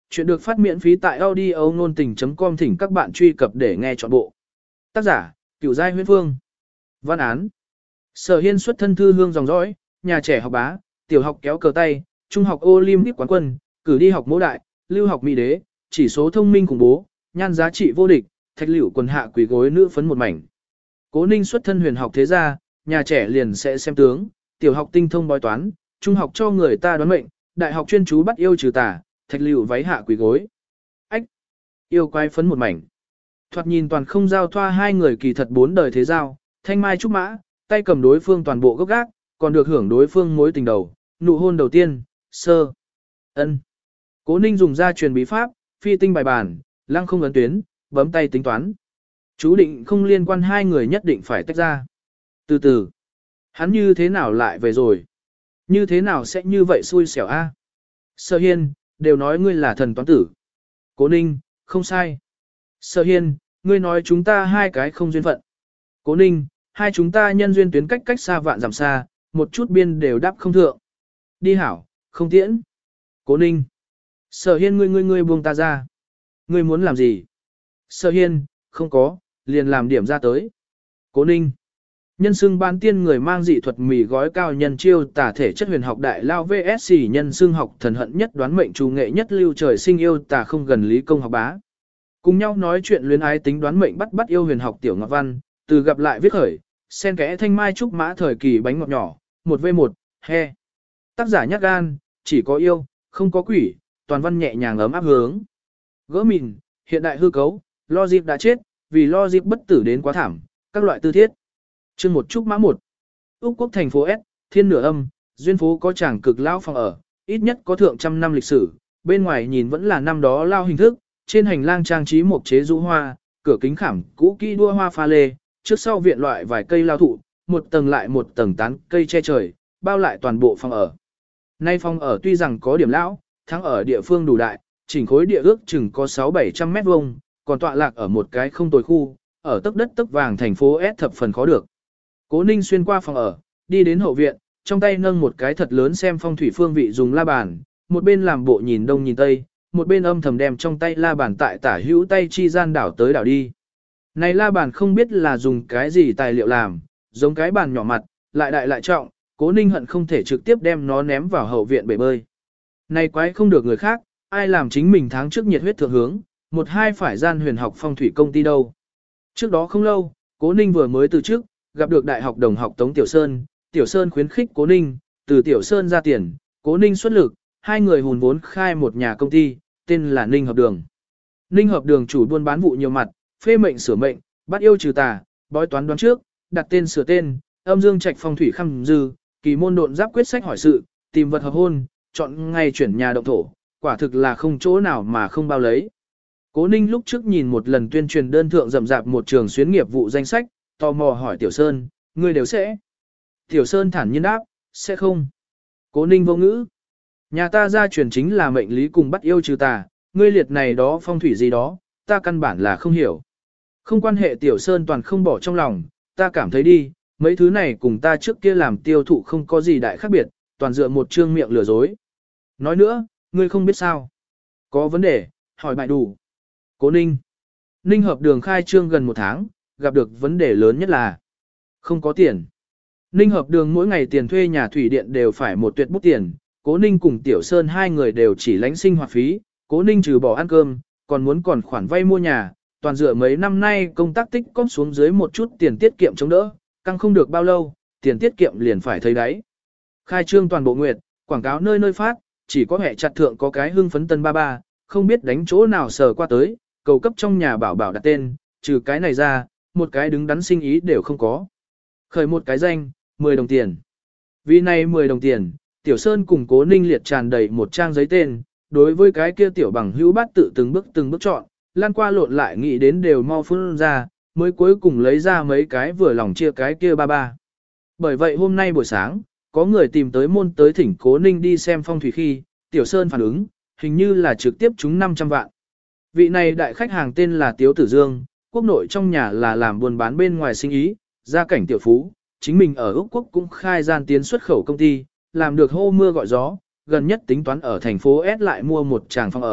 Chuyện được phát miễn phí tại audio nôn tình.com, thỉnh các bạn truy cập để nghe trọn bộ. Tác giả, Cửu Giai Huyễn Phương. Văn án. Sở Hiên xuất thân thư hương dòng dõi, nhà trẻ học bá, tiểu học kéo cờ tay, trung học Olympic quán quân, cử đi học mẫu đại, lưu học mỹ đế, chỉ số thông minh khủng bố, nhan giá trị vô địch, thạch liễu quần hạ quỷ gối nữ phấn một mảnh. Cố Ninh xuất thân huyền học thế gia, nhà trẻ liền sẽ xem tướng, tiểu học tinh thông bói toán, trung học cho người ta đoán mệnh, đại học chuyên chú bắt yêu trừ tà, thạch liễu váy hạ quỷ gối. Ách! Yêu quái phấn một mảnh. Thoạt nhìn toàn không giao thoa hai người kỳ thật bốn đời thế giao, thanh mai trúc mã, tay cầm đối phương toàn bộ gốc gác, còn được hưởng đối phương mối tình đầu, nụ hôn đầu tiên, sơ. Ân. Cố Ninh dùng ra truyền bí pháp, phi tinh bài bản, lăng không ấn tuyến, bấm tay tính toán. Chú định không liên quan hai người nhất định phải tách ra. Từ từ, hắn như thế nào lại về rồi? Như thế nào sẽ như vậy xui xẻo a? Sở Hiên, đều nói ngươi là thần toán tử. Cố Ninh, không sai. Sở Hiên, ngươi nói chúng ta hai cái không duyên phận. Cố Ninh, hai chúng ta nhân duyên tuyến cách xa vạn dặm xa, một chút biên đều đáp không thượng. Đi hảo, không tiễn. Cố Ninh. Sở Hiên, ngươi buông ta ra. Ngươi muốn làm gì? Sở Hiên, không có, liền làm điểm ra tới. Cố Ninh. Nhân xưng ban tiên người mang dị thuật mì gói cao nhân chiêu tả thể chất huyền học đại lao VSC nhân xưng học thần hận nhất đoán mệnh trù nghệ nhất lưu trời sinh yêu tả không gần lý công học bá. Cùng nhau nói chuyện luyến ái tính đoán mệnh bắt yêu huyền học tiểu ngọc văn, từ gặp lại viết khởi, sen kẽ thanh mai trúc mã thời kỳ bánh ngọt nhỏ, 1v1, he. Tác giả nhát gan, chỉ có yêu, không có quỷ, toàn văn nhẹ nhàng ấm áp hướng. Gỡ mìn, hiện đại hư cấu, logic đã chết, vì logic bất tử đến quá thảm, các loại tư thiết. Chương một trúc mã 1. Úc quốc thành phố S, thiên nửa âm, duyên phố có chàng cực lao phòng ở, ít nhất có thượng trăm năm lịch sử, bên ngoài nhìn vẫn là năm đó lao hình thức, trên hành lang trang trí một chế rũ hoa, cửa kính khảm cũ kỹ đua hoa pha lê, trước sau viện loại vài cây lao thụ, một tầng lại một tầng tán cây che trời, bao lại toàn bộ phòng ở. Nay phòng ở tuy rằng có điểm lão, thắng ở địa phương đủ đại, chỉnh khối địa ước chừng có 600-700 mét vuông, còn tọa lạc ở một cái không tồi khu, ở tấc đất tấc vàng thành phố S thập phần khó được. Cố Ninh xuyên qua phòng ở, đi đến hậu viện, trong tay nâng một cái thật lớn xem phong thủy phương vị dùng la bàn, một bên làm bộ nhìn đông nhìn tây, một bên âm thầm đem trong tay la bàn tại tả hữu tay chi gian đảo tới đảo đi. Này la bàn không biết là dùng cái gì tài liệu làm, giống cái bàn nhỏ mặt, lại đại lại trọng, Cố Ninh hận không thể trực tiếp đem nó ném vào hậu viện bể bơi. Này quái không được người khác, ai làm chính mình tháng trước nhiệt huyết thượng hướng, một hai phải gian huyền học phong thủy công ty đâu. Trước đó không lâu, Cố Ninh vừa mới từ trước, gặp được đại học đồng học Tống Tiểu Sơn, Tiểu Sơn khuyến khích Cố Ninh, từ Tiểu Sơn ra tiền, Cố Ninh xuất lực, hai người hùn vốn khai một nhà công ty, tên là Ninh Hợp Đường. Ninh Hợp Đường chủ buôn bán vụ nhiều mặt, phê mệnh sửa mệnh, bắt yêu trừ tà, bói toán đoán trước, đặt tên sửa tên, âm dương trạch phong thủy khăm dư, kỳ môn độn giáp quyết sách hỏi sự, tìm vật hợp hôn, chọn ngày chuyển nhà động thổ, quả thực là không chỗ nào mà không bao lấy. Cố Ninh lúc trước nhìn một lần tuyên truyền đơn thượng rậm rạp một trường xuyến nghiệp vụ danh sách, tò mò hỏi Tiểu Sơn, ngươi đều sẽ. Tiểu Sơn thản nhiên đáp, sẽ không. Cố Ninh vô ngữ. Nhà ta gia truyền chính là mệnh lý cùng bắt yêu trừ tà, ngươi liệt này đó phong thủy gì đó, ta căn bản là không hiểu. Không quan hệ Tiểu Sơn toàn không bỏ trong lòng, ta cảm thấy đi, mấy thứ này cùng ta trước kia làm tiêu thụ không có gì đại khác biệt, toàn dựa một trương miệng lừa dối. Nói nữa, ngươi không biết sao. Có vấn đề, hỏi bại đủ. Cố Ninh. Ninh Hợp Đường khai trương gần một tháng, gặp được vấn đề lớn nhất là không có tiền. Ninh Hợp Đường mỗi ngày tiền thuê nhà thủy điện đều phải một tuyệt bút tiền, Cố Ninh cùng Tiểu Sơn hai người đều chỉ lãnh sinh hoạt phí, Cố Ninh trừ bỏ ăn cơm, còn muốn còn khoản vay mua nhà, toàn dựa mấy năm nay công tác tích cóp xuống dưới một chút tiền tiết kiệm chống đỡ, căng không được bao lâu, tiền tiết kiệm liền phải thấy đáy. Khai trương toàn bộ nguyệt, quảng cáo nơi nơi phát, chỉ có hệ chặt thượng có cái hưng phấn tân ba ba, không biết đánh chỗ nào sờ qua tới, cầu cấp trong nhà bảo bảo đặt tên, trừ cái này ra, một cái đứng đắn sinh ý đều không có. Khởi một cái danh, 10 đồng tiền. Vì này 10 đồng tiền, Tiểu Sơn cùng Cố Ninh liệt tràn đầy một trang giấy tên, đối với cái kia tiểu bằng hữu bát tự từng bước chọn, lan qua lộn lại nghĩ đến đều mau phun ra, mới cuối cùng lấy ra mấy cái vừa lòng chia cái kia ba ba. Bởi vậy hôm nay buổi sáng, có người tìm tới môn tới thỉnh Cố Ninh đi xem phong thủy khi, Tiểu Sơn phản ứng, hình như là trực tiếp trúng 500 vạn. Vị này đại khách hàng tên là Tiếu Tử Dương, quốc nội trong nhà là làm buôn bán bên ngoài sinh ý, gia cảnh tiểu phú, chính mình ở Úc Quốc cũng khai gian tiến xuất khẩu công ty, làm được hô mưa gọi gió, gần nhất tính toán ở thành phố S lại mua một tràng phòng ở,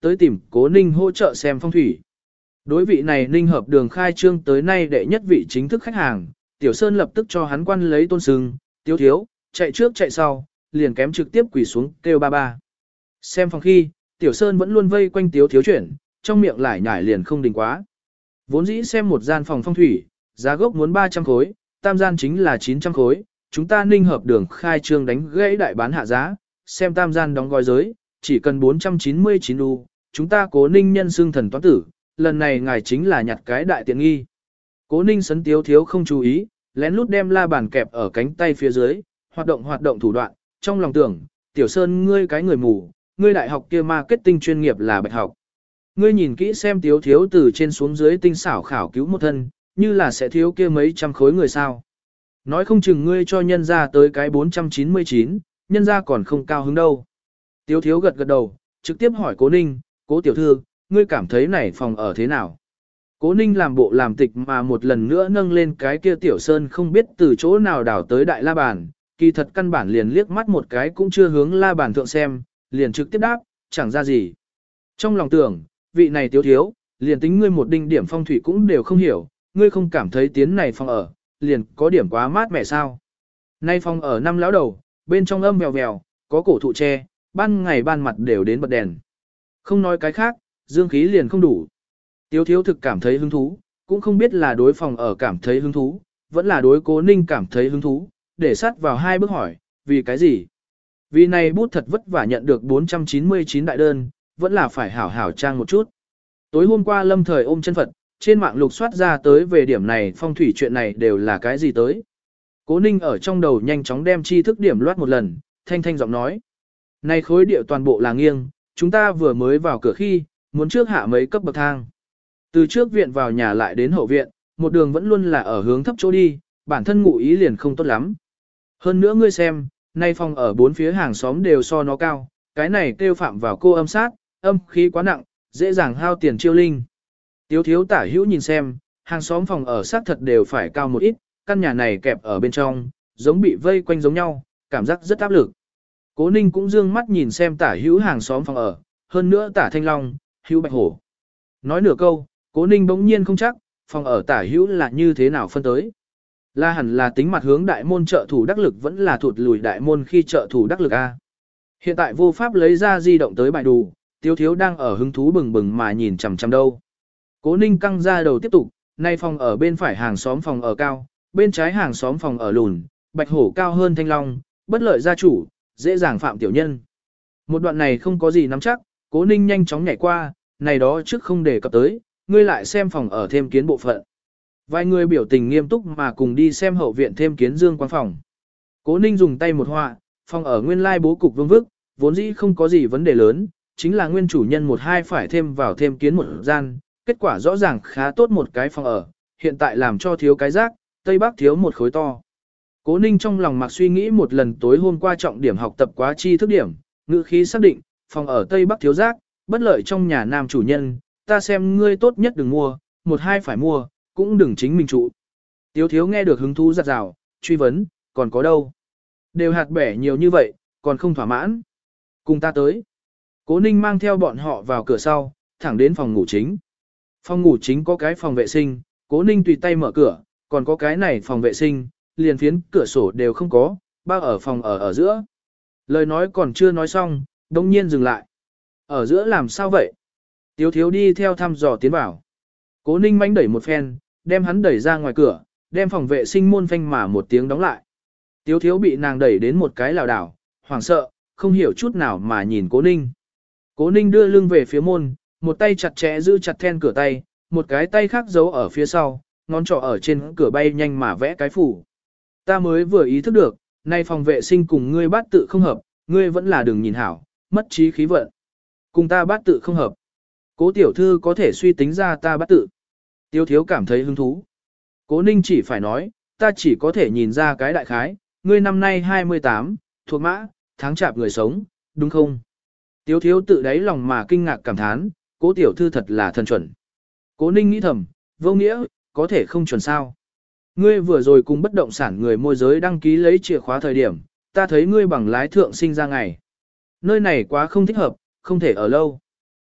tới tìm Cố Ninh hỗ trợ xem phong thủy. Đối vị này Ninh hợp đường khai trương tới nay đệ nhất vị chính thức khách hàng, Tiểu Sơn lập tức cho hắn quan lấy tôn sừng, Tiếu thiếu, chạy trước chạy sau, liền kém trực tiếp quỳ xuống kêu ba ba. Xem phòng khi, Tiểu Sơn vẫn luôn vây quanh Tiếu thiếu chuyển, trong miệng lải nhải liền không đình quá. Vốn dĩ xem một gian phòng phong thủy, giá gốc muốn 300 khối, tam gian chính là 900 khối, chúng ta Ninh hợp đường khai trương đánh gãy đại bán hạ giá, xem tam gian đóng gói giới, chỉ cần 499 đô, chúng ta Cố Ninh nhân xưng thần toán tử, lần này ngài chính là nhặt cái đại tiện nghi. Cố Ninh sấn Tiếu thiếu không chú ý, lén lút đem la bàn kẹp ở cánh tay phía dưới, hoạt động thủ đoạn, trong lòng tưởng, Tiểu Sơn ngươi cái người mù, ngươi đại học kia marketing chuyên nghiệp là bạch học. Ngươi nhìn kỹ xem Tiếu thiếu từ trên xuống dưới tinh xảo khảo cứu một thân, như là sẽ thiếu kia mấy trăm khối người sao. Nói không chừng ngươi cho nhân ra tới cái 499, nhân ra còn không cao hứng đâu. Tiếu thiếu gật gật đầu, trực tiếp hỏi Cố Ninh, Cố tiểu thư, ngươi cảm thấy này phòng ở thế nào? Cố Ninh làm bộ làm tịch mà một lần nữa nâng lên cái kia Tiểu Sơn không biết từ chỗ nào đảo tới đại la bàn, kỳ thật căn bản liền liếc mắt một cái cũng chưa hướng la bàn thượng xem, liền trực tiếp đáp, chẳng ra gì. Trong lòng tưởng, vị này Tiếu thiếu, liền tính ngươi một đinh điểm phong thủy cũng đều không hiểu, ngươi không cảm thấy tiến này phòng ở, liền có điểm quá mát mẻ sao. Nay phòng ở năm lão đầu, bên trong âm vèo vèo, có cổ thụ tre, ban ngày ban mặt đều đến bật đèn. Không nói cái khác, dương khí liền không đủ. Tiếu thiếu thực cảm thấy hứng thú, cũng không biết là đối phòng ở cảm thấy hứng thú, vẫn là đối Cố Ninh cảm thấy hứng thú, để sát vào hai bước hỏi, vì cái gì? Vì này bút thật vất vả nhận được 499 đại đơn, vẫn là phải hảo hảo trang một chút. Tối hôm qua lâm thời ôm chân Phật, trên mạng lục soát ra tới về điểm này phong thủy chuyện này đều là cái gì tới. Cố Ninh ở trong đầu nhanh chóng đem tri thức điểm loát một lần, thanh thanh giọng nói. Này khối địa toàn bộ là nghiêng, chúng ta vừa mới vào cửa khi, muốn trước hạ mấy cấp bậc thang. Từ trước viện vào nhà lại đến hậu viện, một đường vẫn luôn là ở hướng thấp chỗ đi, bản thân ngụ ý liền không tốt lắm. Hơn nữa ngươi xem, nay phòng ở bốn phía hàng xóm đều so nó cao, cái này kêu phạm vào cô âm sát, âm khí quá nặng, dễ dàng hao tiền chiêu linh. Tiếu thiếu tả hữu nhìn xem, hàng xóm phòng ở sát thật đều phải cao một ít, căn nhà này kẹp ở bên trong, giống bị vây quanh giống nhau, cảm giác rất áp lực. Cố Ninh cũng dương mắt nhìn xem tả hữu hàng xóm phòng ở, hơn nữa tả thanh long, hữu bạch hổ. Nói nửa câu, Cố Ninh bỗng nhiên không chắc, phòng ở tả hữu là như thế nào phân tới. Là hẳn là tính mặt hướng đại môn trợ thủ đắc lực vẫn là thụt lùi đại môn khi trợ thủ đắc lực A. Hiện tại vô pháp lấy ra di động tới bài đủ, Tiếu thiếu đang ở hứng thú bừng bừng mà nhìn chằm chằm đâu. Cố Ninh căng ra đầu tiếp tục, nay phòng ở bên phải hàng xóm phòng ở cao, bên trái hàng xóm phòng ở lùn, bạch hổ cao hơn thanh long, bất lợi gia chủ, dễ dàng phạm tiểu nhân. Một đoạn này không có gì nắm chắc, Cố Ninh nhanh chóng nhảy qua, này đó trước không để cập tới, ngươi lại xem phòng ở thêm kiến bộ phận. Vài người biểu tình nghiêm túc mà cùng đi xem hậu viện thêm kiến dương quang phòng. Cố Ninh dùng tay một họa, phòng ở nguyên lai bố cục vương vức, vốn dĩ không có gì vấn đề lớn, chính là nguyên chủ nhân một hai phải thêm vào thêm kiến một gian, kết quả rõ ràng khá tốt một cái phòng ở, hiện tại làm cho thiếu cái rác, Tây Bắc thiếu một khối to. Cố Ninh trong lòng mặc suy nghĩ một lần tối hôm qua trọng điểm học tập quá tri thức điểm, ngữ khí xác định, phòng ở Tây Bắc thiếu rác, bất lợi trong nhà nam chủ nhân, ta xem ngươi tốt nhất đừng mua, một hai phải mua, cũng đừng chính mình trụ. Tiếu thiếu nghe được hứng thú giặt rào, truy vấn, còn có đâu? Đều hạt bẻ nhiều như vậy, còn không thỏa mãn. Cùng ta tới. Cố Ninh mang theo bọn họ vào cửa sau, thẳng đến phòng ngủ chính. Phòng ngủ chính có cái phòng vệ sinh, Cố Ninh tùy tay mở cửa, còn có cái này phòng vệ sinh, liền phiến cửa sổ đều không có, bao ở phòng ở giữa. Lời nói còn chưa nói xong, đông nhiên dừng lại. Ở giữa làm sao vậy? Tiếu thiếu đi theo thăm dò tiến vào. Cố Ninh mánh đẩy một phen, đem hắn đẩy ra ngoài cửa, đem phòng vệ sinh môn phanh mà một tiếng đóng lại. Tiếu thiếu bị nàng đẩy đến một cái lảo đảo, hoảng sợ, không hiểu chút nào mà nhìn Cố Ninh. Cố Ninh đưa lưng về phía môn, một tay chặt chẽ giữ chặt then cửa tay, một cái tay khác giấu ở phía sau, ngón trỏ ở trên cửa bay nhanh mà vẽ cái phủ. Ta mới vừa ý thức được, nay phòng vệ sinh cùng ngươi bát tự không hợp, ngươi vẫn là đừng nhìn hảo, mất trí khí vận. Cùng ta bát tự không hợp. Cố tiểu thư có thể suy tính ra ta bát tự. Tiêu thiếu cảm thấy hứng thú. Cố Ninh chỉ phải nói, ta chỉ có thể nhìn ra cái đại khái, ngươi năm nay 28, thuộc mã, tháng chạp người sống, đúng không? Tiêu thiếu tự đáy lòng mà kinh ngạc cảm thán, cố tiểu thư thật là thần chuẩn. Cố Ninh nghĩ thầm, vô nghĩa, có thể không chuẩn sao. Ngươi vừa rồi cùng bất động sản người môi giới đăng ký lấy chìa khóa thời điểm, ta thấy ngươi bằng lái thượng sinh ra ngày. Nơi này quá không thích hợp, không thể ở lâu.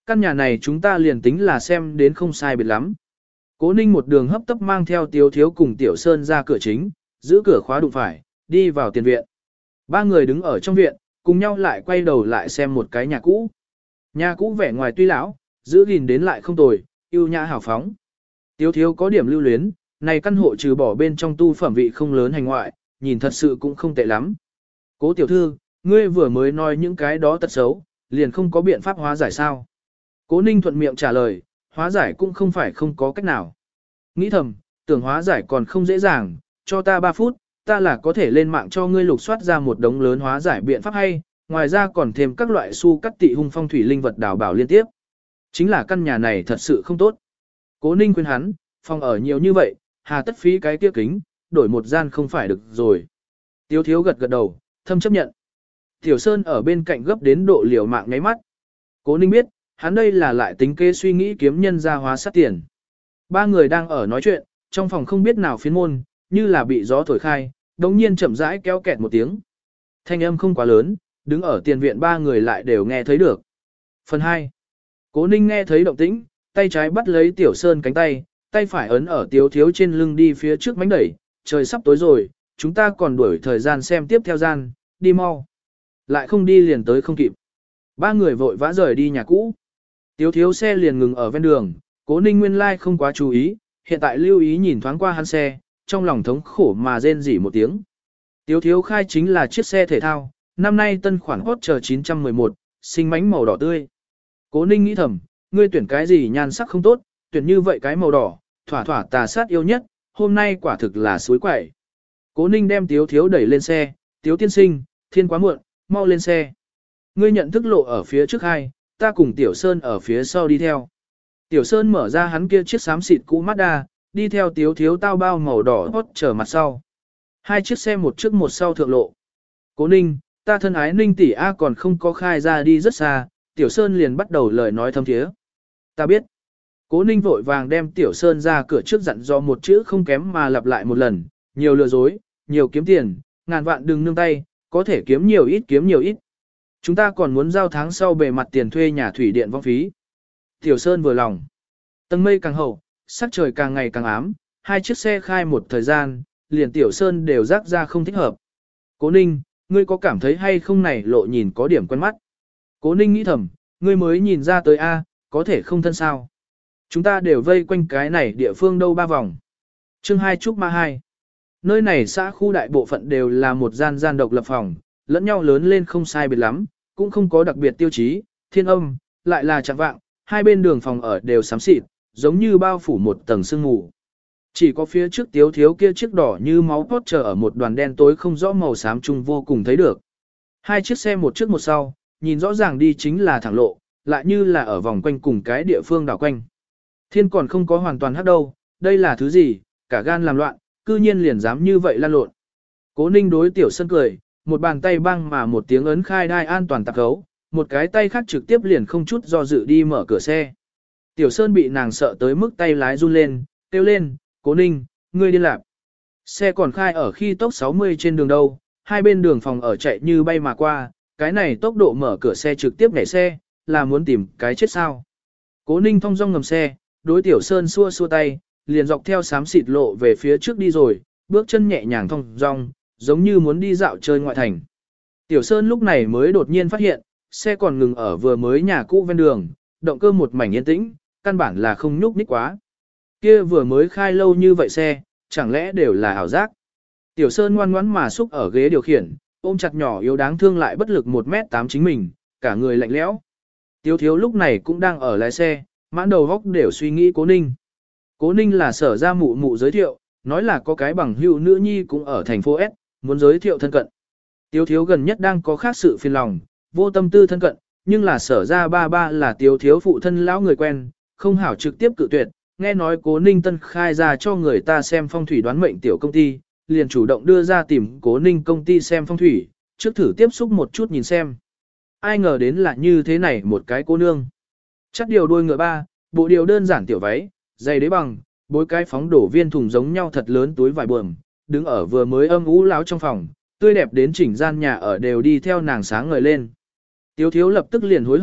căn nhà này chúng ta liền tính là xem đến không sai biệt lắm. Cố Ninh một đường hấp tấp mang theo Tiếu Thiếu cùng Tiểu Sơn ra cửa chính, giữ cửa khóa đụng phải, đi vào tiền viện. Ba người đứng ở trong viện, cùng nhau lại quay đầu lại xem một cái nhà cũ. Nhà cũ vẻ ngoài tuy lão, giữ gìn đến lại không tồi, yêu nhã hào phóng. Tiếu Thiếu có điểm lưu luyến, này căn hộ trừ bỏ bên trong tu phẩm vị không lớn hành ngoại, nhìn thật sự cũng không tệ lắm. Cố tiểu thư, ngươi vừa mới nói những cái đó tật xấu, liền không có biện pháp hóa giải sao. Cố Ninh thuận miệng trả lời, hóa giải cũng không phải không có cách nào. Nghĩ thầm, tưởng hóa giải còn không dễ dàng, cho ta 3 phút, ta là có thể lên mạng cho ngươi lục soát ra một đống lớn hóa giải biện pháp hay, ngoài ra còn thêm các loại su cắt tị hung phong thủy linh vật đào bảo liên tiếp. Chính là căn nhà này thật sự không tốt. Cố Ninh khuyên hắn, phòng ở nhiều như vậy, hà tất phí cái kia kính, đổi một gian không phải được rồi. Tiếu Thiếu gật gật đầu, thâm chấp nhận. Tiểu Sơn ở bên cạnh gấp đến độ liều mạng nháy mắt. Cố Ninh biết, hắn đây là lại tính kế suy nghĩ kiếm nhân ra hóa sát tiền. Ba người đang ở nói chuyện, trong phòng không biết nào phiến môn, như là bị gió thổi khai, đống nhiên chậm rãi kéo kẹt một tiếng. Thanh âm không quá lớn, đứng ở tiền viện ba người lại đều nghe thấy được. Phần 2. Cố Ninh nghe thấy động tĩnh, tay trái bắt lấy Tiểu Sơn cánh tay, tay phải ấn ở Tiếu Thiếu trên lưng đi phía trước mánh đẩy, trời sắp tối rồi, chúng ta còn đuổi thời gian xem tiếp theo gian, đi mau. Lại không đi liền tới không kịp. Ba người vội vã rời đi nhà cũ. Tiếu Thiếu xe liền ngừng ở ven đường, Cố Ninh nguyên lai không quá chú ý, hiện tại lưu ý nhìn thoáng qua hắn xe, trong lòng thống khổ mà rên rỉ một tiếng. Tiếu Thiếu khai chính là chiếc xe thể thao, năm nay tân khoản hot chờ 911, xinh mánh màu đỏ tươi. Cố Ninh nghĩ thầm, ngươi tuyển cái gì nhan sắc không tốt, tuyển như vậy cái màu đỏ, thỏa thỏa tà sát yêu nhất, hôm nay quả thực là suối quậy. Cố Ninh đem Tiếu Thiếu đẩy lên xe, Tiếu tiên sinh, thiên quá muộn, mau lên xe. Ngươi nhận thức lộ ở phía trước hai, ta cùng Tiểu Sơn ở phía sau đi theo. Tiểu Sơn mở ra hắn kia chiếc xám xịt cũ Mazda, đi theo Tiếu Thiếu tao bao màu đỏ hot trở mặt sau. Hai chiếc xe một trước một sau thượng lộ. Cố Ninh, ta thân ái Ninh tỷ A còn không có khai ra đi rất xa, Tiểu Sơn liền bắt đầu lời nói thâm thiế. Ta biết. Cố Ninh vội vàng đem Tiểu Sơn ra cửa trước dặn do một chữ không kém mà lặp lại một lần, nhiều lừa dối, nhiều kiếm tiền, ngàn vạn đừng nương tay, có thể kiếm nhiều ít. Chúng ta còn muốn giao tháng sau bề mặt tiền thuê nhà thủy điện vong phí. Tiểu Sơn vừa lòng. Tầng mây càng hậu, sắc trời càng ngày càng ám, hai chiếc xe khai một thời gian, liền Tiểu Sơn đều rắc ra không thích hợp. Cố Ninh, ngươi có cảm thấy hay không này lộ nhìn có điểm quen mắt? Cố Ninh nghĩ thầm, ngươi mới nhìn ra tới A, có thể không thân sao. Chúng ta đều vây quanh cái này địa phương đâu 3 vòng. Chương 2 Trúc Ma 2. Nơi này xã khu đại bộ phận đều là một gian độc lập phòng, lẫn nhau lớn lên không sai biệt lắm, cũng không có đặc biệt tiêu chí, thiên âm, lại là chẳng vạng, hai bên đường phòng ở đều xám xịt, giống như bao phủ một tầng sương mù. Chỉ có phía trước Tiếu Thiếu kia chiếc đỏ như máu tốt chờ ở một đoàn đen tối không rõ màu xám chung vô cùng thấy được. Hai chiếc xe một trước một sau, nhìn rõ ràng đi chính là thẳng lộ, lại như là ở vòng quanh cùng cái địa phương đảo quanh. Thiên còn không có hoàn toàn hắc đâu, đây là thứ gì, cả gan làm loạn, cư nhiên liền dám như vậy lan lộn. Cố Ninh đối Tiểu Sơn cười, một bàn tay băng mà một tiếng ấn khai đai an toàn tạp khấu, một cái tay khác trực tiếp liền không chút do dự đi mở cửa xe. Tiểu Sơn bị nàng sợ tới mức tay lái run lên, kêu lên, Cố Ninh, ngươi điên lạc. Xe còn khai ở khi tốc 60 trên đường đâu, hai bên đường phòng ở chạy như bay mà qua, cái này tốc độ mở cửa xe trực tiếp nhảy xe, là muốn tìm cái chết sao. Cố Ninh thong dong ngầm xe, đối Tiểu Sơn xua xua tay, liền dọc theo xám xịt lộ về phía trước đi rồi, bước chân nhẹ nhàng thong dong, giống như muốn đi dạo chơi ngoại thành. Tiểu Sơn lúc này mới đột nhiên phát hiện, xe còn ngừng ở vừa mới nhà cũ ven đường, động cơ một mảnh yên tĩnh, căn bản là không nhúc nhích quá. Kia vừa mới khai lâu như vậy xe, chẳng lẽ đều là ảo giác. Tiểu Sơn ngoan ngoãn mà xúc ở ghế điều khiển, ôm chặt nhỏ yếu đáng thương lại bất lực 1m8 chính mình, cả người lạnh lẽo. Tiếu Thiếu lúc này cũng đang ở lái xe, mãn đầu góc đều suy nghĩ Cố Ninh. Cố Ninh là sở ra mụ mụ giới thiệu, nói là có cái bằng hữu nữ nhi cũng ở thành phố S, muốn giới thiệu thân cận. Tiếu Thiếu gần nhất đang có khác sự phiền lòng, vô tâm tư thân cận, nhưng là sở ra ba là Tiếu Thiếu phụ thân lão người quen, không hảo trực tiếp cự tuyệt, nghe nói Cố Ninh tân khai ra cho người ta xem phong thủy đoán mệnh tiểu công ty, liền chủ động đưa ra tìm Cố Ninh công ty xem phong thủy, trước thử tiếp xúc một chút nhìn xem. Ai ngờ đến là như thế này một cái cô nương. Chắc điều đuôi ngựa ba, bộ điều đơn giản tiểu váy, giày đế bằng, bối cái phóng đổ viên thùng giống nhau thật lớn túi vải buồm, đứng ở vừa mới âm ú láo trong phòng, tươi đẹp đến chỉnh gian nhà ở đều đi theo nàng sáng ngời lên. Tiếu Thiếu lập tức liền hối hận,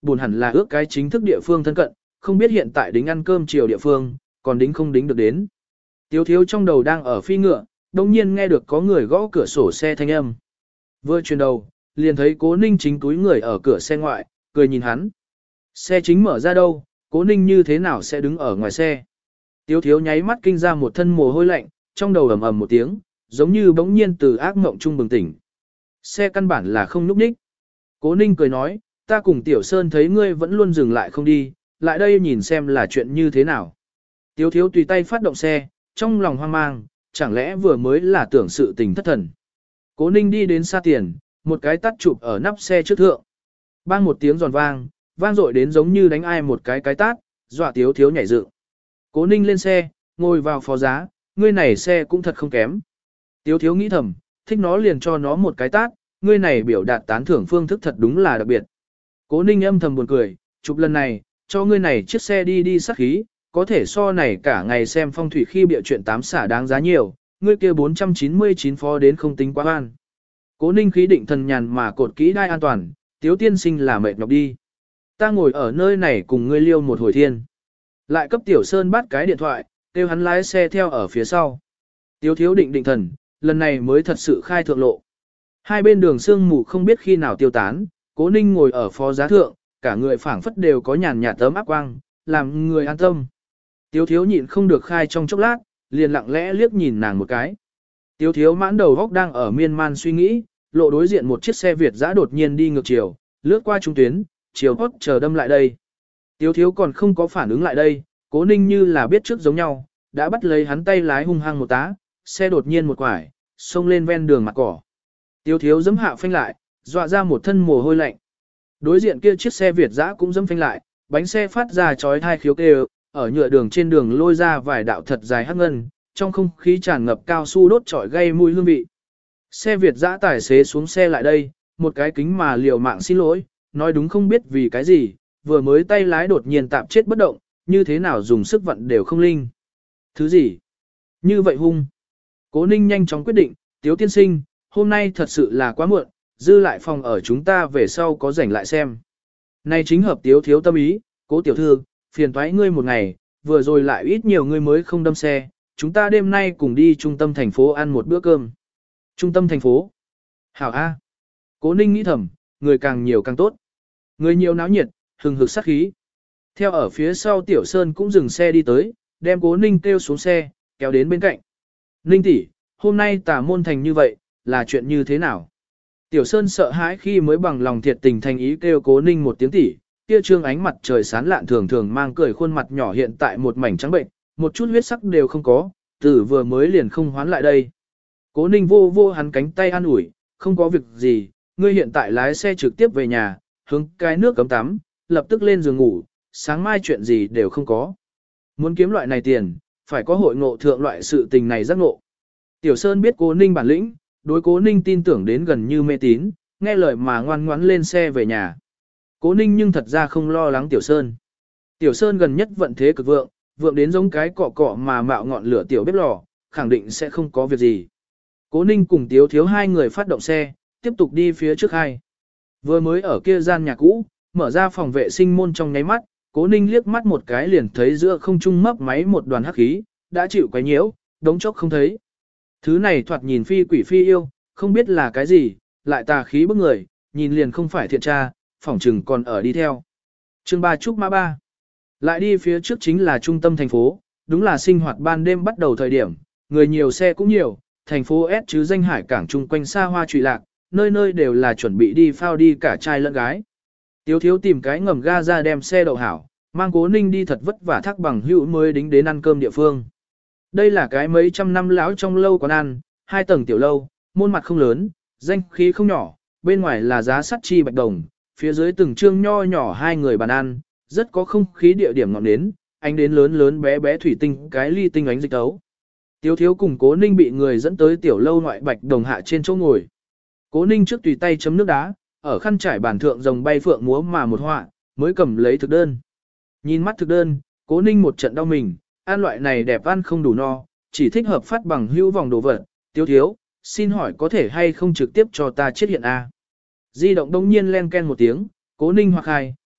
buồn hẳn là ước cái chính thức địa phương thân cận, không biết hiện tại đính ăn cơm chiều địa phương, còn đính không đính được đến. Tiếu thiếu trong đầu đang ở phi ngựa, đồng nhiên nghe được có người gõ cửa sổ xe thanh âm. Vừa chuyển đầu, liền thấy Cố Ninh chính túi người ở cửa xe ngoại, cười nhìn hắn. Xe chính mở ra đâu, Cố Ninh như thế nào sẽ đứng ở ngoài xe. Tiếu thiếu nháy mắt kinh ra một thân mồ hôi lạnh, trong đầu ầm ầm một tiếng, giống như bỗng nhiên từ ác mộng trung bừng tỉnh. Xe căn bản là không núp ních. Cố Ninh cười nói, ta cùng Tiểu Sơn thấy ngươi vẫn luôn dừng lại không đi, lại đây nhìn xem là chuyện như thế nào. Tiếu thiếu tùy tay phát động xe, trong lòng hoang mang, chẳng lẽ vừa mới là tưởng sự tình thất thần. Cố Ninh đi đến xa tiền, một cái tắt chụp ở nắp xe trước thượng. Bang một tiếng giòn vang, vang dội đến giống như đánh ai một cái tát, dọa Tiếu thiếu nhảy dựng. Cố Ninh lên xe, ngồi vào phó giá, ngươi này xe cũng thật không kém. Tiếu thiếu nghĩ thầm, thích nó liền cho nó một cái tát, ngươi này biểu đạt tán thưởng phương thức thật đúng là đặc biệt. Cố Ninh âm thầm buồn cười, chụp lần này, cho ngươi này chiếc xe đi đi sát khí, có thể so này cả ngày xem phong thủy khi bịa chuyện tám xả đáng giá nhiều, ngươi kia 499 phó đến không tính quá oan. Cố Ninh khí định thần nhàn mà cột kỹ đai an toàn, Tiếu tiên sinh là mệt nhọc đi. Ta ngồi ở nơi này cùng ngươi liêu một hồi thiên. Lại cấp Tiểu Sơn bắt cái điện thoại, kêu hắn lái xe theo ở phía sau. Tiếu thiếu định thần, lần này mới thật sự khai thượng lộ. Hai bên đường sương mù không biết khi nào tiêu tán, Cố Ninh ngồi ở phó giá thượng, cả người phảng phất đều có nhàn nhạt tấm áp quang, làm người an tâm. Tiếu thiếu nhịn không được khai trong chốc lát, liền lặng lẽ liếc nhìn nàng một cái. Tiếu thiếu mãn đầu góc đang ở miên man suy nghĩ, lộ đối diện một chiếc xe Việt dã đột nhiên đi ngược chiều, lướt qua trung tuyến, chiều hót chờ đâm lại đây. Tiếu thiếu còn không có phản ứng lại đây, Cố Ninh như là biết trước giống nhau, đã bắt lấy hắn tay lái hung hăng một tá, xe đột nhiên một quải, xông lên ven đường mặt cỏ. Tiếu thiếu giẫm hạ phanh lại, dọa ra một thân mồ hôi lạnh. Đối diện kia chiếc xe Việt dã cũng giẫm phanh lại, bánh xe phát ra chói tai khiếu kêu, ở nhựa đường trên đường lôi ra vài đạo thật dài hắc ngân, trong không khí tràn ngập cao su đốt trọi gây mùi hương vị. Xe Việt dã tài xế xuống xe lại đây, một cái kính mà liều mạng xin lỗi, nói đúng không biết vì cái gì, vừa mới tay lái đột nhiên tạm chết bất động, như thế nào dùng sức vận đều không linh. Thứ gì? Như vậy hung. Cố Ninh nhanh chóng quyết định, Tiếu tiên sinh, hôm nay thật sự là quá muộn, dư lại phòng ở chúng ta về sau có rảnh lại xem. Này chính hợp Tiếu thiếu tâm ý, Cố tiểu thư, phiền toái ngươi một ngày, vừa rồi lại ít nhiều ngươi mới không đâm xe, chúng ta đêm nay cùng đi trung tâm thành phố ăn một bữa cơm. Trung tâm thành phố? Hảo A. Cố Ninh nghĩ thầm, người càng nhiều càng tốt. Người nhiều náo nhiệt, hừng hực sát khí. Theo ở phía sau Tiểu Sơn cũng dừng xe đi tới, đem Cố Ninh kêu xuống xe, kéo đến bên cạnh. Ninh tỷ, hôm nay tả môn thành như vậy, là chuyện như thế nào? Tiểu Sơn sợ hãi khi mới bằng lòng thiệt tình thành ý kêu Cố Ninh một tiếng tỷ, kia trương ánh mặt trời sáng lạn thường thường mang cười khuôn mặt nhỏ hiện tại một mảnh trắng bệnh, một chút huyết sắc đều không có, từ vừa mới liền không hoán lại đây. Cố Ninh vô hắn cánh tay an ủi, không có việc gì, ngươi hiện tại lái xe trực tiếp về nhà, hướng cái nước cấm tắm, lập tức lên giường ngủ, sáng mai chuyện gì đều không có. Muốn kiếm loại này tiền, phải có hội ngộ thượng loại sự tình này giác ngộ. Tiểu Sơn biết Cố Ninh bản lĩnh, đối Cố Ninh tin tưởng đến gần như mê tín, nghe lời mà ngoan ngoãn lên xe về nhà. Cố Ninh nhưng thật ra không lo lắng Tiểu Sơn. Tiểu Sơn gần nhất vận thế cực vượng, vượng đến giống cái cọ cọ mà mạo ngọn lửa tiểu bếp lò, khẳng định sẽ không có việc gì. Cố Ninh cùng Tiếu thiếu hai người phát động xe, tiếp tục đi phía trước hai. Vừa mới ở kia gian nhà cũ, mở ra phòng vệ sinh môn trong nháy mắt, Cố Ninh liếc mắt một cái liền thấy giữa không trung mấp máy một đoàn hắc khí, đã chịu quấy nhiễu, đống chốc không thấy. Thứ này thoạt nhìn phi quỷ phi yêu, không biết là cái gì, lại tà khí bức người, nhìn liền không phải thiện tra, phỏng trừng còn ở đi theo. Chương 3 Trúc Mã 3. Lại đi phía trước chính là trung tâm thành phố, đúng là sinh hoạt ban đêm bắt đầu thời điểm, người nhiều xe cũng nhiều, thành phố S chứ danh hải cảng chung quanh xa hoa trụy lạc, nơi nơi đều là chuẩn bị đi phao đi cả trai lẫn gái. Tiếu thiếu tìm cái ngầm ga ra đem xe đậu hảo, mang Cố Ninh đi thật vất vả thác bằng hữu mới đính đến ăn cơm địa phương. Đây là cái mấy trăm năm lão trong lâu quán ăn, 2 tầng tiểu lâu, môn mặt không lớn, danh khí không nhỏ, bên ngoài là giá sắt chi bạch đồng, phía dưới từng trương nho nhỏ hai người bàn ăn, rất có không khí địa điểm ngọn nến, ánh đến lớn lớn bé bé thủy tinh cái ly tinh ánh dịch tấu. Tiếu thiếu cùng Cố Ninh bị người dẫn tới tiểu lâu ngoại bạch đồng hạ trên chỗ ngồi. Cố Ninh trước tùy tay chấm nước đá, ở khăn trải bàn thượng rồng bay phượng múa mà một họa, mới cầm lấy thực đơn. Nhìn mắt thực đơn, Cố Ninh một trận đau mình, ăn loại này đẹp ăn không đủ no, chỉ thích hợp phát bằng hữu vòng đồ vật. Tiếu thiếu, xin hỏi có thể hay không trực tiếp cho ta chết hiện A. Di động đông nhiên len ken một tiếng, Cố Ninh hoặc hai,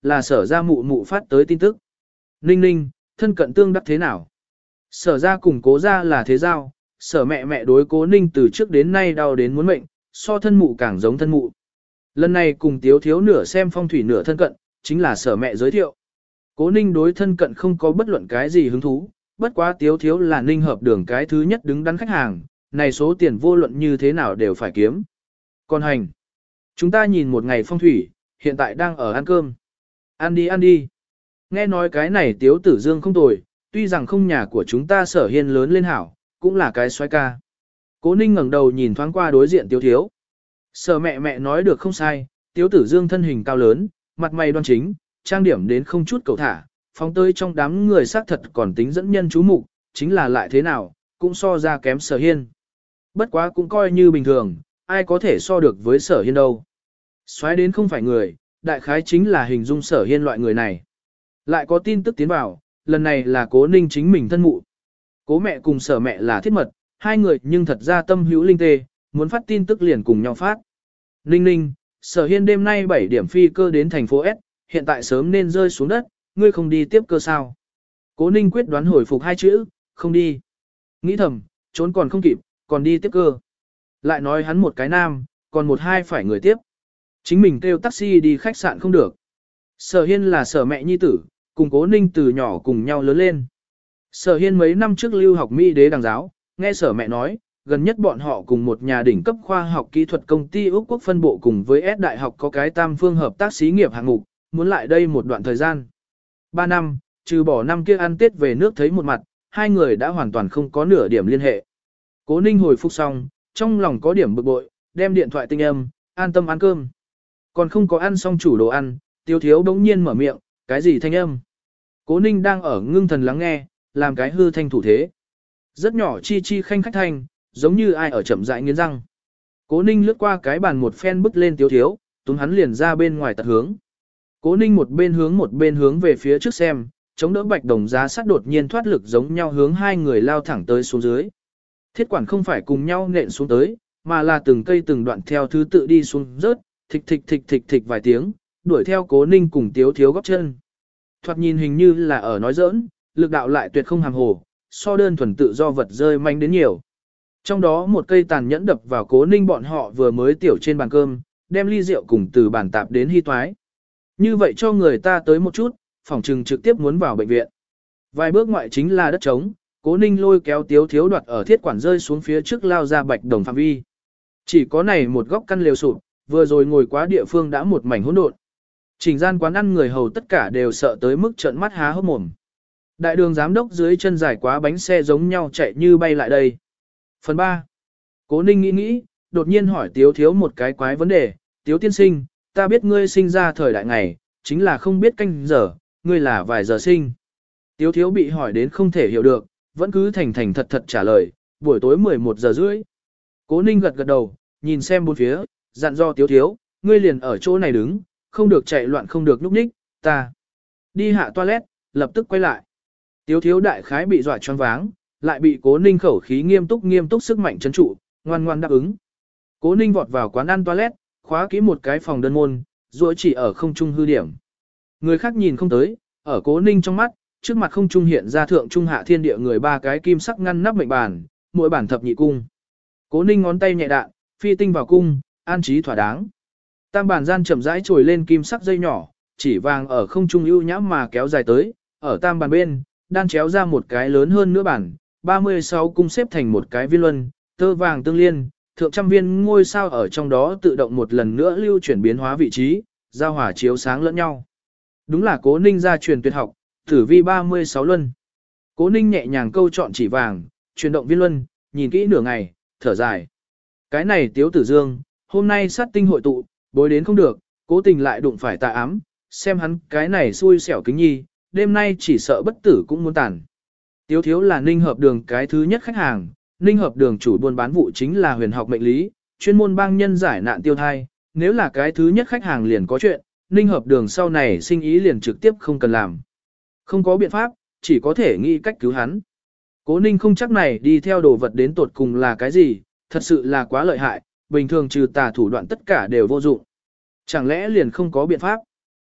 là sở ra mụ mụ phát tới tin tức. Ninh ninh, thân cận tương đắc thế nào? Sở ra cùng cố ra là thế giao, sở mẹ mẹ đối cố ninh từ trước đến nay đau đến muốn mệnh, so thân mụ càng giống thân mụ. Lần này cùng tiếu thiếu nửa xem phong thủy nửa thân cận, chính là sở mẹ giới thiệu. Cố ninh đối thân cận không có bất luận cái gì hứng thú, bất quá tiếu thiếu là ninh hợp đường cái thứ nhất đứng đắn khách hàng, này số tiền vô luận như thế nào đều phải kiếm. Còn hành, chúng ta nhìn một ngày phong thủy, hiện tại đang ở ăn cơm. Ăn đi ăn đi. Nghe nói cái này tiếu tử dương không tồi, tuy rằng không nhà của chúng ta sở hiên lớn lên hảo, cũng là cái xoái ca. Cố ninh ngẩng đầu nhìn thoáng qua đối diện tiếu thiếu. Sở mẹ mẹ nói được không sai, tiếu tử dương thân hình cao lớn, mặt mày đoan chính, trang điểm đến không chút cầu thả, phóng tới trong đám người xác thật còn tính dẫn nhân chú mục, chính là lại thế nào, cũng so ra kém sở hiên. Bất quá cũng coi như bình thường, ai có thể so được với sở hiên đâu. Xoái đến không phải người, đại khái chính là hình dung sở hiên loại người này. Lại có tin tức tiến vào, lần này là cố ninh chính mình thân mụ. Cố mẹ cùng sở mẹ là thiết mật, hai người nhưng thật ra tâm hữu linh tê, muốn phát tin tức liền cùng nhau phát. Ninh ninh, sở hiên đêm nay 7 điểm phi cơ đến thành phố S, hiện tại sớm nên rơi xuống đất, ngươi không đi tiếp cơ sao? Cố ninh quyết đoán hồi phục hai chữ, không đi. Nghĩ thầm, trốn còn không kịp, còn đi tiếp cơ. Lại nói hắn một cái nam, còn một hai phải người tiếp. Chính mình kêu taxi đi khách sạn không được. Sở hiên là sở mẹ nhi tử, cùng cố ninh từ nhỏ cùng nhau lớn lên. Sở hiên mấy năm trước lưu học Mỹ đế đằng giáo, nghe sở mẹ nói, gần nhất bọn họ cùng một nhà đỉnh cấp khoa học kỹ thuật công ty Úc Quốc phân bộ cùng với S đại học có cái tam phương hợp tác xí nghiệp hạng mục, muốn lại đây một đoạn thời gian. 3 năm, trừ bỏ năm kia ăn Tết về nước thấy một mặt, hai người đã hoàn toàn không có nửa điểm liên hệ. Cố ninh hồi phục xong, trong lòng có điểm bực bội, đem điện thoại tinh âm, an tâm ăn cơm. Còn không có ăn xong chủ đồ ăn, Tiếu thiếu bỗng nhiên mở miệng, cái gì thanh âm? Cố ninh đang ở ngưng thần lắng nghe, làm cái hư thanh thủ thế. Rất nhỏ chi chi khanh khách thanh, giống như ai ở chậm rãi nghiến răng. Cố ninh lướt qua cái bàn một phen bức lên Tiếu thiếu, túm hắn liền ra bên ngoài tật hướng. Cố ninh một bên hướng về phía trước xem, chống đỡ bạch đồng giá sắt đột nhiên thoát lực giống nhau hướng hai người lao thẳng tới xuống dưới. Thiết quản không phải cùng nhau nện xuống tới, mà là từng cây từng đoạn theo thứ tự đi xuống rớt, thịch thịch thịch thịch thịch vài tiếng, đuổi theo cố ninh cùng tiếu thiếu góp chân. Thoạt nhìn hình như là ở nói giỡn, lực đạo lại tuyệt không hàm hồ, so đơn thuần tự do vật rơi manh đến nhiều. Trong đó một cây tàn nhẫn đập vào cố ninh bọn họ vừa mới tiểu trên bàn cơm, đem ly rượu cùng từ bàn tạp đến hy toái. Như vậy cho người ta tới một chút, phỏng trừng trực tiếp muốn vào bệnh viện. Vài bước ngoại chính là đất trống, cố ninh lôi kéo tiếu thiếu đoạt ở thiết quản rơi xuống phía trước lao ra bạch đồng phạm vi. Chỉ có này một góc căn lều sụp, vừa rồi ngồi quá địa phương đã một mảnh hỗn độn. Trình gian quán ăn người hầu tất cả đều sợ tới mức trợn mắt há hốc mồm. Đại đường giám đốc dưới chân dài quá bánh xe giống nhau chạy như bay lại đây. Phần 3. Cố ninh nghĩ, đột nhiên hỏi tiếu thiếu một cái quái vấn đề, tiếu tiên sinh, ta biết ngươi sinh ra thời đại ngày, chính là không biết canh giờ, ngươi là vài giờ sinh. Tiếu thiếu bị hỏi đến không thể hiểu được, vẫn cứ thành thành thật thật trả lời, buổi tối 11 giờ rưỡi. Cố ninh gật gật đầu, nhìn xem bốn phía, dặn do tiếu thiếu, ngươi liền ở chỗ này đứng, không được chạy loạn không được nhúc nhích, ta đi hạ toilet, lập tức quay lại. Tiếu thiếu đại khái bị dọa choáng váng, lại bị cố ninh khẩu khí nghiêm túc sức mạnh trấn trụ, ngoan ngoan đáp ứng. Cố ninh vọt vào quán ăn toilet, khóa kỹ một cái phòng đơn môn, rồi chỉ ở không trung hư điểm. Người khác nhìn không tới, ở cố ninh trong mắt, trước mặt không trung hiện ra thượng trung hạ thiên địa người ba cái kim sắc ngăn nắp mệnh bàn, mỗi bản thập nhị cung. Cố ninh ngón tay nhẹ đạn, phi tinh vào cung, an trí thỏa đáng. Tam bản gian chậm rãi trồi lên kim sắc dây nhỏ, chỉ vàng ở không trung ưu nhãm mà kéo dài tới, ở tam bàn bên, đan chéo ra một cái lớn hơn nữa bản, 36 cung xếp thành một cái viên luân, tơ vàng tương liên, thượng trăm viên ngôi sao ở trong đó tự động một lần nữa lưu chuyển biến hóa vị trí, giao hòa chiếu sáng lẫn nhau. Đúng là cố ninh gia truyền tuyệt học, tử vi 36 luân. Cố ninh nhẹ nhàng câu chọn chỉ vàng, chuyển động viên luân, nhìn kỹ nửa ngày, thở dài. Cái này tiếu tử dương, hôm nay sát tinh hội tụ, bối đến không được, cố tình lại đụng phải tà ám, xem hắn cái này xui xẻo kính nhi, đêm nay chỉ sợ bất tử cũng muốn tàn. Tiếu thiếu là ninh hợp đường cái thứ nhất khách hàng, ninh hợp đường chủ buôn bán vụ chính là huyền học mệnh lý, chuyên môn bang nhân giải nạn tiêu thai, nếu là cái thứ nhất khách hàng liền có chuyện, ninh hợp đường sau này sinh ý liền trực tiếp không cần làm. Không có biện pháp, chỉ có thể nghĩ cách cứu hắn. Cố ninh không chắc này đi theo đồ vật đến tột cùng là cái gì, thật sự là quá lợi hại, bình thường trừ tà thủ đoạn tất cả đều vô dụng. Chẳng lẽ liền không có biện pháp?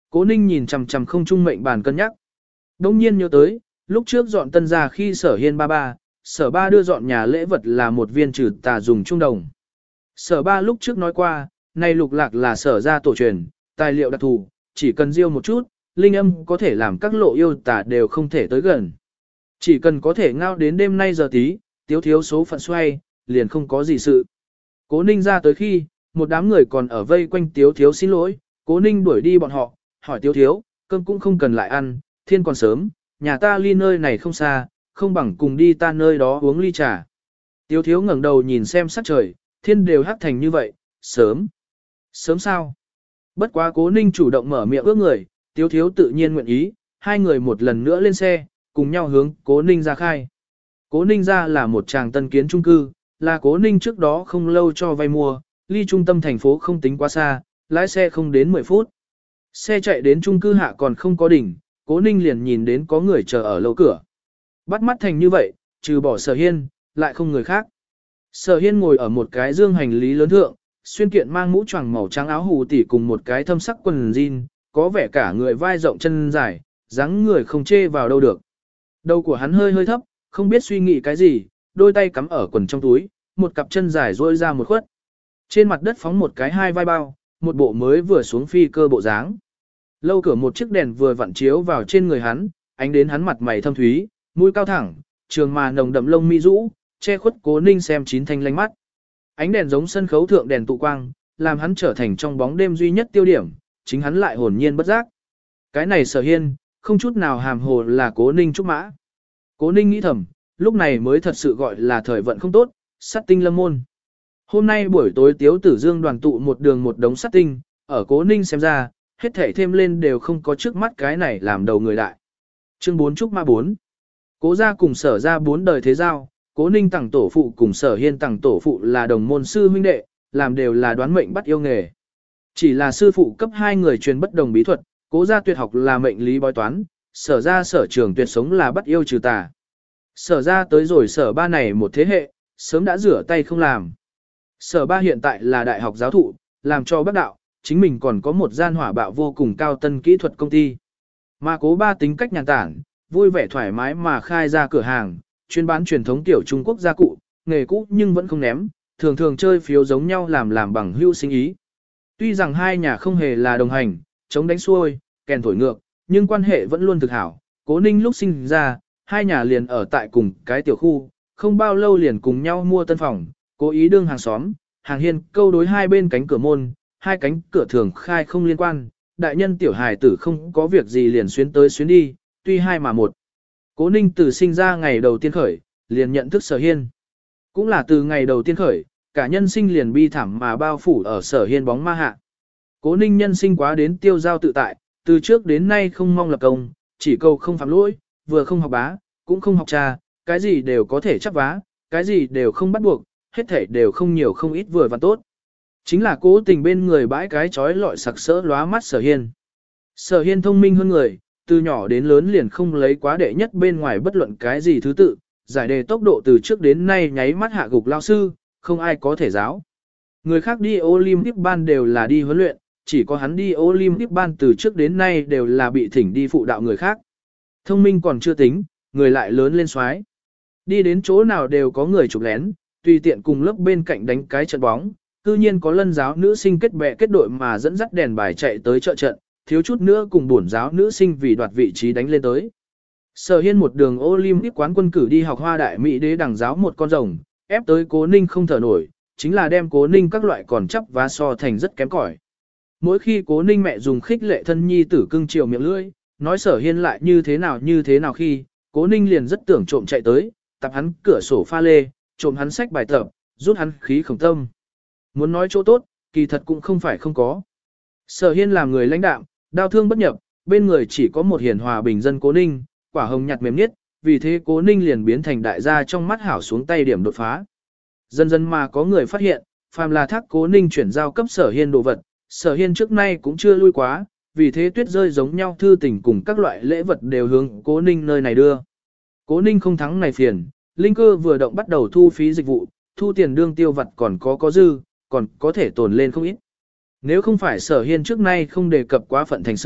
Cố Ninh nhìn chằm chằm không trung mệnh bàn cân nhắc. Đông nhiên nhớ tới, lúc trước dọn tân gia khi Sở Hiên ba, Sở ba đưa dọn nhà lễ vật là một viên trừ tà dùng trung đồng. Sở ba lúc trước nói qua, này lục lạc là sở gia tổ truyền, tài liệu đặc thù, chỉ cần riêu một chút, linh âm có thể làm các lộ yêu tà đều không thể tới gần. Chỉ cần có thể ngao đến đêm nay giờ tí, tiếu thiếu số phận xoay, liền không có gì sự. Cố Ninh ra tới khi, một đám người còn ở vây quanh tiếu thiếu xin lỗi, Cố Ninh đuổi đi bọn họ, hỏi tiếu thiếu, cơm cũng không cần lại ăn, thiên còn sớm, nhà ta ly nơi này không xa, không bằng cùng đi ta nơi đó uống ly trà. Tiếu thiếu ngẩng đầu nhìn xem sắc trời, thiên đều hắc thành như vậy, sớm. Sớm sao? Bất quá Cố Ninh chủ động mở miệng ước người, tiếu thiếu tự nhiên nguyện ý, hai người một lần nữa lên xe, cùng nhau hướng Cố Ninh ra khai. Cố Ninh ra là một tràng tân kiến trung cư, là Cố Ninh trước đó không lâu cho vay mua, ly trung tâm thành phố không tính quá xa, lái xe không đến 10 phút. Xe chạy đến trung cư hạ còn không có đỉnh, Cố Ninh liền nhìn đến có người chờ ở lầu cửa. Bắt mắt thành như vậy, trừ bỏ Sở Hiên, lại không người khác. Sở Hiên ngồi ở một cái dương hành lý lớn thượng, xuyên kiện mang mũ choàng màu trắng áo hù tỉ cùng một cái thâm sắc quần jean, có vẻ cả người vai rộng chân dài, dáng người không chê vào đâu được. Đầu của hắn hơi hơi thấp, không biết suy nghĩ cái gì, đôi tay cắm ở quần trong túi, một cặp chân dài duỗi ra một khuất. Trên mặt đất phóng một cái hai vai bao, một bộ mới vừa xuống phi cơ bộ dáng. Lâu cửa một chiếc đèn vừa vặn chiếu vào trên người hắn, ánh đến hắn mặt mày thâm thúy, mũi cao thẳng, trường mà nồng đậm lông mi rũ, che khuất Cố Ninh xem chín thanh lanh mắt. Ánh đèn giống sân khấu thượng đèn tụ quang, làm hắn trở thành trong bóng đêm duy nhất tiêu điểm, chính hắn lại hồn nhiên bất giác. Cái này Sở Hiên, không chút nào hàm hồ là Cố Ninh trúc mã. Cố Ninh nghĩ thầm, lúc này mới thật sự gọi là thời vận không tốt, sát tinh lâm môn. Hôm nay buổi tối Tiếu Tử Dương đoàn tụ một đường một đống sát tinh, ở Cố Ninh xem ra, hết thảy thêm lên đều không có trước mắt cái này làm đầu người đại. Chương 4 Trúc Ma 4. Cố gia cùng Sở gia 4 đời thế giao, Cố Ninh tặng tổ phụ cùng Sở Hiên tặng tổ phụ là đồng môn sư huynh đệ, làm đều là đoán mệnh bắt yêu nghề. Chỉ là sư phụ cấp 2 người truyền bất đồng bí thuật, Cố gia tuyệt học là mệnh lý bói toán, Sở gia sở trường tuyệt sống là bắt yêu trừ tà. Sở gia tới rồi Sở ba này một thế hệ, sớm đã rửa tay không làm. Sở ba hiện tại là đại học giáo thụ, làm cho bác đạo, chính mình còn có một gian hỏa bạo vô cùng cao tân kỹ thuật công ty. Mà Cố ba tính cách nhàn tản, vui vẻ thoải mái mà khai ra cửa hàng, chuyên bán truyền thống tiểu Trung Quốc gia cụ, nghề cũ nhưng vẫn không ném, thường thường chơi phiếu giống nhau làm bằng hữu sinh ý. Tuy rằng hai nhà không hề là đồng hành, chống đánh xuôi, kèn thổi ngược, nhưng quan hệ vẫn luôn thực hảo. Cố Ninh lúc sinh ra, hai nhà liền ở tại cùng cái tiểu khu, không bao lâu liền cùng nhau mua tân phòng, cố ý đương hàng xóm, hàng hiên câu đối hai bên cánh cửa môn, hai cánh cửa thường khai không liên quan, đại nhân tiểu hài tử không có việc gì liền xuyến tới xuyến đi, tuy hai mà một. Cố Ninh từ sinh ra ngày đầu tiên khởi, liền nhận thức Sở Hiên. Cũng là từ ngày đầu tiên khởi, cả nhân sinh liền bi thảm mà bao phủ ở Sở Hiên bóng ma hạ. Cố Ninh nhân sinh quá đến tiêu giao tự tại, từ trước đến nay không mong lập công, chỉ cầu không phạm lỗi, vừa không học bá, cũng không học trà, cái gì đều có thể chấp vá, cái gì đều không bắt buộc, hết thể đều không nhiều không ít vừa và tốt. Chính là cố tình bên người bãi cái trói lọi sặc sỡ lóa mắt Sở Hiên. Sở Hiên thông minh hơn người, từ nhỏ đến lớn liền không lấy quá đệ nhất bên ngoài bất luận cái gì thứ tự, giải đề tốc độ từ trước đến nay nháy mắt hạ gục lao sư, không ai có thể giáo. Người khác đi Olympic ban đều là đi huấn luyện, chỉ có hắn đi Olympic ban từ trước đến nay đều là bị thỉnh đi phụ đạo người khác. Thông minh còn chưa tính, người lại lớn lên xoái. Đi đến chỗ nào đều có người chụp lén, tùy tiện cùng lớp bên cạnh đánh cái trận bóng, cư nhiên có lân giáo nữ sinh kết bè kết đội mà dẫn dắt đèn bài chạy tới trợ trận, thiếu chút nữa cùng bổn giáo nữ sinh vì đoạt vị trí đánh lên tới. Sở Hiên một đường Olympic quán quân cử đi học Hoa Đại Mỹ Đế đẳng giáo một con rồng, ép tới Cố Ninh không thở nổi, chính là đem Cố Ninh các loại còn chấp vá so thành rất kém cỏi. Mỗi khi Cố Ninh mẹ dùng khích lệ thân nhi tử cưng chiều miệng lưỡi, nói Sở Hiên lại như thế nào khi, Cố Ninh liền rất tưởng trộm chạy tới, tập hắn cửa sổ pha lê, trộm hắn sách bài tập, rút hắn khí khổng tâm. Muốn nói chỗ tốt, kỳ thật cũng không phải không có. Sở Hiên làm người lãnh đạm, đau thương bất nhập, bên người chỉ có một hiền hòa bình dân Cố Ninh, quả hồng nhạt mềm nhất, vì thế Cố Ninh liền biến thành đại gia trong mắt hảo xuống tay điểm đột phá. Dần dần mà có người phát hiện, phàm là thác Cố Ninh chuyển giao cấp Sở Hiên đồ vật, Sở Hiên trước nay cũng chưa lui quá, vì thế tuyết rơi giống nhau thư tình cùng các loại lễ vật đều hướng Cố Ninh nơi này đưa. Cố Ninh không thắng này phiền, linh cơ vừa động bắt đầu thu phí dịch vụ, thu tiền đương tiêu vặt còn có dư, còn có thể tồn lên không ít. Nếu không phải Sở Hiên trước nay không đề cập quá phận thành sự,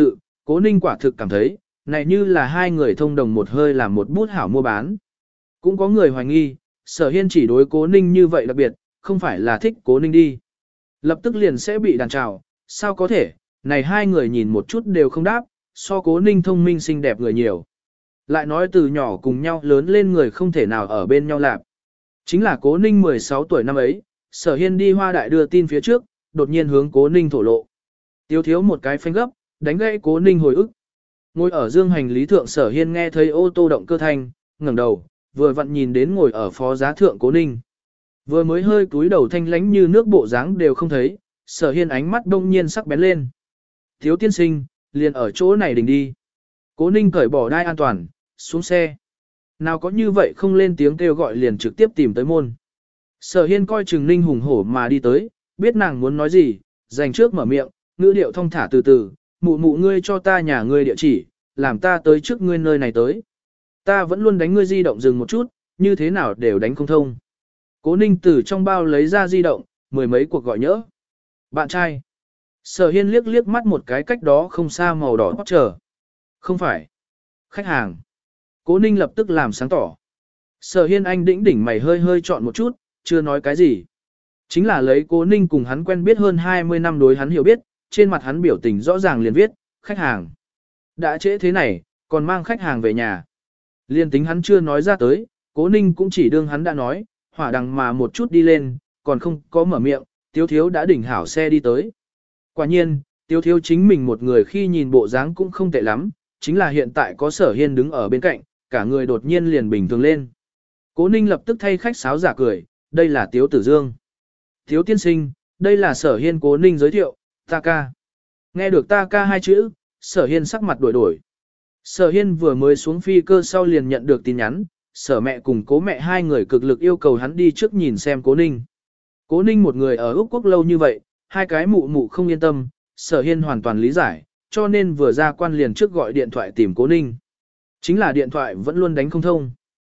Cố Ninh quả thực cảm thấy, này như là hai người thông đồng một hơi làm một bút hảo mua bán. Cũng có người hoài nghi, Sở Hiên chỉ đối Cố Ninh như vậy đặc biệt, không phải là thích Cố Ninh đi. Lập tức liền sẽ bị đàn trào, sao có thể, này hai người nhìn một chút đều không đáp, so Cố Ninh thông minh xinh đẹp người nhiều. Lại nói từ nhỏ cùng nhau lớn lên người không thể nào ở bên nhau lạc. Chính là Cố Ninh 16 tuổi năm ấy, Sở Hiên đi Hoa Đại đưa tin phía trước, đột nhiên hướng Cố Ninh thổ lộ. Tiêu thiếu một cái phanh gấp, đánh gãy Cố Ninh hồi ức. Ngồi ở dương hành lý thượng Sở Hiên nghe thấy ô tô động cơ thanh, ngẩng đầu, vừa vặn nhìn đến ngồi ở phó giá thượng Cố Ninh. Vừa mới hơi cúi đầu thanh lánh như nước bộ dáng đều không thấy, Sở Hiên ánh mắt đông nhiên sắc bén lên. Thiếu tiên sinh, liền ở chỗ này đình đi. Cố Ninh cởi bỏ đai an toàn, xuống xe. Nào có như vậy không lên tiếng kêu gọi liền trực tiếp tìm tới môn. Sở Hiên coi chừng Ninh hùng hổ mà đi tới, biết nàng muốn nói gì, dành trước mở miệng, ngữ điệu thong thả từ từ, mụ mụ ngươi cho ta nhà ngươi địa chỉ, làm ta tới trước ngươi nơi này tới. Ta vẫn luôn đánh ngươi di động dừng một chút, như thế nào đều đánh không thông. Cố Ninh từ trong bao lấy ra di động, mười mấy cuộc gọi nhỡ. Bạn trai. Sở Hiên liếc liếc mắt một cái cách đó không xa màu đỏ hót chờ. Không phải. Khách hàng. Cố Ninh lập tức làm sáng tỏ. Sở Hiên anh đĩnh mày hơi hơi chọn một chút, chưa nói cái gì. Chính là lấy Cố Ninh cùng hắn quen biết hơn 20 năm đối hắn hiểu biết, trên mặt hắn biểu tình rõ ràng liền viết, khách hàng. Đã trễ thế này, còn mang khách hàng về nhà. Liên tính hắn chưa nói ra tới, Cố Ninh cũng chỉ đương hắn đã nói, hỏa đằng mà một chút đi lên, còn không có mở miệng, Tiếu Thiếu đã đỉnh hảo xe đi tới. Quả nhiên, Tiếu Thiếu chính mình một người khi nhìn bộ dáng cũng không tệ lắm, chính là hiện tại có Sở Hiên đứng ở bên cạnh, cả người đột nhiên liền bình thường lên. Cố Ninh lập tức thay khách sáo giả cười, đây là Tiếu Tử Dương. Tiếu tiên sinh, đây là Sở Hiên. Cố Ninh giới thiệu, ta ca. Nghe được ta ca hai chữ, Sở Hiên sắc mặt đổi. Sở Hiên vừa mới xuống phi cơ sau liền nhận được tin nhắn, Sở mẹ cùng Cố mẹ hai người cực lực yêu cầu hắn đi trước nhìn xem Cố Ninh. Cố Ninh một người ở Úc Quốc lâu như vậy, hai cái mụ mụ không yên tâm, Sở Hiên hoàn toàn lý giải, cho nên vừa ra quan liền trước gọi điện thoại tìm Cố Ninh. Chính là điện thoại vẫn luôn đánh không thông.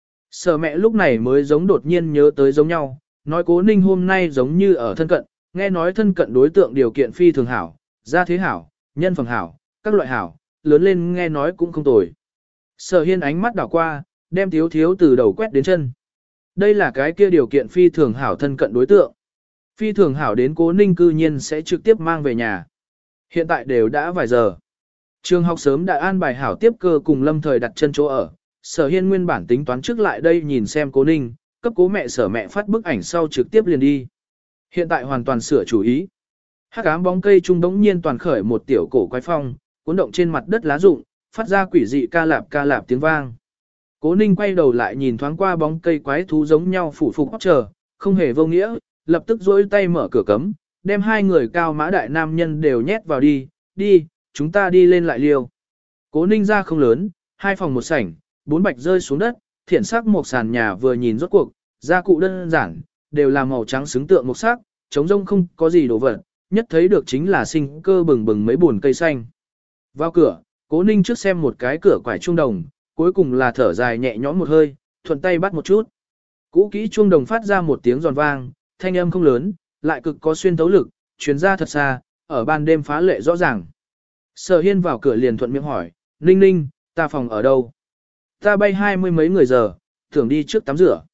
Sở mẹ lúc này mới giống đột nhiên nhớ tới giống nhau, nói Cố Ninh hôm nay giống như ở thân cận, nghe nói thân cận đối tượng điều kiện phi thường hảo, gia thế hảo, nhân phẩm hảo, các loại hảo, lớn lên nghe nói cũng không tồi. Sở Hiên ánh mắt đảo qua, đem Tiếu Thiếu từ đầu quét đến chân. Đây là cái kia điều kiện phi thường hảo thân cận đối tượng. Phi thường hảo đến Cố Ninh cư nhiên sẽ trực tiếp mang về nhà. Hiện tại đều đã vài giờ. Trường học sớm đã an bài hảo tiếp cơ cùng Lâm Thời đặt chân chỗ ở. Sở Hiên nguyên bản tính toán trước lại đây nhìn xem Cố Ninh, cấp Cố mẹ Sở mẹ phát bức ảnh sau trực tiếp liền đi. Hiện tại hoàn toàn sửa chủ ý. Hắc ám bóng cây trung đống nhiên toàn khởi một tiểu cổ quái phong, cuốn động trên mặt đất lá rụng, phát ra quỷ dị ca lạp tiếng vang. Cố Ninh quay đầu lại nhìn thoáng qua bóng cây quái thú giống nhau phủ phục chờ, không hề vô nghĩa, lập tức duỗi tay mở cửa cấm, đem hai người cao mã đại nam nhân đều nhét vào đi, chúng ta đi lên lại liêu. Cố Ninh ra không lớn, hai phòng một sảnh, bốn bạch rơi xuống đất, thiển sắc một sàn nhà vừa nhìn rốt cuộc, gia cụ đơn giản, đều là màu trắng xứng tượng một sắc, trống rông không có gì đồ vật, nhất thấy được chính là sinh cơ bừng bừng mấy buồn cây xanh. Vào cửa, Cố Ninh trước xem một cái cửa quải chuông đồng, cuối cùng là thở dài nhẹ nhõm một hơi, thuận tay bắt một chút. Cũ kỹ chuông đồng phát ra một tiếng giòn vang, thanh âm không lớn, lại cực có xuyên thấu lực, truyền ra thật xa, ở ban đêm phá lệ rõ ràng. Sở Hiên vào cửa liền thuận miệng hỏi, Ninh Ninh, ta phòng ở đâu? Ta bay 20 mấy người giờ, tưởng đi trước tắm rửa.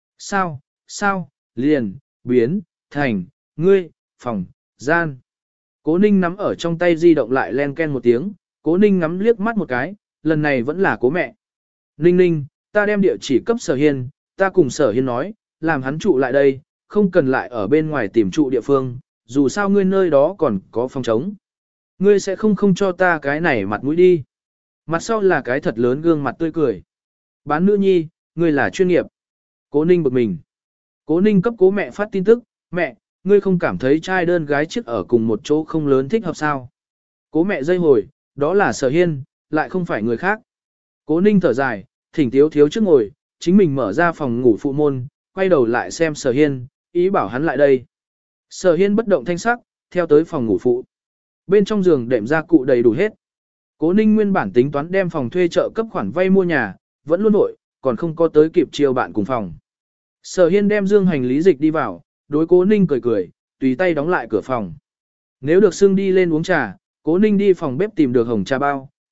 Sao, liền, biến, thành, ngươi, phòng, gian. Cố Ninh nắm ở trong tay di động lại len ken một tiếng, Cố Ninh ngắm liếc mắt một cái, lần này vẫn là Cố mẹ. Ninh Ninh, ta đem địa chỉ cấp Sở Hiên, ta cùng Sở Hiên nói, làm hắn trụ lại đây, không cần lại ở bên ngoài tìm trụ địa phương, dù sao ngươi nơi đó còn có phòng trống. Ngươi sẽ không cho ta cái này mặt mũi đi. Mặt sau là cái thật lớn gương mặt tươi cười. Bán nữ nhi, ngươi là chuyên nghiệp. Cố Ninh bực mình. Cố Ninh cấp Cố mẹ phát tin tức, mẹ, ngươi không cảm thấy trai đơn gái chiếc ở cùng một chỗ không lớn thích hợp sao? Cố mẹ dây hồi, đó là Sở Hiên, lại không phải người khác. Cố Ninh thở dài, thỉnh Tiếu Thiếu trước ngồi, chính mình mở ra phòng ngủ phụ môn, quay đầu lại xem Sở Hiên, ý bảo hắn lại đây. Sở Hiên bất động thanh sắc, theo tới phòng ngủ phụ. Bên trong giường đệm gia cụ đầy đủ hết. Cố Ninh nguyên bản tính toán đem phòng thuê trợ cấp khoản vay mua nhà, vẫn luôn nội, còn không có tới kịp chiều bạn cùng phòng. Sở Hiên đem dương hành lý dịch đi vào, đối Cố Ninh cười, tùy tay đóng lại cửa phòng. Nếu được xưng đi lên uống trà, Cố Ninh đi phòng bếp tìm được hồng trà bao,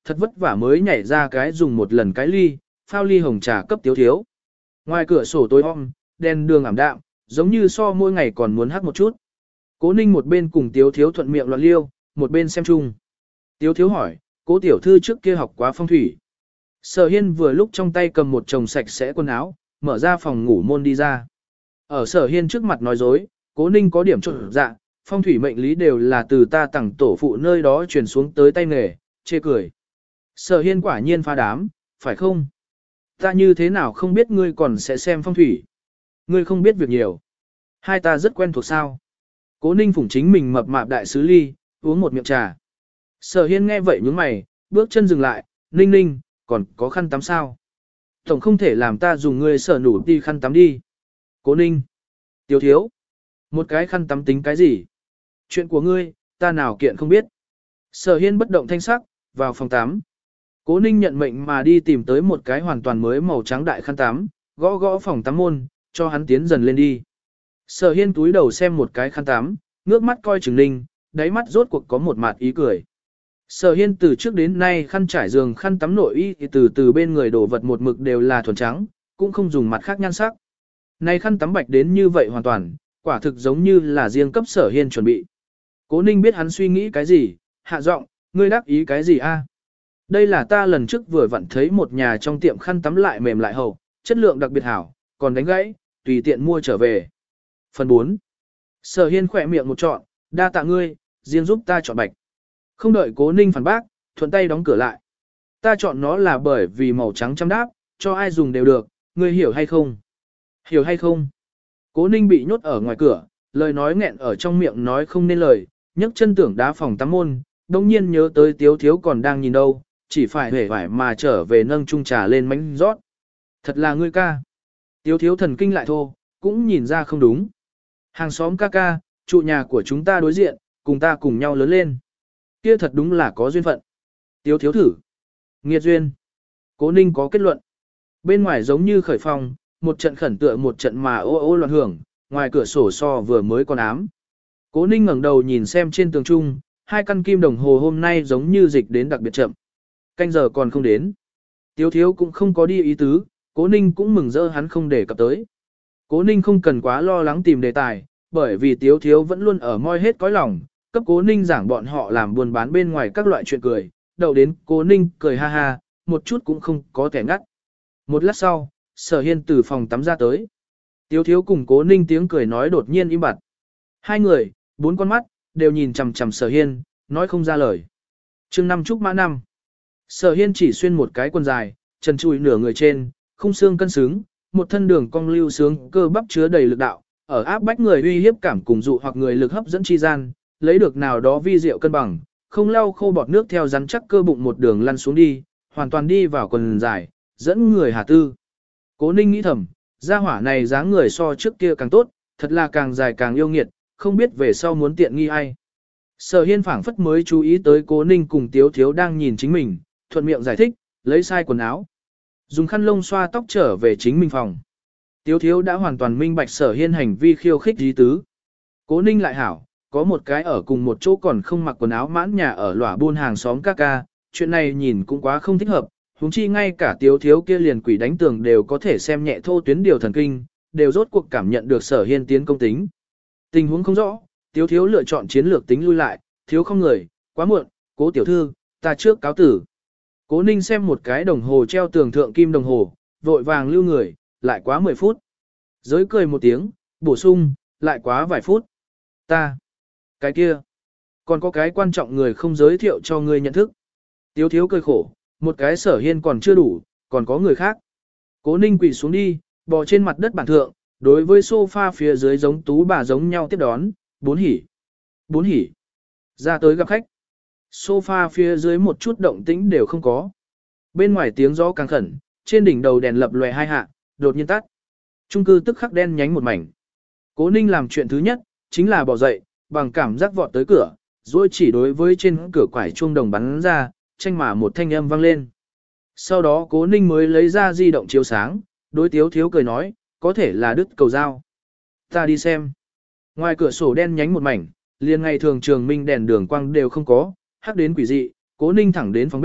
thật vất vả mới nhảy ra cái dùng một lần cái ly, phao ly hồng trà cấp Tiếu Thiếu. Ngoài cửa sổ tối om, đèn đường ảm đạm, giống như so mỗi ngày còn muốn hát một chút. Cố Ninh một bên cùng Tiếu Thiếu thuận miệng loạn liêu, một bên xem chung. Tiếu Thiếu hỏi, Cố tiểu thư trước kia học quá phong thủy. Sở Hiên vừa lúc trong tay cầm một chồng sạch sẽ quần áo, mở ra phòng ngủ môn đi ra. Ở Sở Hiên trước mặt nói dối, Cố Ninh có điểm trộn dạ, phong thủy mệnh lý đều là từ ta tặng tổ phụ nơi đó truyền xuống tới tay nghề, chê cười. Sở Hiên quả nhiên phá đám, phải không? Ta như thế nào không biết ngươi còn sẽ xem phong thủy? Ngươi không biết việc nhiều. Hai ta rất quen thuộc sao? Cố Ninh phủng chính mình mập mạp đại sứ ly, uống một miệng trà. Sở Hiên nghe vậy nhướng mày, bước chân dừng lại, Ninh Ninh, còn có khăn tắm sao? Tổng không thể làm ta dùng ngươi sở nủ đi khăn tắm đi. Cố Ninh. Tiếu Thiếu. Một cái khăn tắm tính cái gì? Chuyện của ngươi, ta nào kiện không biết. Sở Hiên bất động thanh sắc, vào phòng tắm. Cố Ninh nhận mệnh mà đi tìm tới một cái hoàn toàn mới màu trắng đại khăn tắm, gõ gõ phòng tắm môn, cho hắn tiến dần lên đi. Sở Hiên túi đầu xem một cái khăn tắm, ngước mắt coi Trừng Ninh, đáy mắt rốt cuộc có một mặt ý cười. Sở Hiên từ trước đến nay khăn trải giường khăn tắm nội y từ bên người đổ vật một mực đều là thuần trắng, cũng không dùng mặt khác nhan sắc. Này khăn tắm bạch đến như vậy hoàn toàn, quả thực giống như là riêng cấp Sở Hiên chuẩn bị. Cố Ninh biết hắn suy nghĩ cái gì, hạ giọng, ngươi đáp ý cái gì a? Đây là ta lần trước vừa vặn thấy một nhà trong tiệm khăn tắm lại mềm lại hậu, chất lượng đặc biệt hảo, còn đánh gãy, tùy tiện mua trở về. Phần 4. Sở Hiên khỏe miệng một trọn, đa tạ ngươi, riêng giúp ta chọn bạch. Không đợi Cố Ninh phản bác, thuận tay đóng cửa lại. Ta chọn nó là bởi vì màu trắng chăm đáp, cho ai dùng đều được, ngươi hiểu hay không? Hiểu hay không? Cố Ninh bị nhốt ở ngoài cửa, lời nói nghẹn ở trong miệng nói không nên lời, nhấc chân tưởng đá phòng tắm môn, đồng nhiên nhớ tới Tiếu Thiếu còn đang nhìn đâu, chỉ phải hề vải mà trở về nâng chung trà lên mánh rót. Thật là ngươi ca. Tiếu Thiếu thần kinh lại thô, cũng nhìn ra không đúng. Hàng xóm ca ca, trụ nhà của chúng ta đối diện, cùng ta cùng nhau lớn lên. Kia thật đúng là có duyên phận. Tiếu Thiếu thử. Nghiệt duyên. Cố Ninh có kết luận. Bên ngoài giống như khởi phong, một trận khẩn tựa một trận mà ô ô loạn hưởng, ngoài cửa sổ so vừa mới còn ám. Cố Ninh ngẩng đầu nhìn xem trên tường trung, hai căn kim đồng hồ hôm nay giống như dịch đến đặc biệt chậm. Canh giờ còn không đến. Tiếu Thiếu cũng không có đi ý tứ, Cố Ninh cũng mừng rỡ hắn không để cập tới. Cố Ninh không cần quá lo lắng tìm đề tài, bởi vì Tiếu Thiếu vẫn luôn ở moi hết cõi lòng, cấp Cố Ninh giảng bọn họ làm buôn bán bên ngoài các loại chuyện cười, đầu đến Cố Ninh cười ha ha, một chút cũng không có kẻ ngắt. Một lát sau, Sở Hiên từ phòng tắm ra tới. Tiếu Thiếu cùng Cố Ninh tiếng cười nói đột nhiên im bặt. Hai người, bốn con mắt, đều nhìn chằm chằm Sở Hiên, nói không ra lời. Chương 5 Trúc Mã 5. Sở Hiên chỉ xuyên một cái quần dài, trần trụi nửa người trên, khung xương cân xứng, một thân đường cong lưu sướng, cơ bắp chứa đầy lực đạo, ở áp bách người uy hiếp cảm cùng dụ hoặc người lực hấp dẫn chi gian, lấy được nào đó vi diệu cân bằng, không lau khô bọt nước theo rắn chắc cơ bụng một đường lăn xuống đi, hoàn toàn đi vào quần dài, dẫn người hà tư. Cố Ninh nghĩ thầm, gia hỏa này dáng người so trước kia càng tốt, thật là càng dài càng yêu nghiệt, không biết về sau muốn tiện nghi ai. Sở Hiên phảng phất mới chú ý tới Cố Ninh cùng Tiếu Thiếu đang nhìn chính mình, thuận miệng giải thích, lấy sai quần áo. Dùng khăn lông xoa tóc trở về chính mình phòng. Tiếu Thiếu đã hoàn toàn minh bạch Sở Hiên hành vi khiêu khích dí tứ. Cố Ninh lại hảo, có một cái ở cùng một chỗ còn không mặc quần áo mãn nhà ở lỏa buôn hàng xóm ca ca, chuyện này nhìn cũng quá không thích hợp, huống chi ngay cả Tiếu Thiếu kia liền quỷ đánh tường đều có thể xem nhẹ thô tuyến điều thần kinh, đều rốt cuộc cảm nhận được Sở Hiên tiến công tính. Tình huống không rõ, Tiếu Thiếu lựa chọn chiến lược tính lui lại, thiếu không người, quá muộn, Cố tiểu thư, ta trước cáo tử. Cố Ninh xem một cái đồng hồ treo tường thượng kim đồng hồ, vội vàng lưu người, lại quá 10 phút. Giới cười một tiếng, bổ sung, lại quá vài phút. Ta, cái kia, còn có cái quan trọng người không giới thiệu cho ngươi nhận thức. Tiếu Thiếu cười khổ, một cái Sở Hiên còn chưa đủ, còn có người khác. Cố Ninh quỳ xuống đi, bò trên mặt đất bản thượng, đối với sofa phía dưới giống tú bà giống nhau tiếp đón, bốn hỉ. Bốn hỉ. Ra tới gặp khách. Sofa phía dưới một chút động tĩnh đều không có. Bên ngoài tiếng gió càng khẩn, trên đỉnh đầu đèn lập lòe hai hạ, đột nhiên tắt. Chung cư tức khắc đen nhánh một mảnh. Cố Ninh làm chuyện thứ nhất, chính là bỏ dậy, bằng cảm giác vọt tới cửa, rồi chỉ đối với trên cửa quải chuông đồng bắn ra, tranh mà một thanh âm vang lên. Sau đó Cố Ninh mới lấy ra di động chiếu sáng, đối Tiếu Thiếu cười nói, có thể là đứt cầu dao. Ta đi xem. Ngoài cửa sổ đen nhánh một mảnh, liền ngày thường trường minh đèn đường quang đều không có, hắc đến quỷ dị, Cố Ninh thẳng đến phòng bếp,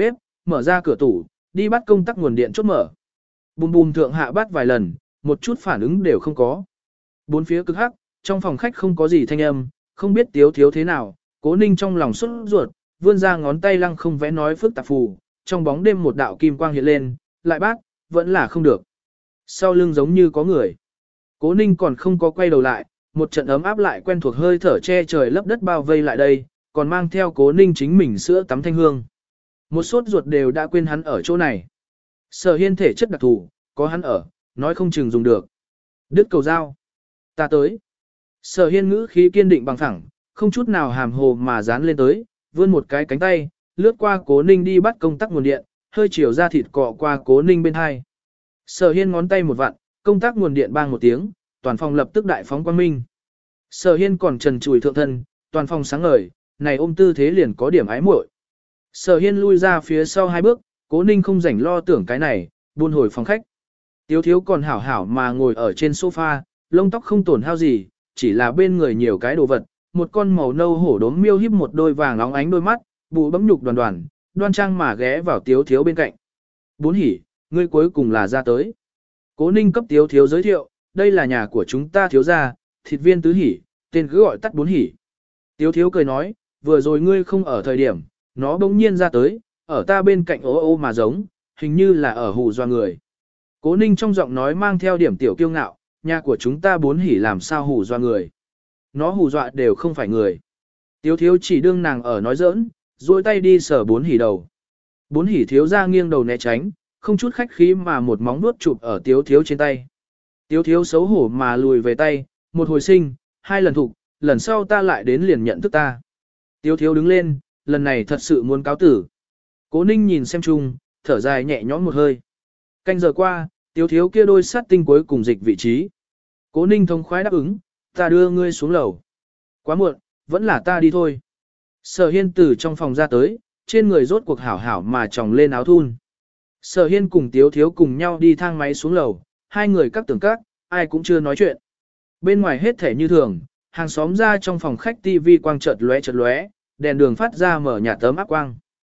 mở ra cửa tủ, đi bắt công tắc nguồn điện chốt mở. Bùm bùm thượng hạ bắt vài lần, một chút phản ứng đều không có. Bốn phía cực hắc, trong phòng khách không có gì thanh âm, không biết Tiếu Thiếu thế nào, Cố Ninh trong lòng sốt ruột, vươn ra ngón tay lăng không vẽ nói phức tạp phù, trong bóng đêm một đạo kim quang hiện lên, lại bắt, vẫn là không được. Sau lưng giống như có người. Cố Ninh còn không có quay đầu lại, một trận ấm áp lại quen thuộc hơi thở che trời lấp đất bao vây lại đây, còn mang theo Cố Ninh chính mình sữa tắm thanh hương. Một sốt ruột đều đã quên hắn ở chỗ này. Sở Hiên thể chất đặc thù, có hắn ở, nói không chừng dùng được. Đứt cầu dao. Ta tới. Sở Hiên ngữ khí kiên định bằng thẳng, không chút nào hàm hồ mà dán lên tới, vươn một cái cánh tay, lướt qua Cố Ninh đi bắt công tắc nguồn điện, hơi chiều ra thịt cọ qua Cố Ninh bên hai. Sở Hiên ngón tay một vặn, công tắc nguồn điện bang một tiếng, toàn phòng lập tức đại phóng quang minh. Sở Hiên còn trần trùi thượng thân, toàn phòng sáng ngời, này ôm tư thế liền có điểm ái muội. Sở Hiên lui ra phía sau hai bước, Cố Ninh không rảnh lo tưởng cái này, buôn hồi phòng khách. Tiếu Thiếu còn hảo hảo mà ngồi ở trên sofa, lông tóc không tổn hao gì, chỉ là bên người nhiều cái đồ vật, một con màu nâu hổ đốm miêu híp một đôi vàng óng ánh đôi mắt, bụ bấm nhục đoàn đoàn, đoan trang mà ghé vào Tiếu Thiếu bên cạnh. Bốn hỉ, ngươi cuối cùng là ra tới. Cố Ninh cấp Tiếu Thiếu giới thiệu, đây là nhà của chúng ta thiếu gia, thịt viên tứ hỉ, tên cứ gọi tắt bốn hỉ. Tiếu Thiếu cười nói, vừa rồi ngươi không ở thời điểm, nó bỗng nhiên ra tới, ở ta bên cạnh ô ô mà giống, hình như là ở hù dọa người. Cố Ninh trong giọng nói mang theo điểm tiểu kiêu ngạo, nhà của chúng ta bốn hỉ làm sao hù dọa người. Nó hù dọa đều không phải người. Tiếu Thiếu chỉ đương nàng ở nói giỡn, duỗi tay đi sờ bốn hỉ đầu. Bốn hỉ thiếu ra nghiêng đầu né tránh, không chút khách khí mà một móng nuốt chụp ở Tiếu Thiếu trên tay. Tiếu Thiếu xấu hổ mà lùi về tay, một hồi sinh, hai lần thục, lần sau ta lại đến liền nhận thức ta. Tiếu Thiếu đứng lên, lần này thật sự muốn cáo tử. Cố Ninh nhìn xem chung, thở dài nhẹ nhõm một hơi. Canh giờ qua, Tiếu Thiếu kia đôi sát tinh cuối cùng dịch vị trí. Cố Ninh thông khoái đáp ứng, ta đưa ngươi xuống lầu. Quá muộn, vẫn là ta đi thôi. Sở Hiên từ trong phòng ra tới, trên người rốt cuộc hảo hảo mà tròng lên áo thun. Sở Hiên cùng Tiếu Thiếu cùng nhau đi thang máy xuống lầu, hai người các tưởng các, ai cũng chưa nói chuyện. Bên ngoài hết thể như thường, hàng xóm ra trong phòng khách tivi quang chợt lóe, đèn đường phát ra mở nhạt tấm áp quang.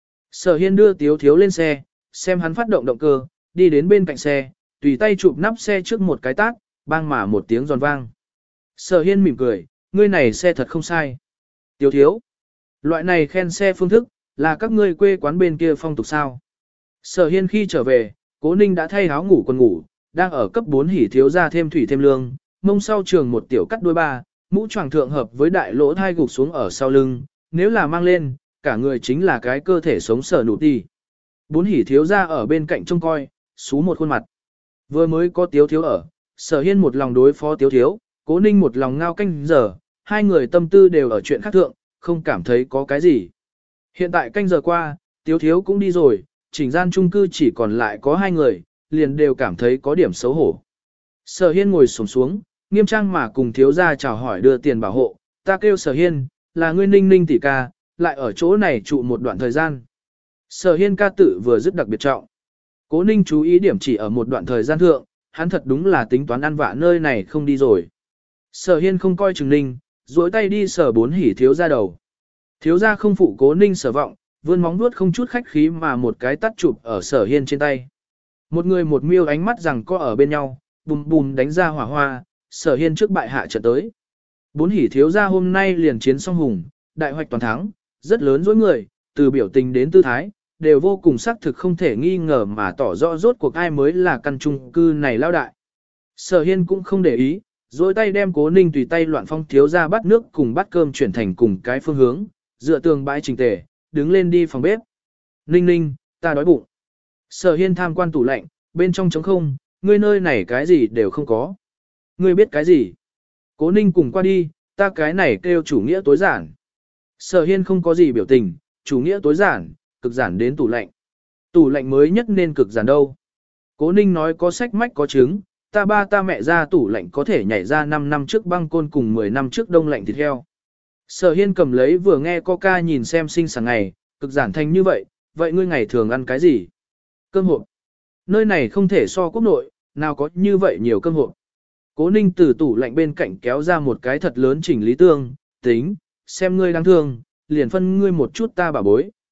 Sở Hiên đưa Tiếu Thiếu lên xe, xem hắn phát động động cơ, đi đến bên cạnh xe, tùy tay chụp nắp xe trước một cái tát, bang mà một tiếng giòn vang. Sở Hiên mỉm cười, ngươi này xe thật không sai. Tiếu Thiếu, loại này khen xe phương thức, là các ngươi quê quán bên kia phong tục sao. Sở Hiên khi trở về, Cố Ninh đã thay áo ngủ quần ngủ, đang ở cấp 4 hỉ thiếu ra thêm thủy thêm lương, mông sau trường một tiểu cắt đuôi ba, mũ choàng thượng hợp với đại lỗ thai gục xuống ở sau lưng, nếu là mang lên, cả người chính là cái cơ thể sống sở nụ ti. 4 hỉ thiếu ra ở bên cạnh trông coi, xú một khuôn mặt. Vừa mới có Tiếu Thiếu ở, Sở Hiên một lòng đối phó Tiếu Thiếu, Cố Ninh một lòng ngao canh giờ, hai người tâm tư đều ở chuyện khác thượng, không cảm thấy có cái gì. Hiện tại canh giờ qua, Tiếu Thiếu cũng đi rồi, chỉnh gian chung cư chỉ còn lại có hai người, liền đều cảm thấy có điểm xấu hổ. Sở Hiên ngồi xổm xuống, nghiêm trang mà cùng thiếu gia chào hỏi đưa tiền bảo hộ, ta kêu Sở Hiên, là ngươi Ninh Ninh tỷ ca, lại ở chỗ này trụ một đoạn thời gian. Sở Hiên ca tự vừa dứt đặc biệt trọng. Cố Ninh chú ý điểm chỉ ở một đoạn thời gian thượng, hắn thật đúng là tính toán ăn vạ nơi này không đi rồi. Sở Hiên không coi chừng Ninh, duỗi tay đi sở 4 hỉ thiếu gia đầu. Thiếu gia không phụ Cố Ninh sở vọng, vươn móng vuốt không chút khách khí mà một cái tắt chụp ở Sở Hiên trên tay. Một người một miêu ánh mắt rằng có ở bên nhau, bùm bùm đánh ra hỏa hoa, Sở Hiên trước bại hạ trận tới. 4 hỉ thiếu gia hôm nay liền chiến song hùng, đại hoạch toàn thắng, rất lớn dối người, từ biểu tình đến tư thái, đều vô cùng xác thực không thể nghi ngờ mà tỏ rõ rốt cuộc ai mới là căn chung cư này lao đại. Sở Hiên cũng không để ý, dối tay đem Cố Ninh tùy tay loạn phong thiếu ra bắt nước cùng bắt cơm chuyển thành cùng cái phương hướng, dựa tường bãi trình tề, đứng lên đi phòng bếp. Ninh Ninh, ta đói bụng. Sở Hiên tham quan tủ lạnh, bên trong trống không, ngươi nơi này cái gì đều không có. Ngươi biết cái gì? Cố Ninh cùng qua đi, ta cái này kêu chủ nghĩa tối giản. Sở Hiên không có gì biểu tình, chủ nghĩa tối giản, cực giản đến tủ lạnh. Tủ lạnh mới nhất nên cực giản đâu. Cố Ninh nói có sách mách có trứng, ta ba ta mẹ ra tủ lạnh có thể nhảy ra 5 năm trước băng côn cùng 10 năm trước đông lạnh thịt heo. Sở Hiên cầm lấy vừa nghe Coca nhìn xem sinh sản ngày, cực giản thành như vậy, vậy ngươi ngày thường ăn cái gì? Cơm hộp. Nơi này không thể so quốc nội, nào có như vậy nhiều cơm hộp. Cố Ninh từ tủ lạnh bên cạnh kéo ra một cái thật lớn chỉnh lý tương, tính, xem ngươi đáng thương, liền phân ngươi một chút ta bà bối.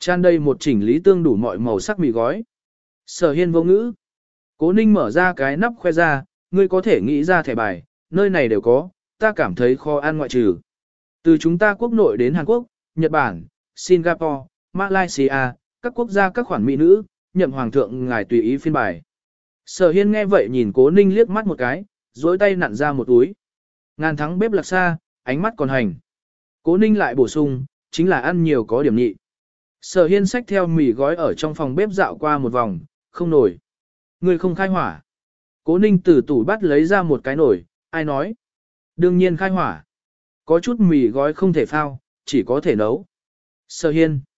Tràn đầy một chỉnh lý tương đủ mọi màu sắc mì gói. Sở Hiên vô ngữ. Cố Ninh mở ra cái nắp khoe ra, ngươi có thể nghĩ ra thẻ bài, nơi này đều có, ta cảm thấy khó ăn ngoại trừ. Từ chúng ta quốc nội đến Hàn Quốc, Nhật Bản, Singapore, Malaysia, các quốc gia các khoản mỹ nữ, nhậm hoàng thượng ngài tùy ý phiên bài. Sở Hiên nghe vậy nhìn Cố Ninh liếc mắt một cái, duỗi tay nặn ra một túi. Ngàn thắng bếp lạc xa, ánh mắt còn hành. Cố Ninh lại bổ sung, chính là ăn nhiều có điểm nhị. Sở Hiên xách theo mì gói ở trong phòng bếp dạo qua một vòng, không nổi. Người không khai hỏa. Cố Ninh từ tủ bắt lấy ra một cái nồi, ai nói? Đương nhiên khai hỏa. Có chút mì gói không thể phao, chỉ có thể nấu. Sở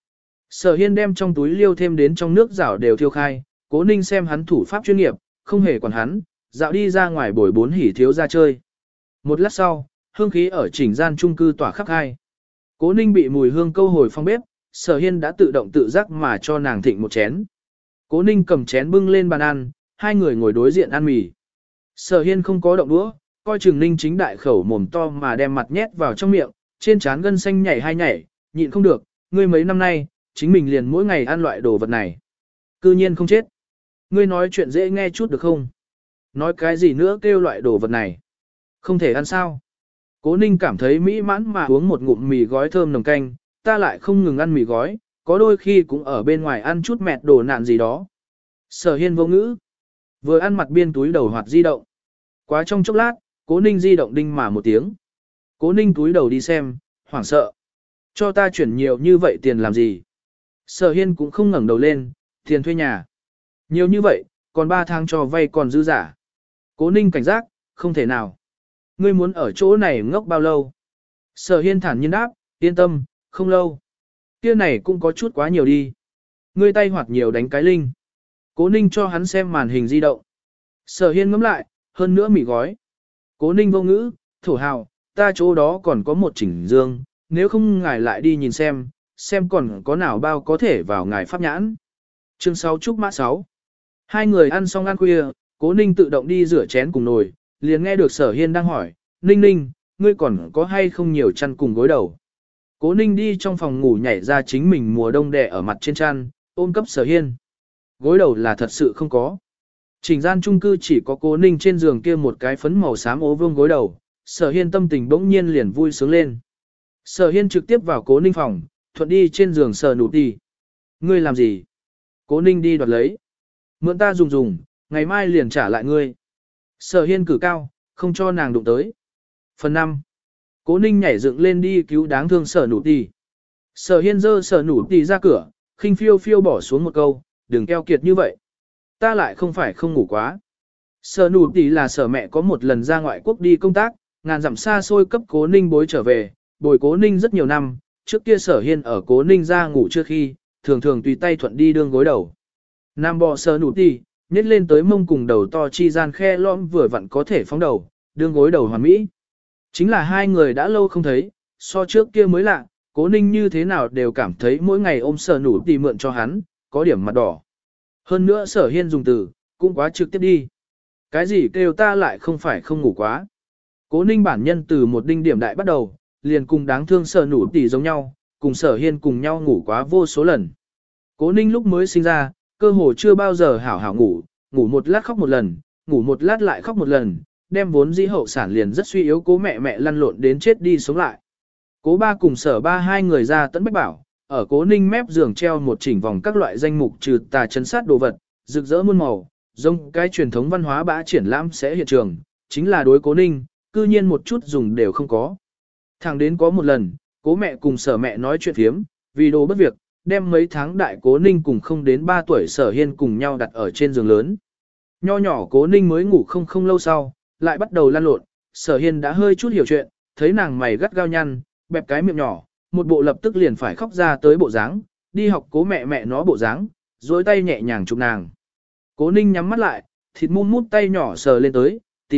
Hiên đem trong túi liêu thêm đến trong nước rảo đều thiêu khai, Cố Ninh xem hắn thủ pháp chuyên nghiệp, không hề quản hắn, dạo đi ra ngoài bồi bốn hỉ thiếu ra chơi. Một lát sau, hương khí ở chỉnh gian chung cư tỏa khắp hai. Cố Ninh bị mùi hương câu hồi phong bếp, Sở Hiên đã tự động tự giác mà cho nàng thịnh một chén. Cố Ninh cầm chén bưng lên bàn ăn, hai người ngồi đối diện ăn mì. Sở Hiên không có động đũa, coi chừng Ninh chính đại khẩu mồm to mà đem mặt nhét vào trong miệng, trên trán gân xanh nhảy hai nhảy, nhịn không được, ngươi mấy năm nay, chính mình liền mỗi ngày ăn loại đồ vật này. Cư nhiên không chết. Ngươi nói chuyện dễ nghe chút được không? Nói cái gì nữa kêu loại đồ vật này? Không thể ăn sao? Cố Ninh cảm thấy mỹ mãn mà uống một ngụm mì gói thơm nồng canh, ta lại không ngừng ăn mì gói, có đôi khi cũng ở bên ngoài ăn chút mẹt đồ nạn gì đó. Sở Hiên vô ngữ. Vừa ăn mặt biên túi đầu hoạt di động. Quá trong chốc lát, Cố Ninh di động đinh mà một tiếng. Cố Ninh túi đầu đi xem, hoảng sợ. Cho ta chuyển nhiều như vậy tiền làm gì? Sở Hiên cũng không ngẩng đầu lên, tiền thuê nhà. Nhiều như vậy, còn 3 tháng cho vay còn dư giả. Cố Ninh cảnh giác, không thể nào. Ngươi muốn ở chỗ này ngốc bao lâu? Sở Hiên thản nhiên đáp, yên tâm, không lâu. Kia này cũng có chút quá nhiều đi. Ngươi tay hoạt nhiều đánh cái linh. Cố Ninh cho hắn xem màn hình di động. Sở Hiên ngắm lại, hơn nữa mỉ gói. Cố Ninh vô ngữ, thổ hào, ta chỗ đó còn có một chỉnh dương, nếu không ngài lại đi nhìn xem còn có nào bao có thể vào ngài pháp nhãn. Chương 6 Trúc Mã 6. Hai người ăn xong ăn khuya, Cố Ninh tự động đi rửa chén cùng nồi, liền nghe được Sở Hiên đang hỏi, Ninh Ninh, ngươi còn có hay không nhiều chăn cùng gối đầu. Cố Ninh đi trong phòng ngủ nhảy ra chính mình mùa đông đè ở mặt trên chăn, ôm cấp Sở Hiên. Gối đầu là thật sự không có. Chỉnh gian chung cư chỉ có Cố Ninh trên giường kia một cái phấn màu xám ố vương gối đầu, Sở Hiên tâm tình bỗng nhiên liền vui sướng lên. Sở Hiên trực tiếp vào Cố Ninh phòng, thuận đi trên giường sờ nụt đi. Ngươi làm gì? Cố Ninh đi đoạt lấy. Mượn ta dùng, ngày mai liền trả lại ngươi. Sở Hiên cử cao, không cho nàng đụng tới. Phần 5. Cố Ninh nhảy dựng lên đi cứu đáng thương sở nụt đi. Sở Hiên dơ sở nụt đi ra cửa, khinh phiêu phiêu bỏ xuống một câu, đừng keo kiệt như vậy. Ta lại không phải không ngủ quá. Sở nụt đi là sở mẹ có một lần ra ngoại quốc đi công tác, ngàn dặm xa xôi cấp Cố Ninh bối trở về, bồi Cố Ninh rất nhiều năm, trước kia Sở Hiên ở Cố Ninh ra ngủ trước khi, thường thường tùy tay thuận đi đương gối đầu. Nam bò sở nụt đi, nhét lên tới mông cùng đầu to chi gian khe lõm vừa vặn có thể phóng đầu, đương gối đầu hoàn mỹ. Chính là hai người đã lâu không thấy, so trước kia mới lạ, Cố Ninh như thế nào đều cảm thấy mỗi ngày ôm sở nụt đi mượn cho hắn, có điểm mặt đỏ. Hơn nữa Sở Hiên dùng từ, cũng quá trực tiếp đi. Cái gì kêu ta lại không phải không ngủ quá. Cố Ninh bản nhân từ một đinh điểm đại bắt đầu, liền cùng đáng thương sở nụt đi giống nhau, cùng Sở Hiên cùng nhau ngủ quá vô số lần. Cố Ninh lúc mới sinh ra, cơ hồ chưa bao giờ hảo hảo ngủ, ngủ một lát khóc một lần, ngủ một lát lại khóc một lần, đem vốn dĩ hậu sản liền rất suy yếu Cố mẹ lăn lộn đến chết đi sống lại. Cố ba cùng Sở ba hai người ra tận bách bảo, ở Cố Ninh mép giường treo một chỉnh vòng các loại danh mục trừ tà chấn sát đồ vật, rực rỡ muôn màu, giống cái truyền thống văn hóa bã triển lãm sẽ hiện trường, chính là đối Cố Ninh, cư nhiên một chút dùng đều không có. Thẳng đến có một lần, Cố mẹ cùng Sở mẹ nói chuyện phiếm, vì đồ bất việc, đem mấy tháng đại Cố Ninh cùng không đến 3 tuổi Sở Hiên cùng nhau đặt ở trên giường lớn. Nho nhỏ Cố Ninh mới ngủ không lâu sau, lại bắt đầu lăn lộn, Sở Hiên đã hơi chút hiểu chuyện, thấy nàng mày gắt gao nhăn, bẹp cái miệng nhỏ, một bộ lập tức liền phải khóc ra tới bộ dáng, đi học Cố mẹ nó bộ dáng, dối tay nhẹ nhàng chụp nàng. Cố Ninh nhắm mắt lại, thịt mum mút tay nhỏ sờ lên tới,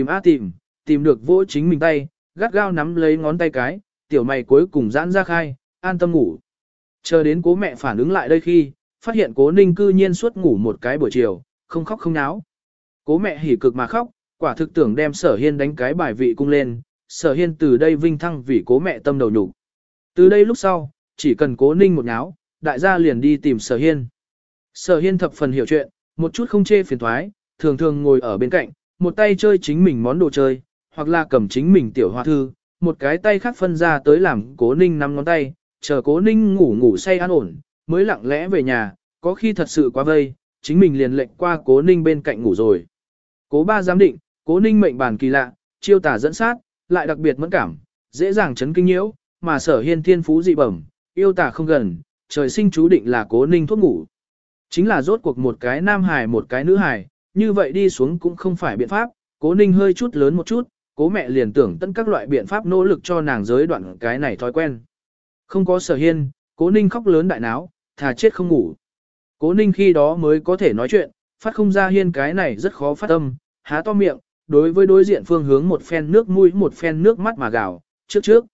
tìm được vỗ chính mình tay, gắt gao nắm lấy ngón tay cái, tiểu mày cuối cùng giãn ra khai, an tâm ngủ. Chờ đến Cố mẹ phản ứng lại đây khi, phát hiện Cố Ninh cư nhiên suốt ngủ một cái buổi chiều, không khóc không náo. Cố mẹ hỉ cực mà khóc, quả thực tưởng đem Sở Hiên đánh cái bài vị cung lên, Sở Hiên từ đây vinh thăng vì Cố mẹ tâm đầu nhục. Từ đây lúc sau, chỉ cần Cố Ninh một náo, đại gia liền đi tìm Sở Hiên. Sở Hiên thập phần hiểu chuyện, một chút không chê phiền thoái, thường thường ngồi ở bên cạnh, một tay chơi chính mình món đồ chơi, hoặc là cầm chính mình tiểu hoa thư, một cái tay khác phân ra tới làm Cố Ninh nắm ngón tay, chờ Cố Ninh ngủ say an ổn, mới lặng lẽ về nhà, có khi thật sự quá vây, chính mình liền lệnh qua Cố Ninh bên cạnh ngủ rồi. Cố ba giám định, Cố Ninh mệnh bản kỳ lạ, chiêu tà dẫn sát, lại đặc biệt mẫn cảm, dễ dàng chấn kinh nhiễu, mà Sở Hiên thiên phú dị bẩm, yêu tà không gần, trời sinh chú định là Cố Ninh thuốc ngủ. Chính là rốt cuộc một cái nam hài một cái nữ hài, như vậy đi xuống cũng không phải biện pháp, Cố Ninh hơi chút lớn một chút, Cố mẹ liền tưởng tận các loại biện pháp nỗ lực cho nàng giới đoạn cái này thói quen. Không có Sở Hiên, Cố Ninh khóc lớn đại náo, thà chết không ngủ. Cố Ninh khi đó mới có thể nói chuyện, phát không ra Hiên cái này rất khó phát âm, há to miệng, đối với đối diện phương hướng một phen nước mũi một phen nước mắt mà gào, trước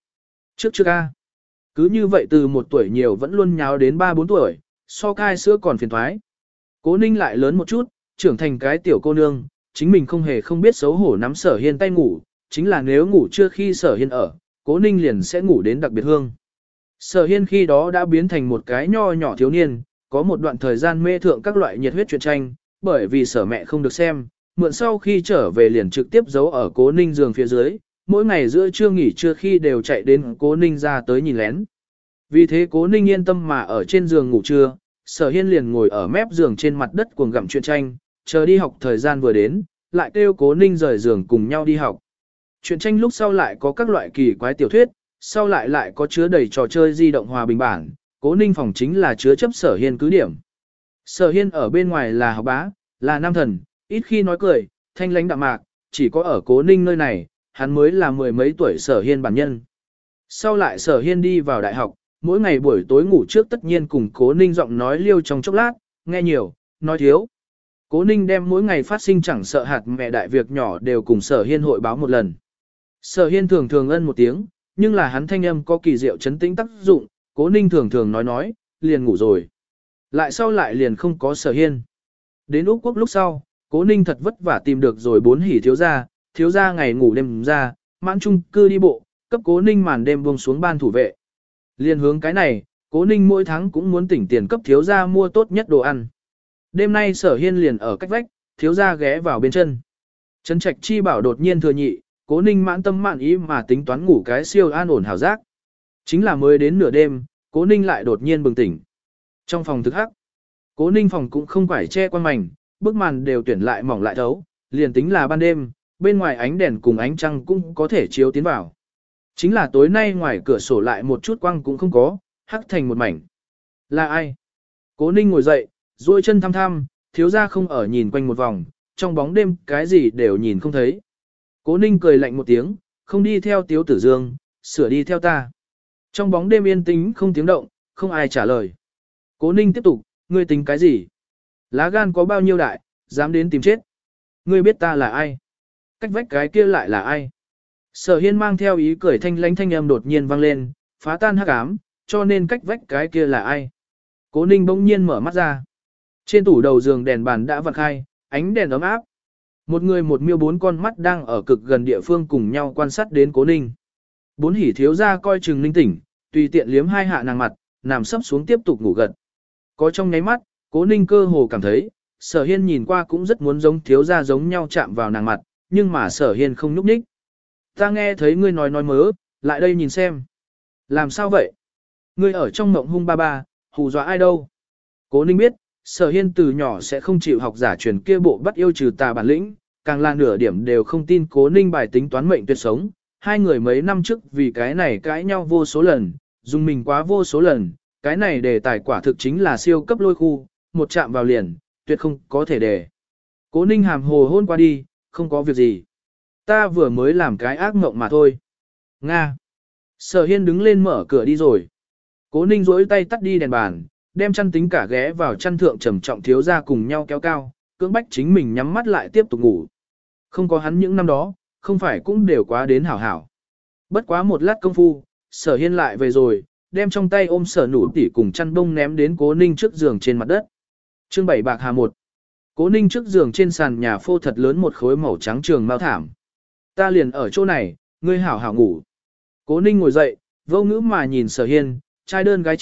a. Cứ như vậy từ 1 tuổi nhiều vẫn luôn nháo đến 3-4 tuổi, so cai sữa còn phiền thoái. Cố Ninh lại lớn một chút, trưởng thành cái tiểu cô nương, chính mình không hề không biết xấu hổ nắm Sở Hiên tay ngủ, chính là nếu ngủ chưa khi Sở Hiên ở, Cố Ninh liền sẽ ngủ đến đặc biệt hương. Sở Hiên khi đó đã biến thành một cái nho nhỏ thiếu niên, có một đoạn thời gian mê thượng các loại nhiệt huyết truyện tranh, bởi vì Sở mẹ không được xem, mượn sau khi trở về liền trực tiếp giấu ở Cố Ninh giường phía dưới, mỗi ngày giữa trưa nghỉ trưa khi đều chạy đến Cố Ninh ra tới nhìn lén. Vì thế Cố Ninh yên tâm mà ở trên giường ngủ trưa, Sở Hiên liền ngồi ở mép giường trên mặt đất cuồng gặm truyện tranh, chờ đi học thời gian vừa đến, lại kêu Cố Ninh rời giường cùng nhau đi học. Truyện tranh lúc sau lại có các loại kỳ quái tiểu thuyết, sau lại có chứa đầy trò chơi di động hòa bình bản, Cố Ninh phòng chính là chứa chấp Sở Hiên cứ điểm. Sở Hiên ở bên ngoài là học bá, là nam thần, ít khi nói cười, thanh lãnh đạm mạc, chỉ có ở Cố Ninh nơi này, hắn mới là 10 mấy tuổi Sở Hiên bản nhân. Sau lại Sở Hiên đi vào đại học, mỗi ngày buổi tối ngủ trước tất nhiên cùng Cố Ninh giọng nói liêu trong chốc lát, nghe nhiều, nói thiếu. Cố Ninh đem mỗi ngày phát sinh chẳng sợ hạt mẹ đại việc nhỏ đều cùng Sở Hiên hội báo một lần. Sở Hiên thường thường ân một tiếng, nhưng là hắn thanh âm có kỳ diệu chấn tĩnh tác dụng, Cố Ninh thường thường nói, liền ngủ rồi. Lại sau lại liền không có Sở Hiên. Đến Úc Quốc lúc sau, Cố Ninh thật vất vả tìm được rồi 4 hỉ thiếu gia ngày ngủ đêm ra, mãn trung cư đi bộ, cấp Cố Ninh màn đêm buông xuống ban thủ vệ. Liên hướng cái này, Cố Ninh mỗi tháng cũng muốn tỉnh tiền cấp thiếu gia mua tốt nhất đồ ăn. Đêm nay Sở Hiên liền ở cách vách, thiếu gia ghé vào bên chân. Trấn Trạch Chi bảo đột nhiên thừa nhị, Cố Ninh mãn tâm mãn ý mà tính toán ngủ cái siêu an ổn hảo giác. Chính là mới đến nửa đêm, Cố Ninh lại đột nhiên bừng tỉnh. Trong phòng thực hắc, Cố Ninh phòng cũng không phải che quan mảnh, bức màn đều tuyển lại mỏng lại thấu, liền tính là ban đêm, bên ngoài ánh đèn cùng ánh trăng cũng có thể chiếu tiến vào. Chính là tối nay ngoài cửa sổ lại một chút quang cũng không có, hắc thành một mảnh. Là ai? Cố Ninh ngồi dậy, duỗi chân thăm thăm, thiếu gia không ở nhìn quanh một vòng, trong bóng đêm cái gì đều nhìn không thấy. Cố Ninh cười lạnh một tiếng, không đi theo Tiếu Tử Dương, sửa đi theo ta. Trong bóng đêm yên tĩnh không tiếng động, không ai trả lời. Cố Ninh tiếp tục, ngươi tính cái gì? Lá gan có bao nhiêu đại, dám đến tìm chết? Ngươi biết ta là ai? Cách vách cái kia lại là ai? Sở Hiên mang theo ý cười thanh lãnh thanh âm đột nhiên vang lên, phá tan hắc ám, cho nên cách vách cái kia là ai? Cố Ninh bỗng nhiên mở mắt ra. Trên tủ đầu giường đèn bàn đã vặn khai, ánh đèn ấm áp. Một người một miêu 4 con mắt đang ở cực gần địa phương cùng nhau quan sát đến Cố Ninh. 4 hỉ thiếu gia coi chừng linh tỉnh, tùy tiện liếm 2 hạ nàng mặt, nằm sấp xuống tiếp tục ngủ gật. Có trong nháy mắt, Cố Ninh cơ hồ cảm thấy, Sở Hiên nhìn qua cũng rất muốn giống thiếu gia giống nhau chạm vào nàng mặt, nhưng mà Sở Hiên không nhúc nhích. Ta nghe thấy ngươi nói mớ, lại đây nhìn xem. Làm sao vậy? Ngươi ở trong mộng hung ba ba, hù dọa ai đâu? Cố Ninh biết, Sở Hiên từ nhỏ sẽ không chịu học giả truyền kia bộ bắt yêu trừ tà bản lĩnh, càng là nửa điểm đều không tin Cố Ninh bài tính toán mệnh tuyệt sống. Hai người mấy năm trước vì cái này cãi nhau vô số lần, dùng mình quá vô số lần, cái này đề tài quả thực chính là siêu cấp lôi khu, một chạm vào liền, tuyệt không có thể đề. Cố Ninh hàm hồ hôn qua đi, không có việc gì. Ta vừa mới làm cái ác mộng mà thôi. Nga. Sở Hiên đứng lên mở cửa đi rồi. Cố Ninh duỗi tay tắt đi đèn bàn, đem chăn tính cả ghé vào chăn thượng trầm trọng thiếu gia cùng nhau kéo cao, cưỡng bách chính mình nhắm mắt lại tiếp tục ngủ. Không có hắn những năm đó, không phải cũng đều quá đến hảo hảo. Bất quá một lát công phu, Sở Hiên lại về rồi, đem trong tay ôm Sở Nụ tỉ cùng chăn bông ném đến Cố Ninh trước giường trên mặt đất. Chương 7 bạc hà 1. Cố Ninh trước giường trên sàn nhà phô thật lớn một khối màu trắng trường mao thảm. Ta liền ở chỗ này, ngươi hảo hảo ngủ. Cố Ninh ngồi dậy, vô ngữ mà nhìn Sở Hiên, trai đơn gái chiếc,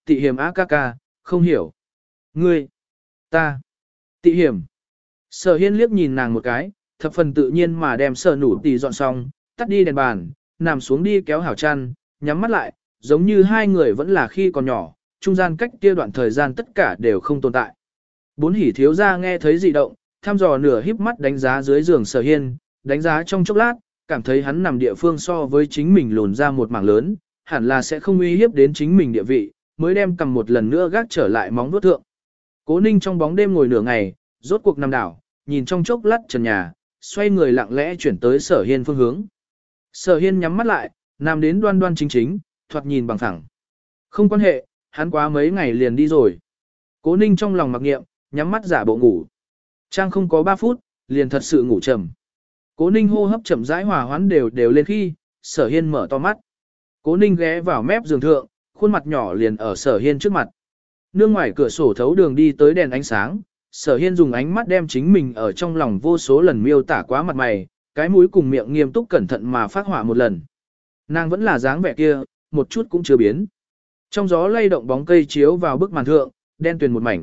Tị Hiểm á ca ca, không hiểu. Ngươi, ta, Tị Hiểm. Sở Hiên liếc nhìn nàng một cái, thập phần tự nhiên mà đem Sở Nụ Tì dọn xong, tắt đi đèn bàn, nằm xuống đi kéo hảo chăn, nhắm mắt lại, giống như hai người vẫn là khi còn nhỏ, trung gian cách kia đoạn thời gian tất cả đều không tồn tại. Bốn hỉ thiếu gia nghe thấy dị động, thăm dò nửa híp mắt đánh giá dưới giường Sở Hiên, đánh giá trong chốc lát, cảm thấy hắn nằm địa phương so với chính mình lùn ra một mảng lớn, hẳn là sẽ không uy hiếp đến chính mình địa vị, mới đem cầm một lần nữa gác trở lại móng vuốt thượng. Cố Ninh trong bóng đêm ngồi nửa ngày, rốt cuộc nằm đảo, nhìn trong chốc lát trần nhà, xoay người lặng lẽ chuyển tới Sở Hiên phương hướng. Sở Hiên nhắm mắt lại, nằm đến đoan đoan chính chính, thoạt nhìn bằng phẳng. Không quan hệ, hắn quá mấy ngày liền đi rồi. Cố Ninh trong lòng mặc nghiệm, nhắm mắt giả bộ ngủ. Trang không có 3 phút, liền thật sự ngủ trầm. Cố Ninh hô hấp chậm rãi hòa hoãn đều lên khi, Sở Hiên mở to mắt. Cố Ninh ghé vào mép giường thượng, khuôn mặt nhỏ liền ở Sở Hiên trước mặt. Nương ngoài cửa sổ thấu đường đi tới đèn ánh sáng, Sở Hiên dùng ánh mắt đem chính mình ở trong lòng vô số lần miêu tả quá mặt mày, cái mũi cùng miệng nghiêm túc cẩn thận mà phát họa một lần. Nàng vẫn là dáng vẻ kia, một chút cũng chưa biến. Trong gió lay động bóng cây chiếu vào bức màn thượng, đen tuyền một mảnh.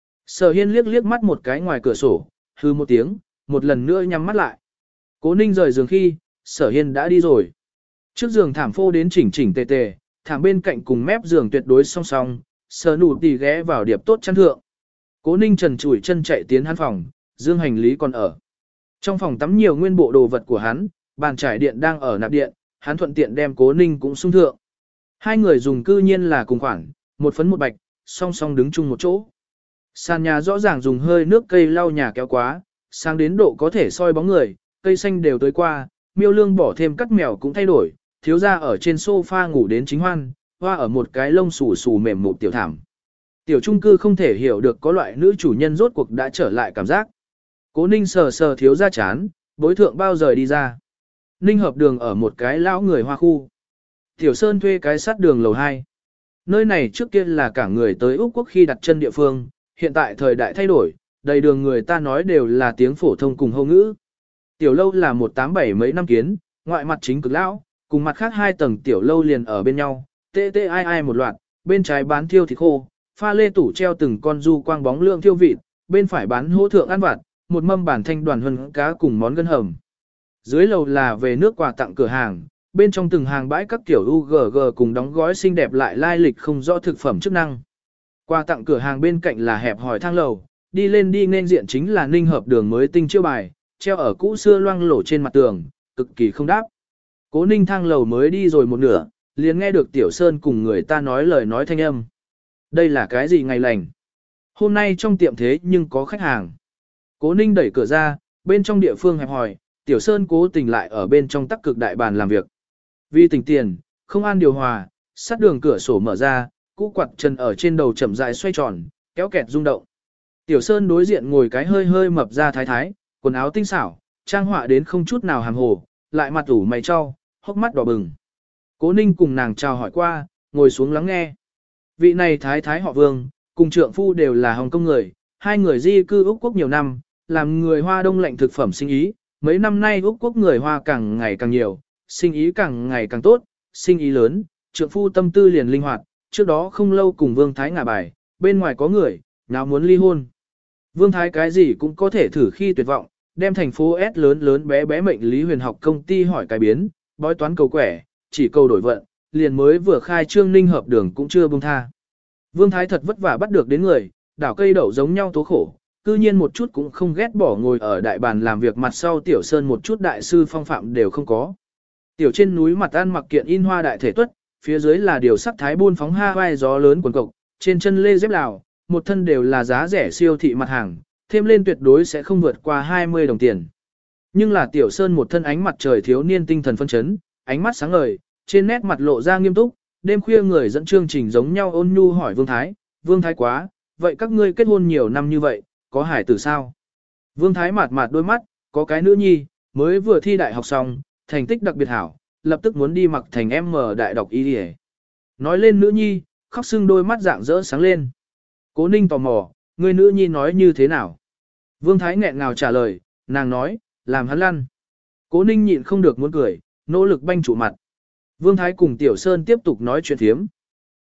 Sở Hiên liếc mắt một cái ngoài cửa sổ, hư một tiếng, một lần nữa nhắm mắt lại. Cố Ninh rời giường khi, Sở Hiên đã đi rồi. Trước giường thảm phô đến chỉnh chỉnh tề tề, thảm bên cạnh cùng mép giường tuyệt đối song song, Sở Nụ Tì ghé vào điệp tốt chăn thượng. Cố Ninh trần trụi chân chạy tiến hắn phòng, dương hành lý còn ở. Trong phòng tắm nhiều nguyên bộ đồ vật của hắn, bàn trải điện đang ở nạp điện, hắn thuận tiện đem Cố Ninh cũng xung thượng. Hai người dùng cư nhiên là cùng khoản, một phấn một bạch, song song đứng chung một chỗ. Sàn nhà rõ ràng dùng hơi nước cây lau nhà kéo quá, sáng đến độ có thể soi bóng người, cây xanh đều tới qua, miêu lương bỏ thêm cắt mèo cũng thay đổi, thiếu gia ở trên sofa ngủ đến chính hoan, hoa ở một cái lông xù xù mềm mụn tiểu thảm. Tiểu trung cư không thể hiểu được có loại nữ chủ nhân rốt cuộc đã trở lại cảm giác. Cố Ninh sờ sờ thiếu gia chán, bối thượng bao giờ đi ra. Ninh hợp đường ở một cái lão người hoa khu. Tiểu Sơn thuê cái sát đường lầu 2. Nơi này trước kia là cả người tới Úc Quốc khi đặt chân địa phương, hiện tại thời đại thay đổi, đầy đường người ta nói đều là tiếng phổ thông cùng hô ngữ. Tiểu lâu là 187 mấy năm kiến, ngoại mặt chính cực lão, cùng mặt khác 2 tầng tiểu lâu liền ở bên nhau, tê tê ai ai một loạt, bên trái bán thiêu thịt khô, pha lê tủ treo từng con du quang bóng lượng thiêu vịt, bên phải bán hỗ thượng ăn vặt, một mâm bản thanh đoàn hân cá cùng món gân hầm. Dưới lầu là về nước quà tặng cửa hàng, bên trong từng hàng bãi các tiểu UGG cùng đóng gói xinh đẹp lại lai lịch không rõ thực phẩm chức năng. Quà tặng cửa hàng bên cạnh là hẹp hỏi thang lầu, đi lên đi nên diện chính là Ninh hợp đường mới tinh chiêu bài, treo ở cũ xưa loang lổ trên mặt tường, cực kỳ không đáp. Cố Ninh thang lầu mới đi rồi một nửa, liền nghe được Tiểu Sơn cùng người ta nói lời nói thanh âm. Đây là cái gì ngày lành? Hôm nay trong tiệm thế nhưng có khách hàng. Cố Ninh đẩy cửa ra, bên trong địa phương hẹp hỏi, Tiểu Sơn cố tình lại ở bên trong tắc cực đại bàn làm việc. Vì tỉnh tiền, không an điều hòa, sát đường cửa sổ mở ra, cũ quạt chân ở trên đầu chậm rãi xoay tròn, kéo kẹt rung động. Tiểu Sơn đối diện ngồi cái hơi hơi mập ra thái thái, quần áo tinh xảo, trang họa đến không chút nào hàm hồ, lại mặt ủ mày cho, hốc mắt đỏ bừng. Cố Ninh cùng nàng chào hỏi qua, ngồi xuống lắng nghe. Vị này thái thái họ Vương, cùng trượng phu đều là Hồng Kông người, hai người di cư Úc Quốc nhiều năm, làm người Hoa đông lạnh thực phẩm sinh ý. Mấy năm nay Úc Quốc người Hoa càng ngày càng nhiều, sinh ý càng ngày càng tốt, sinh ý lớn, trượng phu tâm tư liền linh hoạt, trước đó không lâu cùng Vương Thái ngả bài, bên ngoài có người, nào muốn ly hôn. Vương Thái cái gì cũng có thể thử khi tuyệt vọng, đem thành phố S lớn lớn bé bé mệnh lý huyền học công ty hỏi cái biến, bói toán cầu quẻ, chỉ cầu đổi vận, liền mới vừa khai trương Ninh hợp đường cũng chưa buông tha. Vương Thái thật vất vả bắt được đến người, đảo cây đậu giống nhau tố khổ, cư nhiên một chút cũng không ghét bỏ ngồi ở đại bàn làm việc mặt sau Tiểu Sơn một chút đại sư phong phạm đều không có. Tiểu trên núi mặt ăn mặc kiện in hoa đại thể tuất, phía dưới là điều sắc thái buôn phóng Hawaii gió lớn quần cộc, trên chân lê dép Lào, một thân đều là giá rẻ siêu thị mặt hàng, thêm lên tuyệt đối sẽ không vượt qua 20 đồng tiền. Nhưng là Tiểu Sơn một thân ánh mặt trời thiếu niên tinh thần phân chấn, ánh mắt sáng ngời, trên nét mặt lộ ra nghiêm túc, đêm khuya người dẫn chương trình giống nhau ôn nhu hỏi Vương Thái quá, vậy các ngươi kết hôn nhiều năm như vậy, có hải tử sao? Vương Thái mạt mạt đôi mắt, có cái nữ nhi, mới vừa thi đại học xong, thành tích đặc biệt hảo, lập tức muốn đi mặc thành M đại đọc y đi. Nói lên nữ nhi, khóc sưng đôi mắt dạng rỡ sáng lên. Cố Ninh tò mò, người nữ nhi nói như thế nào? Vương Thái nghẹn ngào trả lời, nàng nói, làm hắn lăn. Cố Ninh nhịn không được muốn cười, nỗ lực banh trụ mặt. Vương Thái cùng Tiểu Sơn tiếp tục nói chuyện thiếm.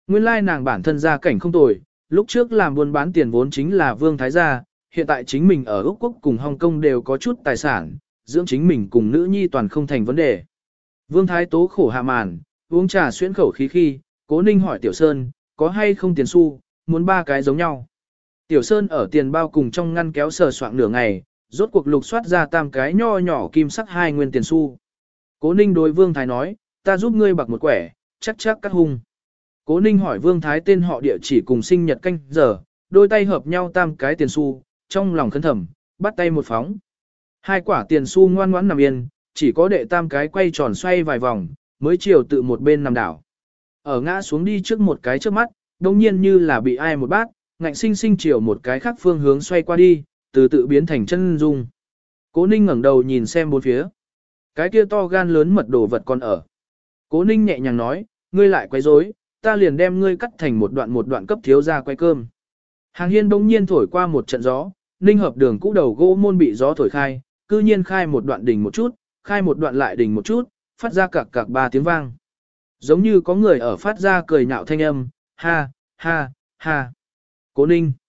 Nguyên lai nàng bản thân gia cảnh không tồi, lúc trước làm buôn bán tiền vốn chính là Vương Thái gia, hiện tại chính mình ở Úc Quốc cùng Hồng Kông đều có chút tài sản, dưỡng chính mình cùng nữ nhi toàn không thành vấn đề. Vương Thái tố khổ hạ màn, uống trà xuyễn khẩu khí khi, Cố Ninh hỏi Tiểu Sơn, có hay không tiền xu, muốn 3 cái giống nhau. Tiểu Sơn ở tiền bao cùng trong ngăn kéo sờ soạng nửa ngày, rốt cuộc lục soát ra 3 cái nho nhỏ kim sắc 2 nguyên tiền xu. Cố Ninh đối Vương Thái nói, ta giúp ngươi bạc một quẻ, chắc cắt hung. Cố Ninh hỏi Vương Thái tên họ địa chỉ cùng sinh nhật canh giờ, đôi tay hợp nhau 3 cái tiền xu, trong lòng khấn thầm, bắt tay một phóng. 2 quả tiền xu ngoan ngoãn nằm yên, chỉ có đệ 3 cái quay tròn xoay vài vòng, mới chiều tự một bên nằm đảo. Ở ngã xuống đi trước một cái trước mắt, đồng nhiên như là bị ai một bát, ngạnh sinh sinh chiều một cái khác phương hướng xoay qua đi, từ tự biến thành chân dung. Cố Ninh ngẩng đầu nhìn xem bốn phía. Cái kia to gan lớn mật đồ vật còn ở. Cố Ninh nhẹ nhàng nói, ngươi lại quấy rối, ta liền đem ngươi cắt thành một đoạn cấp thiếu ra quay cơm. Hàng hiên bỗng nhiên thổi qua một trận gió, Ninh hợp đường cũ đầu gỗ môn bị gió thổi khai, cư nhiên khai một đoạn đỉnh một chút, khai một đoạn lại đỉnh một chút, phát ra cạc 3 tiếng vang. Giống như có người ở phát ra cười nhạo thanh âm, ha, ha, ha. Cố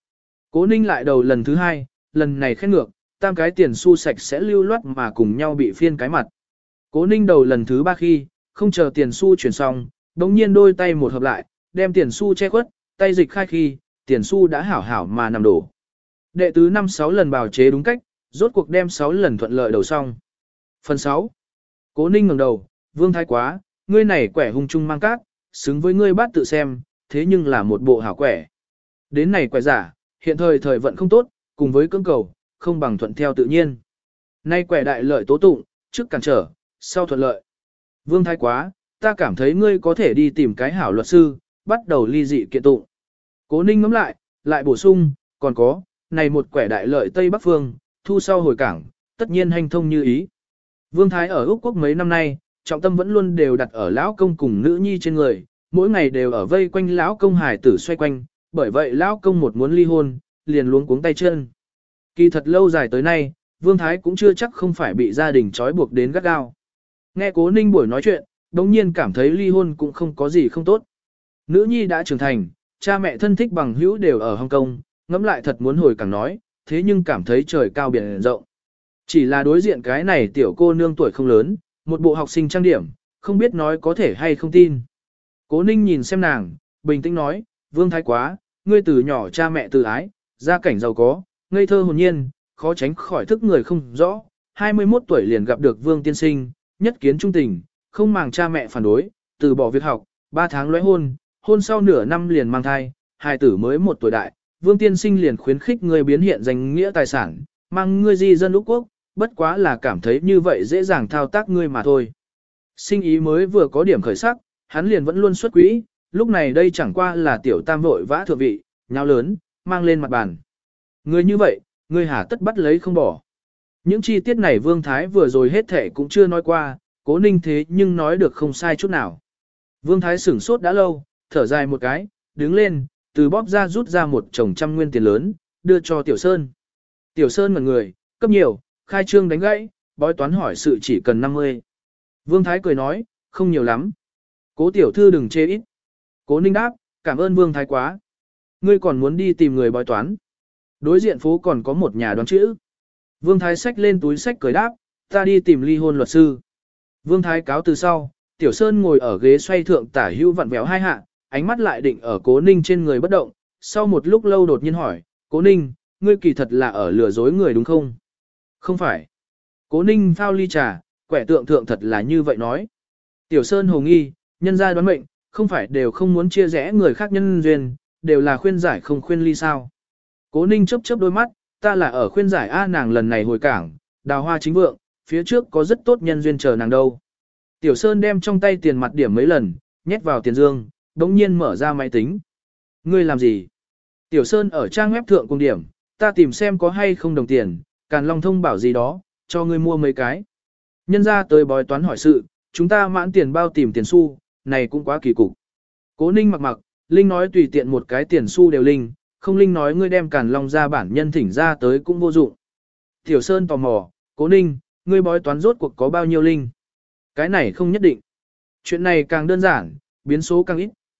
Ninh lại đầu lần thứ 2, lần này khét ngược, 3 cái tiền xu sạch sẽ lưu loát mà cùng nhau bị phiên cái mặt. Cố Ninh đầu lần thứ 3 khi, không chờ tiền xu chuyển xong, đống nhiên đôi tay một hợp lại, đem tiền xu che khuất, tay dịch khai khi, tiền xu đã hảo hảo mà nằm đổ. Đệ tứ 5-6 lần bào chế đúng cách, rốt cuộc đem 6 lần thuận lợi đầu xong. Phần 6. Cố Ninh ngẩng đầu, Vương Thái quá, ngươi này quẻ hung trung mang cát, xứng với ngươi bát tự xem, thế nhưng là một bộ hảo quẻ. Đến này quẻ giả, hiện thời vận không tốt, cùng với cưỡng cầu, không bằng thuận theo tự nhiên. Nay quẻ đại lợi tố tụng, trước cản trở, sau thuận lợi. Vương Thái quá, ta cảm thấy ngươi có thể đi tìm cái hảo luật sư, bắt đầu ly dị kiện tụng. Cố Ninh ngẫm lại bổ sung, còn có, này một quẻ đại lợi Tây Bắc Phương, thu sau hồi cảng, tất nhiên hành thông như ý. Vương Thái ở Úc Quốc mấy năm nay, trọng tâm vẫn luôn đều đặt ở lão công cùng nữ nhi trên người, mỗi ngày đều ở vây quanh lão công hải tử xoay quanh, bởi vậy lão công một muốn ly hôn, liền luống cuống tay chân. Kỳ thật lâu dài tới nay, Vương Thái cũng chưa chắc không phải bị gia đình trói buộc đến gắt gao. Nghe Cố Ninh buổi nói chuyện, đống nhiên cảm thấy ly hôn cũng không có gì không tốt. Nữ nhi đã trưởng thành, cha mẹ thân thích bằng hữu đều ở Hồng Kông, ngẫm lại thật muốn hồi càng nói, thế nhưng cảm thấy trời cao biển rộng. Chỉ là đối diện cái này tiểu cô nương tuổi không lớn, một bộ học sinh trang điểm, không biết nói có thể hay không tin. Cố Ninh nhìn xem nàng, bình tĩnh nói, Vương Thái quá, ngươi từ nhỏ cha mẹ từ ái, gia cảnh giàu có, ngây thơ hồn nhiên, khó tránh khỏi thức người không rõ, 21 tuổi liền gặp được Vương tiên sinh, nhất kiến trung tình, không màng cha mẹ phản đối, từ bỏ việc học, 3 tháng lóe hôn sau nửa năm liền mang thai, hài tử mới 1 tuổi đại, Vương tiên sinh liền khuyến khích ngươi biến hiện danh nghĩa tài sản, mang ngươi di dân Úc Quốc, bất quá là cảm thấy như vậy dễ dàng thao tác ngươi mà thôi. Sinh ý mới vừa có điểm khởi sắc, hắn liền vẫn luôn xuất quỹ, lúc này đây chẳng qua là tiểu tam vội vã thượng vị, nháo lớn, mang lên mặt bàn. Ngươi như vậy, ngươi hà tất bắt lấy không bỏ. Những chi tiết này Vương Thái vừa rồi hết thể cũng chưa nói qua, Cố Ninh thế nhưng nói được không sai chút nào. Vương Thái sửng sốt đã lâu, thở dài một cái, đứng lên, từ bóp ra rút ra một chồng 100 nguyên tiền lớn, đưa cho Tiểu Sơn. Tiểu Sơn ngẩn người, cấp nhiều, khai trương đánh gãy, bói toán hỏi sự chỉ cần 50. Vương Thái cười nói, không nhiều lắm. Cố tiểu thư đừng chê ít. Cố Ninh đáp, cảm ơn Vương Thái quá. Ngươi còn muốn đi tìm người bói toán. Đối diện phố còn có một nhà đoán chữ. Vương Thái xách lên túi sách cười đáp, ta đi tìm ly hôn luật sư. Vương Thái cáo từ sau, Tiểu Sơn ngồi ở ghế xoay thượng tả hữu vặn vẹo 2 hạ, ánh mắt lại định ở Cố Ninh trên người bất động. Sau một lúc lâu đột nhiên hỏi, Cố Ninh, ngươi kỳ thật là ở lừa dối người đúng không? Không phải. Cố Ninh phao ly trà, quẻ tượng thượng thật là như vậy nói. Tiểu Sơn hồ nghi, nhân gia đoán mệnh, không phải đều không muốn chia rẽ người khác nhân duyên, đều là khuyên giải không khuyên ly sao. Cố Ninh chớp chớp đôi mắt, ta là ở khuyên giải A nàng lần này hồi cảng, đào hoa chính vượng, phía trước có rất tốt nhân duyên chờ nàng đâu. Tiểu Sơn đem trong tay tiền mặt điểm mấy lần, nhét vào tiền dương, đống nhiên mở ra máy tính. Ngươi làm gì? Tiểu Sơn ở trang web thượng cùng điểm, ta tìm xem có hay không đồng tiền, Càn Long thông bảo gì đó, cho ngươi mua mấy cái. Nhân ra tới bói toán hỏi sự, chúng ta mãn tiền bao tìm tiền xu, này cũng quá kỳ cục. Cố Ninh mặc, Linh nói tùy tiện một cái tiền xu đều Linh, không Linh nói ngươi đem Càn Long ra bản nhân thỉnh ra tới cũng vô dụng. Tiểu Sơn tò mò, Cố Ninh, ngươi bói toán rốt cuộc có bao nhiêu Linh? Cái này không nhất định. Chuyện này càng đơn giản, biến số càng ít,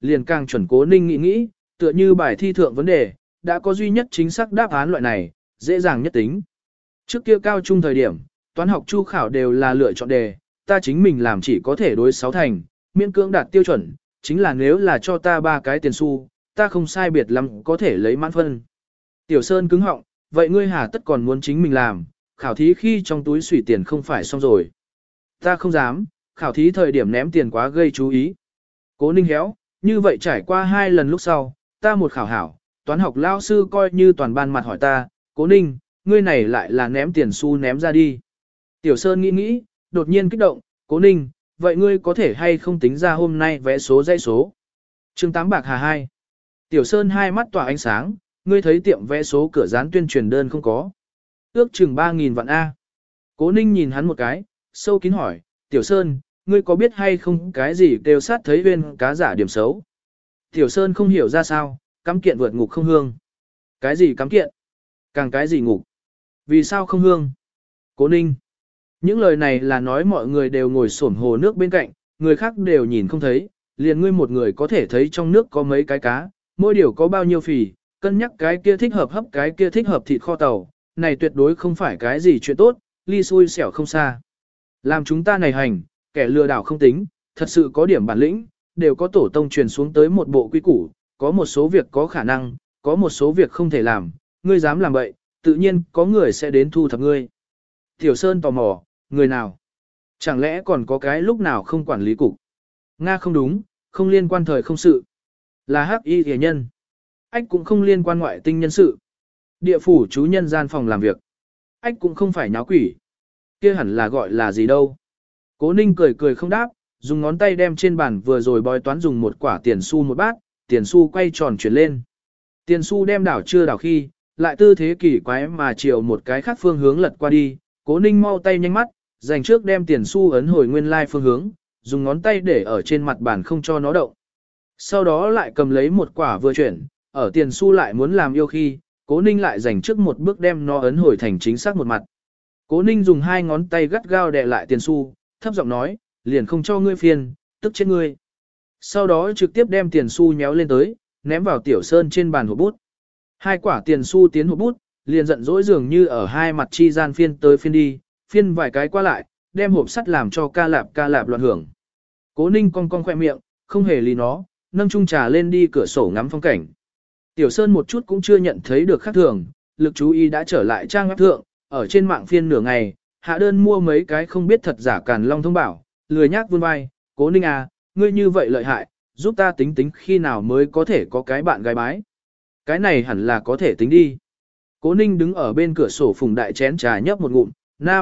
liền càng chuẩn. Cố Ninh nghĩ, tựa như bài thi thượng vấn đề, đã có duy nhất chính xác đáp án loại này, dễ dàng nhất tính. Trước kia cao trung thời điểm, toán học chu khảo đều là lựa chọn đề, ta chính mình làm chỉ có thể đối 6 thành, miễn cưỡng đạt tiêu chuẩn, chính là nếu là cho ta 3 cái tiền xu, ta không sai biệt lắm có thể lấy mãn phân. Tiểu Sơn cứng họng, vậy ngươi hà tất còn muốn chính mình làm, khảo thí khi trong túi xủy tiền không phải xong rồi. Ta không dám, khảo thí thời điểm ném tiền quá gây chú ý. Cố Ninh héo, như vậy trải qua 2 lần lúc sau, ta một khảo hảo, toán học lao sư coi như toàn ban mặt hỏi ta, Cố Ninh, ngươi này lại là ném tiền xu ném ra đi. Tiểu Sơn nghĩ, đột nhiên kích động, Cố Ninh, vậy ngươi có thể hay không tính ra hôm nay vẽ số dãy số. Chương 8 bạc hà 2. Tiểu Sơn hai mắt tỏa ánh sáng, ngươi thấy tiệm vẽ số cửa dán tuyên truyền đơn không có. Ước chừng 3.000 vạn A. Cố Ninh nhìn hắn một cái, sâu kín hỏi, Tiểu Sơn, ngươi có biết hay không cái gì kêu sát thấy huyên cá giả điểm xấu. Tiểu Sơn không hiểu ra sao, cắm kiện vượt ngục không hương. Cái gì cắm kiện? Càng cái gì ngục? Vì sao không hương? Cố Ninh. Những lời này là nói mọi người đều ngồi xổm hồ nước bên cạnh, người khác đều nhìn không thấy, liền ngươi một người có thể thấy trong nước có mấy cái cá, mỗi điều có bao nhiêu phì, cân nhắc cái kia thích hợp hấp cái kia thích hợp thịt kho tàu, này tuyệt đối không phải cái gì chuyện tốt, ly xui xẻo không xa. Làm chúng ta này hành, kẻ lừa đảo không tính, thật sự có điểm bản lĩnh, đều có tổ tông truyền xuống tới một bộ quy củ, có một số việc có khả năng, có một số việc không thể làm, ngươi dám làm vậy, tự nhiên có người sẽ đến thu thập ngươi. Tiểu Sơn tò mò, người nào? Chẳng lẽ còn có cái lúc nào không quản lý cục? Nga không đúng, không liên quan thời không sự. Là hắc y rìa nhân. Ách cũng không liên quan ngoại tinh nhân sự. Địa phủ chú nhân gian phòng làm việc. Ách cũng không phải nháo quỷ. Kia hẳn là gọi là gì đâu. Cố Ninh cười không đáp, dùng ngón tay đem trên bàn vừa rồi bói toán dùng một quả tiền xu một bát, tiền xu quay tròn chuyển lên. Tiền xu đem đảo chưa đảo khi, lại tư thế kỳ quái mà chiều một cái khác phương hướng lật qua đi. Cố Ninh mau tay nhanh mắt, dành trước đem tiền xu ấn hồi nguyên lai phương hướng, dùng ngón tay để ở trên mặt bàn không cho nó động. Sau đó lại cầm lấy một quả vừa chuyển, ở tiền xu lại muốn làm yêu khi, Cố Ninh lại dành trước một bước đem nó ấn hồi thành chính xác một mặt. Cố Ninh dùng hai ngón tay gắt gao đè lại tiền xu, thấp giọng nói, liền không cho ngươi phiền, tức chết ngươi. Sau đó trực tiếp đem tiền xu nhéo lên tới, ném vào Tiểu Sơn trên bàn hộp bút. Hai quả tiền xu tiến hộp bút, liền giận dỗi dường như ở hai mặt chi gian phiên tới phiên đi, phiên vài cái qua lại, đem hộp sắt làm cho ca lạp loạn hưởng. Cố Ninh cong cong khoe miệng, không hề lý nó, nâng chung trà lên đi cửa sổ ngắm phong cảnh. Tiểu Sơn một chút cũng chưa nhận thấy được khác thường, lực chú ý đã trở lại trang web thượng, ở trên mạng phiên nửa ngày, hạ đơn mua mấy cái không biết thật giả Càn Long thông bảo, lười nhác vươn vai, Cố Ninh à, ngươi như vậy lợi hại, giúp ta tính tính khi nào mới có thể có cái bạn gái bái. Cái này hẳn là có thể tính đi. Cố Ninh đứng ở bên cửa sổ phùng đại chén trà nhấp một ngụm,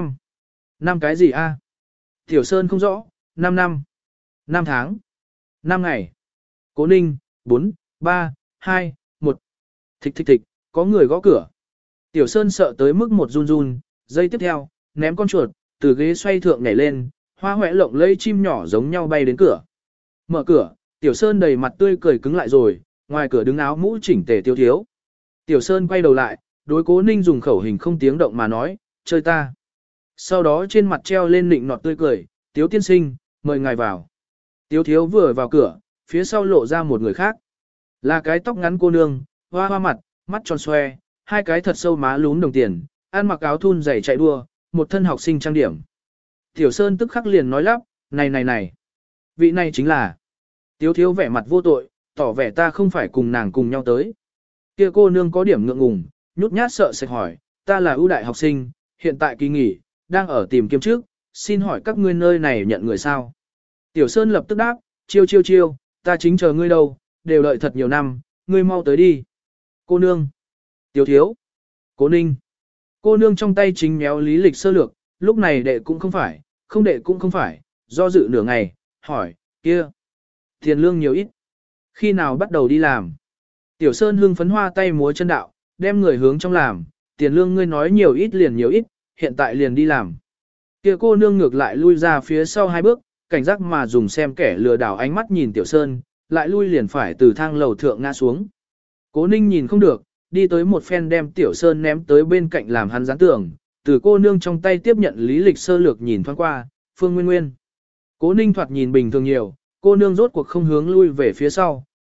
năm cái gì a? Tiểu Sơn không rõ, 5 năm, 5 tháng, 5 ngày. Cố Ninh, 4, 3, 2, 1. Thịch, có người gõ cửa. Tiểu Sơn sợ tới mức một run, giây tiếp theo, ném con chuột, từ ghế xoay thượng nhảy lên, hoa hoẹ lộng lây chim nhỏ giống nhau bay đến cửa. Mở cửa, Tiểu Sơn đầy mặt tươi cười cứng lại rồi, ngoài cửa đứng áo mũ chỉnh tề Tiêu Thiếu. Tiểu Sơn quay đầu lại, đối Cố Ninh dùng khẩu hình không tiếng động mà nói, chơi ta. Sau đó trên mặt treo lên nịnh nọt tươi cười, Tiếu tiên sinh, mời ngài vào. Tiếu Thiếu vừa vào cửa, phía sau lộ ra một người khác. Là cái tóc ngắn cô nương, hoa mặt, mắt tròn xoe, hai cái thật sâu má lún đồng tiền, ăn mặc áo thun dày chạy đua, một thân học sinh trang điểm. Tiểu Sơn tức khắc liền nói lắp, này. Vị này chính là. Tiếu Thiếu vẻ mặt vô tội, tỏ vẻ ta không phải cùng nàng cùng nhau tới. Kia cô nương có điểm ngượng ngùng, nhút nhát sợ sệt hỏi, ta là ưu đại học sinh, hiện tại kỳ nghỉ, đang ở tìm kiếm trước, xin hỏi các ngươi nơi này nhận người sao? Tiểu Sơn lập tức đáp, chiêu, ta chính chờ ngươi đâu, đều đợi thật nhiều năm, ngươi mau tới đi. Cô nương, Tiểu Thiếu, Cố Ninh. Cô nương trong tay chính méo lý lịch sơ lược, lúc này đệ cũng không phải, không đệ cũng không phải, do dự nửa ngày, hỏi, kia, tiền lương nhiều ít. Khi nào bắt đầu đi làm? Tiểu Sơn hưng phấn hoa tay múa chân đạo, đem người hướng trong làm, tiền lương ngươi nói nhiều ít liền nhiều ít, hiện tại liền đi làm. Kia cô nương ngược lại lui ra phía sau hai bước, cảnh giác mà dùng xem kẻ lừa đảo ánh mắt nhìn Tiểu Sơn, lại lui liền phải từ thang lầu thượng ngã xuống. Cố Ninh nhìn không được, đi tới một phen đem Tiểu Sơn ném tới bên cạnh làm hắn dán tường, từ cô nương trong tay tiếp nhận lý lịch sơ lược nhìn thoáng qua, Phương Nguyên. Cố Ninh thoạt nhìn bình thường nhiều, cô nương rốt cuộc không hướng lui về phía sau,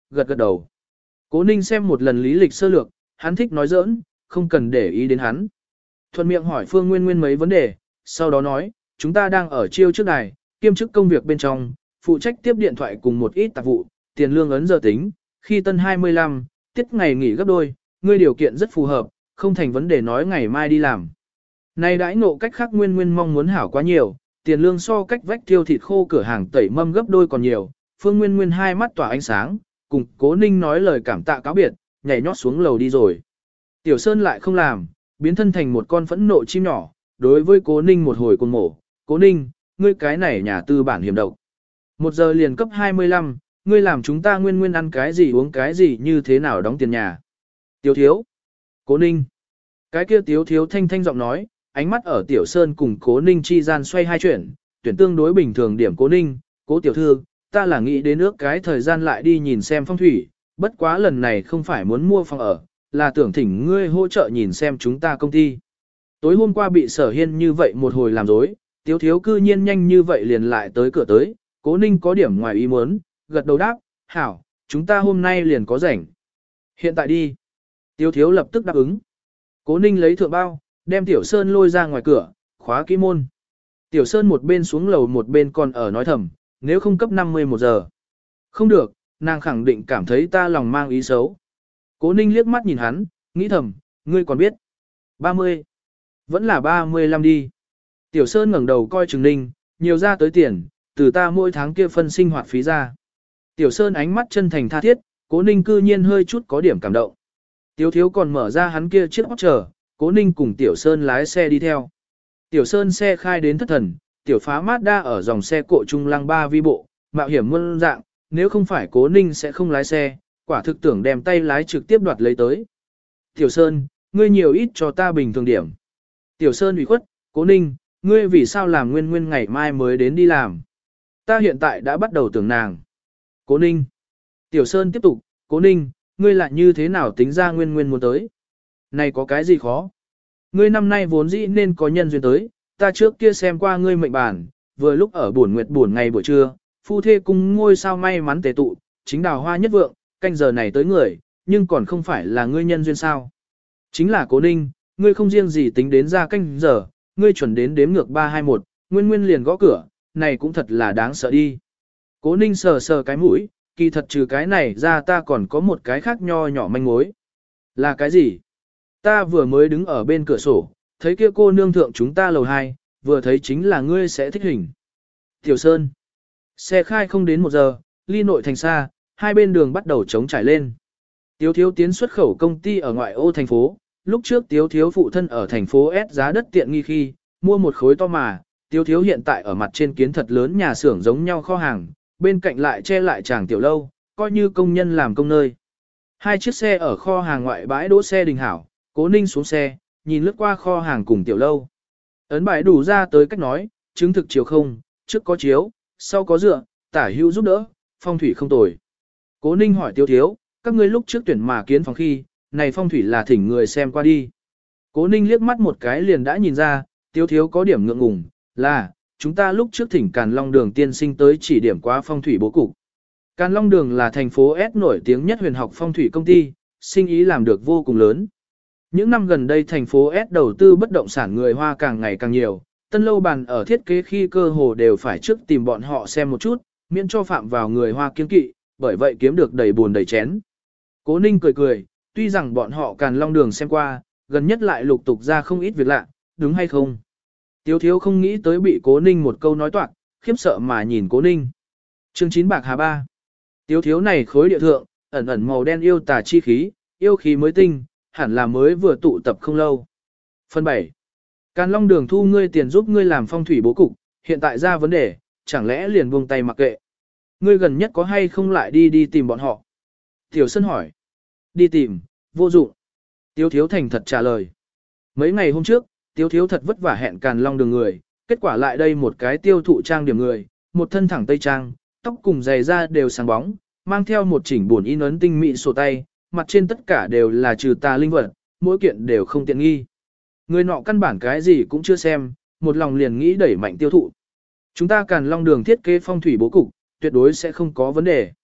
gật gật đầu. Cố Ninh xem một lần lý lịch sơ lược, hắn thích nói giỡn, không cần để ý đến hắn. Thuận miệng hỏi Phương Nguyên Nguyên mấy vấn đề, sau đó nói, chúng ta đang ở chiêu trước đài, kiêm chức công việc bên trong, phụ trách tiếp điện thoại cùng một ít tạp vụ, tiền lương ấn giờ tính, khi tân 25, tiết ngày nghỉ gấp đôi, ngươi điều kiện rất phù hợp, không thành vấn đề nói ngày mai đi làm. Này đãi ngộ cách khác Nguyên Nguyên mong muốn hảo quá nhiều, tiền lương so cách vách tiêu thịt khô cửa hàng tẩy mâm gấp đôi còn nhiều, Phương Nguyên Nguyên hai mắt tỏa ánh sáng, cùng Cố Ninh nói lời cảm tạ cáo biệt, nhảy nhót xuống lầu đi rồi. Tiểu Sơn lại không làm, biến thân thành một con phẫn nộ chim nhỏ, đối với Cố Ninh một hồi côn mổ, Cố Ninh, ngươi cái này nhà tư bản hiểm độc. 1 giờ liền cấp 25, ngươi làm chúng ta Nguyên Nguyên ăn cái gì uống cái gì như thế nào đóng tiền nhà. Tiểu thiếu. Cố Ninh. Cái kia Tiếu thiếu thanh thanh giọng nói, ánh mắt ở Tiểu Sơn cùng Cố Ninh chi gian xoay hai chuyển, tuyển tương đối bình thường điểm Cố Ninh, Cố tiểu thư, ta là nghĩ đến ước cái thời gian lại đi nhìn xem phong thủy, bất quá lần này không phải muốn mua phòng ở, là tưởng thỉnh ngươi hỗ trợ nhìn xem chúng ta công ty. Tối hôm qua bị Sở Hiên như vậy một hồi làm dối, Tiếu thiếu cư nhiên nhanh như vậy liền lại tới cửa tới, Cố Ninh có điểm ngoài ý muốn, gật đầu đáp, hảo, chúng ta hôm nay liền có rảnh. Hiện tại đi. Tiếu thiếu lập tức đáp ứng. Cố Ninh lấy thượng bao, đem Tiểu Sơn lôi ra ngoài cửa, khóa kỹ môn. Tiểu Sơn một bên xuống lầu một bên còn ở nói thầm, nếu không cấp 50 1 giờ. Không được, nàng khẳng định cảm thấy ta lòng mang ý xấu. Cố Ninh liếc mắt nhìn hắn, nghĩ thầm, ngươi còn biết. 30. Vẫn là 35 đi. Tiểu Sơn ngẩng đầu coi chừng Ninh, nhiều ra tới tiền, từ ta mỗi tháng kia phân sinh hoạt phí ra. Tiểu Sơn ánh mắt chân thành tha thiết, Cố Ninh cư nhiên hơi chút có điểm cảm động. Tiếu thiếu còn mở ra hắn kia chiếc óc chờ, Cố Ninh cùng Tiểu Sơn lái xe đi theo. Tiểu Sơn xe khai đến thất thần, Tiểu phá Mazda ở dòng xe cộ trung lăng 3 vi bộ, mạo hiểm muôn dạng, nếu không phải Cố Ninh sẽ không lái xe, quả thực tưởng đem tay lái trực tiếp đoạt lấy tới. Tiểu Sơn, ngươi nhiều ít cho ta bình thường điểm. Tiểu Sơn ủy khuất, Cố Ninh, ngươi vì sao làm Nguyên Nguyên ngày mai mới đến đi làm. Ta hiện tại đã bắt đầu tưởng nàng. Cố Ninh. Tiểu Sơn tiếp tục, Cố Ninh, ngươi lại như thế nào tính ra Nguyên Nguyên muốn tới. Này có cái gì khó? Ngươi năm nay vốn dĩ nên có nhân duyên tới, ta trước kia xem qua ngươi mệnh bản, vừa lúc ở buổi nguyệt buổi ngày buổi trưa, phu thê cùng ngôi sao may mắn tề tụ, chính đào hoa nhất vượng, canh giờ này tới người, nhưng còn không phải là ngươi nhân duyên sao. Chính là Cố Ninh, ngươi không riêng gì tính đến ra canh giờ, ngươi chuẩn đến đếm ngược 321, Nguyên Nguyên liền gõ cửa, này cũng thật là đáng sợ đi. Cố Ninh sờ sờ cái mũi, kỳ thật trừ cái này ra ta còn có một cái khác nho nhỏ manh mối. Là cái gì? Ta vừa mới đứng ở bên cửa sổ, thấy kia cô nương thượng chúng ta lầu 2, vừa thấy chính là ngươi sẽ thích hình. Tiểu Sơn. Xe khai không đến 1 giờ, ly nội thành xa, hai bên đường bắt đầu chống trải lên. Tiếu thiếu tiến xuất khẩu công ty ở ngoại ô thành phố, lúc trước Tiếu thiếu phụ thân ở thành phố S giá đất tiện nghi khi, mua một khối to mà, Tiếu thiếu hiện tại ở mặt trên kiến thật lớn nhà xưởng giống nhau kho hàng, bên cạnh lại che lại tràng tiểu lâu, coi như công nhân làm công nơi. Hai chiếc xe ở kho hàng ngoại bãi đỗ xe đình hảo, Cố Ninh xuống xe, nhìn lướt qua kho hàng cùng tiểu lâu. Ấn bài đủ ra tới cách nói, chứng thực chiếu không, trước có chiếu, sau có dựa, tả hữu giúp đỡ, phong thủy không tồi. Cố Ninh hỏi Tiếu thiếu, các ngươi lúc trước tuyển mà kiến phòng khi, này phong thủy là thỉnh người xem qua đi. Cố Ninh liếc mắt một cái liền đã nhìn ra, Tiếu thiếu có điểm ngượng ngùng, là, chúng ta lúc trước thỉnh Càn Long Đường tiên sinh tới chỉ điểm qua phong thủy bố cục. Càn Long Đường là thành phố S nổi tiếng nhất huyền học phong thủy công ty, sinh ý làm được vô cùng lớn. Những năm gần đây thành phố S đầu tư bất động sản người Hoa càng ngày càng nhiều, tân lâu bàn ở thiết kế khi cơ hồ đều phải trước tìm bọn họ xem một chút, miễn cho phạm vào người Hoa kiên kỵ, bởi vậy kiếm được đầy buồn đầy chén. Cố Ninh cười cười, tuy rằng bọn họ Càn Long Đường xem qua, gần nhất lại lục tục ra không ít việc lạ, đúng hay không? Tiếu thiếu không nghĩ tới bị Cố Ninh một câu nói toạc, khiếp sợ mà nhìn Cố Ninh. Chương 9 bạc hà ba. Tiếu thiếu này khối địa thượng, ẩn ẩn màu đen yêu tà chi khí, yêu khí mới tinh, hẳn là mới vừa tụ tập không lâu. Phần 7. Càn Long Đường thu ngươi tiền giúp ngươi làm phong thủy bố cục, hiện tại ra vấn đề, chẳng lẽ liền buông tay mặc kệ. Ngươi gần nhất có hay không lại đi tìm bọn họ? Tiểu Sơn hỏi. Đi tìm, vô dụng. Tiếu thiếu thành thật trả lời. Mấy ngày hôm trước, Tiếu thiếu thật vất vả hẹn Càn Long Đường người, kết quả lại đây một cái tiêu thụ trang điểm người, một thân thẳng tây trang, tóc cùng giày da đều sáng bóng, mang theo một chỉnh buồn in ấn tinh mị sổ tay, mặt trên tất cả đều là trừ tà linh vật, mỗi kiện đều không tiện nghi. Người nọ căn bản cái gì cũng chưa xem, một lòng liền nghĩ đẩy mạnh tiêu thụ. Chúng ta Càn Long Đường thiết kế phong thủy bố cục, tuyệt đối sẽ không có vấn đề.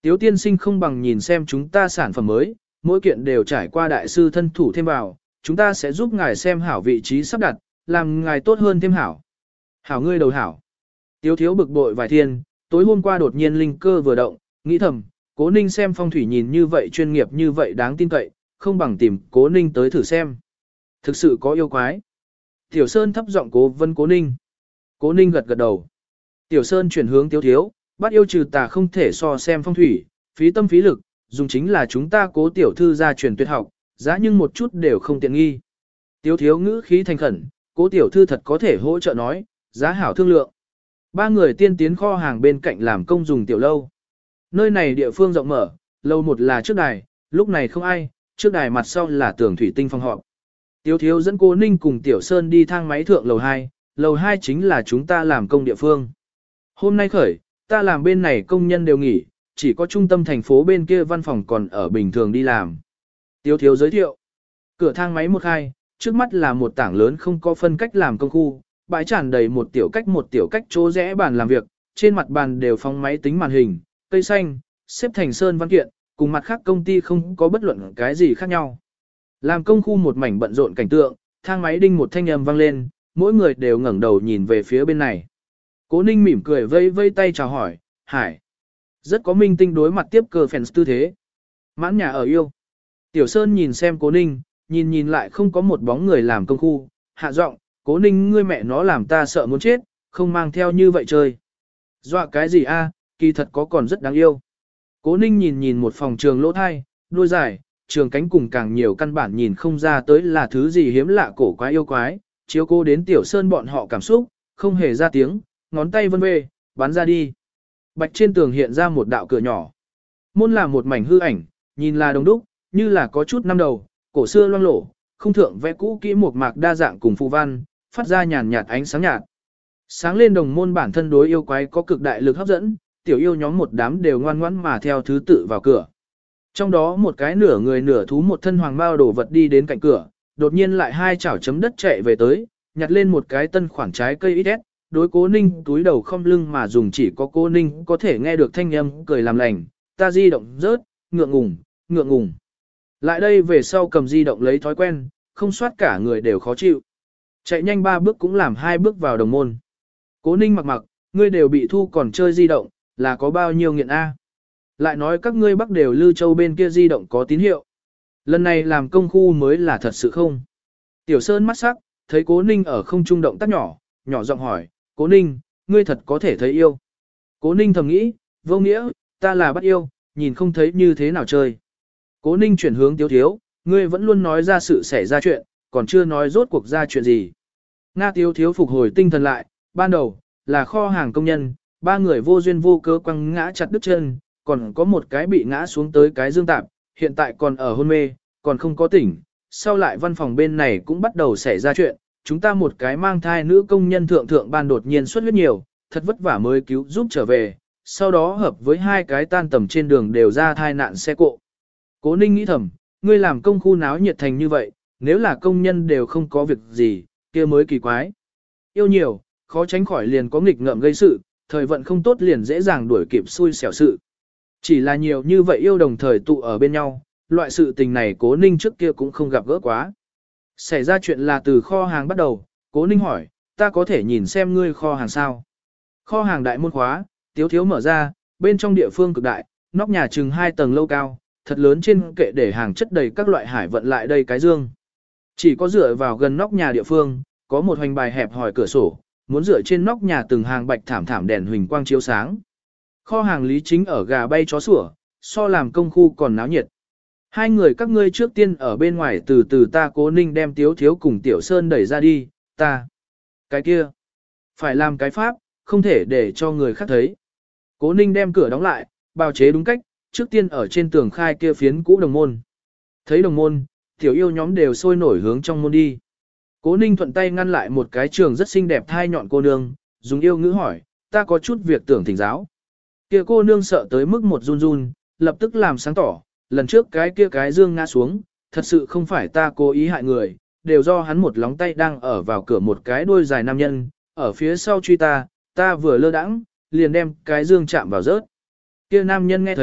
Tiếu tiên sinh không bằng nhìn xem chúng ta sản phẩm mới, mỗi kiện đều trải qua đại sư thân thủ thêm vào, chúng ta sẽ giúp ngài xem hảo vị trí sắp đặt, làm ngài tốt hơn thêm hảo. Hảo ngươi đầu hảo. Tiếu thiếu bực bội vài thiên, tối hôm qua đột nhiên linh cơ vừa động, nghĩ thầm, Cố Ninh xem phong thủy nhìn như vậy chuyên nghiệp như vậy đáng tin cậy, không bằng tìm Cố Ninh tới thử xem. Thực sự có yêu quái. Tiểu Sơn thấp giọng cố vấn Cố Ninh. Cố Ninh gật gật đầu. Tiểu Sơn chuyển hướng Tiếu thiếu, bắt yêu trừ tà không thể so xem phong thủy, phí tâm phí lực, dùng chính là chúng ta Cố tiểu thư gia truyền tuyệt học, giá nhưng một chút đều không tiện nghi. Tiếu thiếu ngữ khí thành khẩn, Cố tiểu thư thật có thể hỗ trợ nói, giá hảo thương lượng. Ba người tiên tiến kho hàng bên cạnh làm công dùng tiểu lâu. Nơi này địa phương rộng mở, lâu một là trước đài, lúc này không ai, trước đài mặt sau là tường thủy tinh phòng họp. Tiếu thiếu dẫn Cố Ninh cùng Tiểu Sơn đi thang máy thượng lầu 2 chính là chúng ta làm công địa phương. Hôm nay khởi, ta làm bên này công nhân đều nghỉ, chỉ có trung tâm thành phố bên kia văn phòng còn ở bình thường đi làm. Tiếu thiếu giới thiệu, cửa thang máy một khai, trước mắt là một tảng lớn không có phân cách làm công khu, bãi tràn đầy một tiểu cách chỗ rẽ bàn làm việc, trên mặt bàn đều phóng máy tính màn hình, cây xanh, xếp thành sơn văn kiện, cùng mặt khác công ty không có bất luận cái gì khác nhau. Làm công khu một mảnh bận rộn cảnh tượng, thang máy đinh một thanh âm vang lên, mỗi người đều ngẩng đầu nhìn về phía bên này. Cố Ninh mỉm cười vây vây tay chào hỏi, Hải. Rất có minh tinh đối mặt tiếp cờ fans tư thế. Mãn nhà ở yêu. Tiểu Sơn nhìn xem Cố Ninh, nhìn lại không có một bóng người làm công khu, hạ giọng, Cố Ninh ngươi mẹ nó làm ta sợ muốn chết, không mang theo như vậy chơi. Dọa cái gì a? Kỳ thật có còn rất đáng yêu. Cố Ninh nhìn một phòng trường lỗ thai, đuôi dài, trường cánh cùng càng nhiều căn bản nhìn không ra tới là thứ gì hiếm lạ cổ quái yêu quái, chiếu cố đến Tiểu Sơn bọn họ cảm xúc, không hề ra tiếng, ngón tay vân vê, bắn ra đi. Bạch trên tường hiện ra một đạo cửa nhỏ. Môn là một mảnh hư ảnh, nhìn là đồng đúc, như là có chút năm đầu, cổ xưa loang lổ, không thượng vẽ cũ kỹ một mạc đa dạng cùng phù văn, phát ra nhàn nhạt ánh sáng nhạt. Sáng lên đồng môn bản thân đối yêu quái có cực đại lực hấp dẫn, tiểu yêu nhóm một đám đều ngoan ngoãn mà theo thứ tự vào cửa. Trong đó một cái nửa người nửa thú một thân hoàng bao đổ vật đi đến cạnh cửa, đột nhiên lại hai chảo chấm đất chạy về tới, nhặt lên một cái tân khoản trái cây ít đối Cố Ninh túi đầu không lưng mà dùng chỉ có Cố Ninh có thể nghe được thanh âm cười làm lành, ta di động rớt, ngượng ngùng. Lại đây về sau cầm di động lấy thói quen, không soát cả người đều khó chịu. Chạy nhanh 3 bước cũng làm 2 bước vào đồng môn. Cố Ninh mặc, ngươi đều bị thu còn chơi di động, là có bao nhiêu nghiện A. Lại nói các ngươi bắc đều Lư Châu bên kia di động có tín hiệu. Lần này làm công khu mới là thật sự không. Tiểu Sơn mắt sắc, thấy Cố Ninh ở không trung động tác nhỏ giọng hỏi, Cố Ninh, ngươi thật có thể thấy yêu. Cố Ninh thầm nghĩ, vô nghĩa, ta là bắt yêu, nhìn không thấy như thế nào chơi. Cố Ninh chuyển hướng Tiếu thiếu, ngươi vẫn luôn nói ra sự xảy ra chuyện, còn chưa nói rốt cuộc ra chuyện gì. Nga Tiếu thiếu phục hồi tinh thần lại, ban đầu, là kho hàng công nhân, 3 người vô duyên vô cớ quăng ngã chặt đứt chân, còn có một cái bị ngã xuống tới cái dương tạp, hiện tại còn ở hôn mê, còn không có tỉnh. Sau lại văn phòng bên này cũng bắt đầu xảy ra chuyện, chúng ta một cái mang thai nữ công nhân thượng ban đột nhiên xuất huyết nhiều, thật vất vả mới cứu giúp trở về, sau đó hợp với 2 cái tan tầm trên đường đều ra thai nạn xe cộ. Cố Ninh nghĩ thầm, ngươi làm công khu náo nhiệt thành như vậy, nếu là công nhân đều không có việc gì, kia mới kỳ quái. Yêu nhiều, khó tránh khỏi liền có nghịch ngợm gây sự, thời vận không tốt liền dễ dàng đuổi kịp xui xẻo sự. Chỉ là nhiều như vậy yêu đồng thời tụ ở bên nhau, loại sự tình này Cố Ninh trước kia cũng không gặp gỡ quá. Xảy ra chuyện là từ kho hàng bắt đầu, Cố Ninh hỏi, ta có thể nhìn xem ngươi kho hàng sao? Kho hàng đại môn khóa, Tiếu thiếu mở ra, bên trong địa phương cực đại, nóc nhà chừng 2 tầng lâu cao, thật lớn trên kệ để hàng chất đầy các loại hải vận lại đây cái dương. Chỉ có dựa vào gần nóc nhà địa phương, có một hoành bài hẹp hỏi cửa sổ, muốn dựa trên nóc nhà từng hàng bạch thảm đèn huỳnh quang chiếu sáng. Kho hàng lý chính ở gà bay chó sủa, so làm công khu còn náo nhiệt. 2 người các ngươi trước tiên ở bên ngoài từ từ ta Cố Ninh đem Tiếu thiếu cùng Tiểu Sơn đẩy ra đi, ta. Cái kia. Phải làm cái pháp, không thể để cho người khác thấy. Cố Ninh đem cửa đóng lại, bào chế đúng cách, trước tiên ở trên tường khai kia phiến cũ đồng môn. Thấy đồng môn, tiểu yêu nhóm đều sôi nổi hướng trong môn đi. Cố Ninh thuận tay ngăn lại một cái trường rất xinh đẹp thai nhọn cô nương, dùng yêu ngữ hỏi, ta có chút việc tưởng thỉnh giáo. Kia cô nương sợ tới mức một run run, lập tức làm sáng tỏ, lần trước cái dương ngã xuống, thật sự không phải ta cố ý hại người, đều do hắn một lóng tay đang ở vào cửa một cái đuôi dài nam nhân, ở phía sau truy ta vừa lơ đãng, liền đem cái dương chạm vào rớt. Kia nam nhân nghe thấy,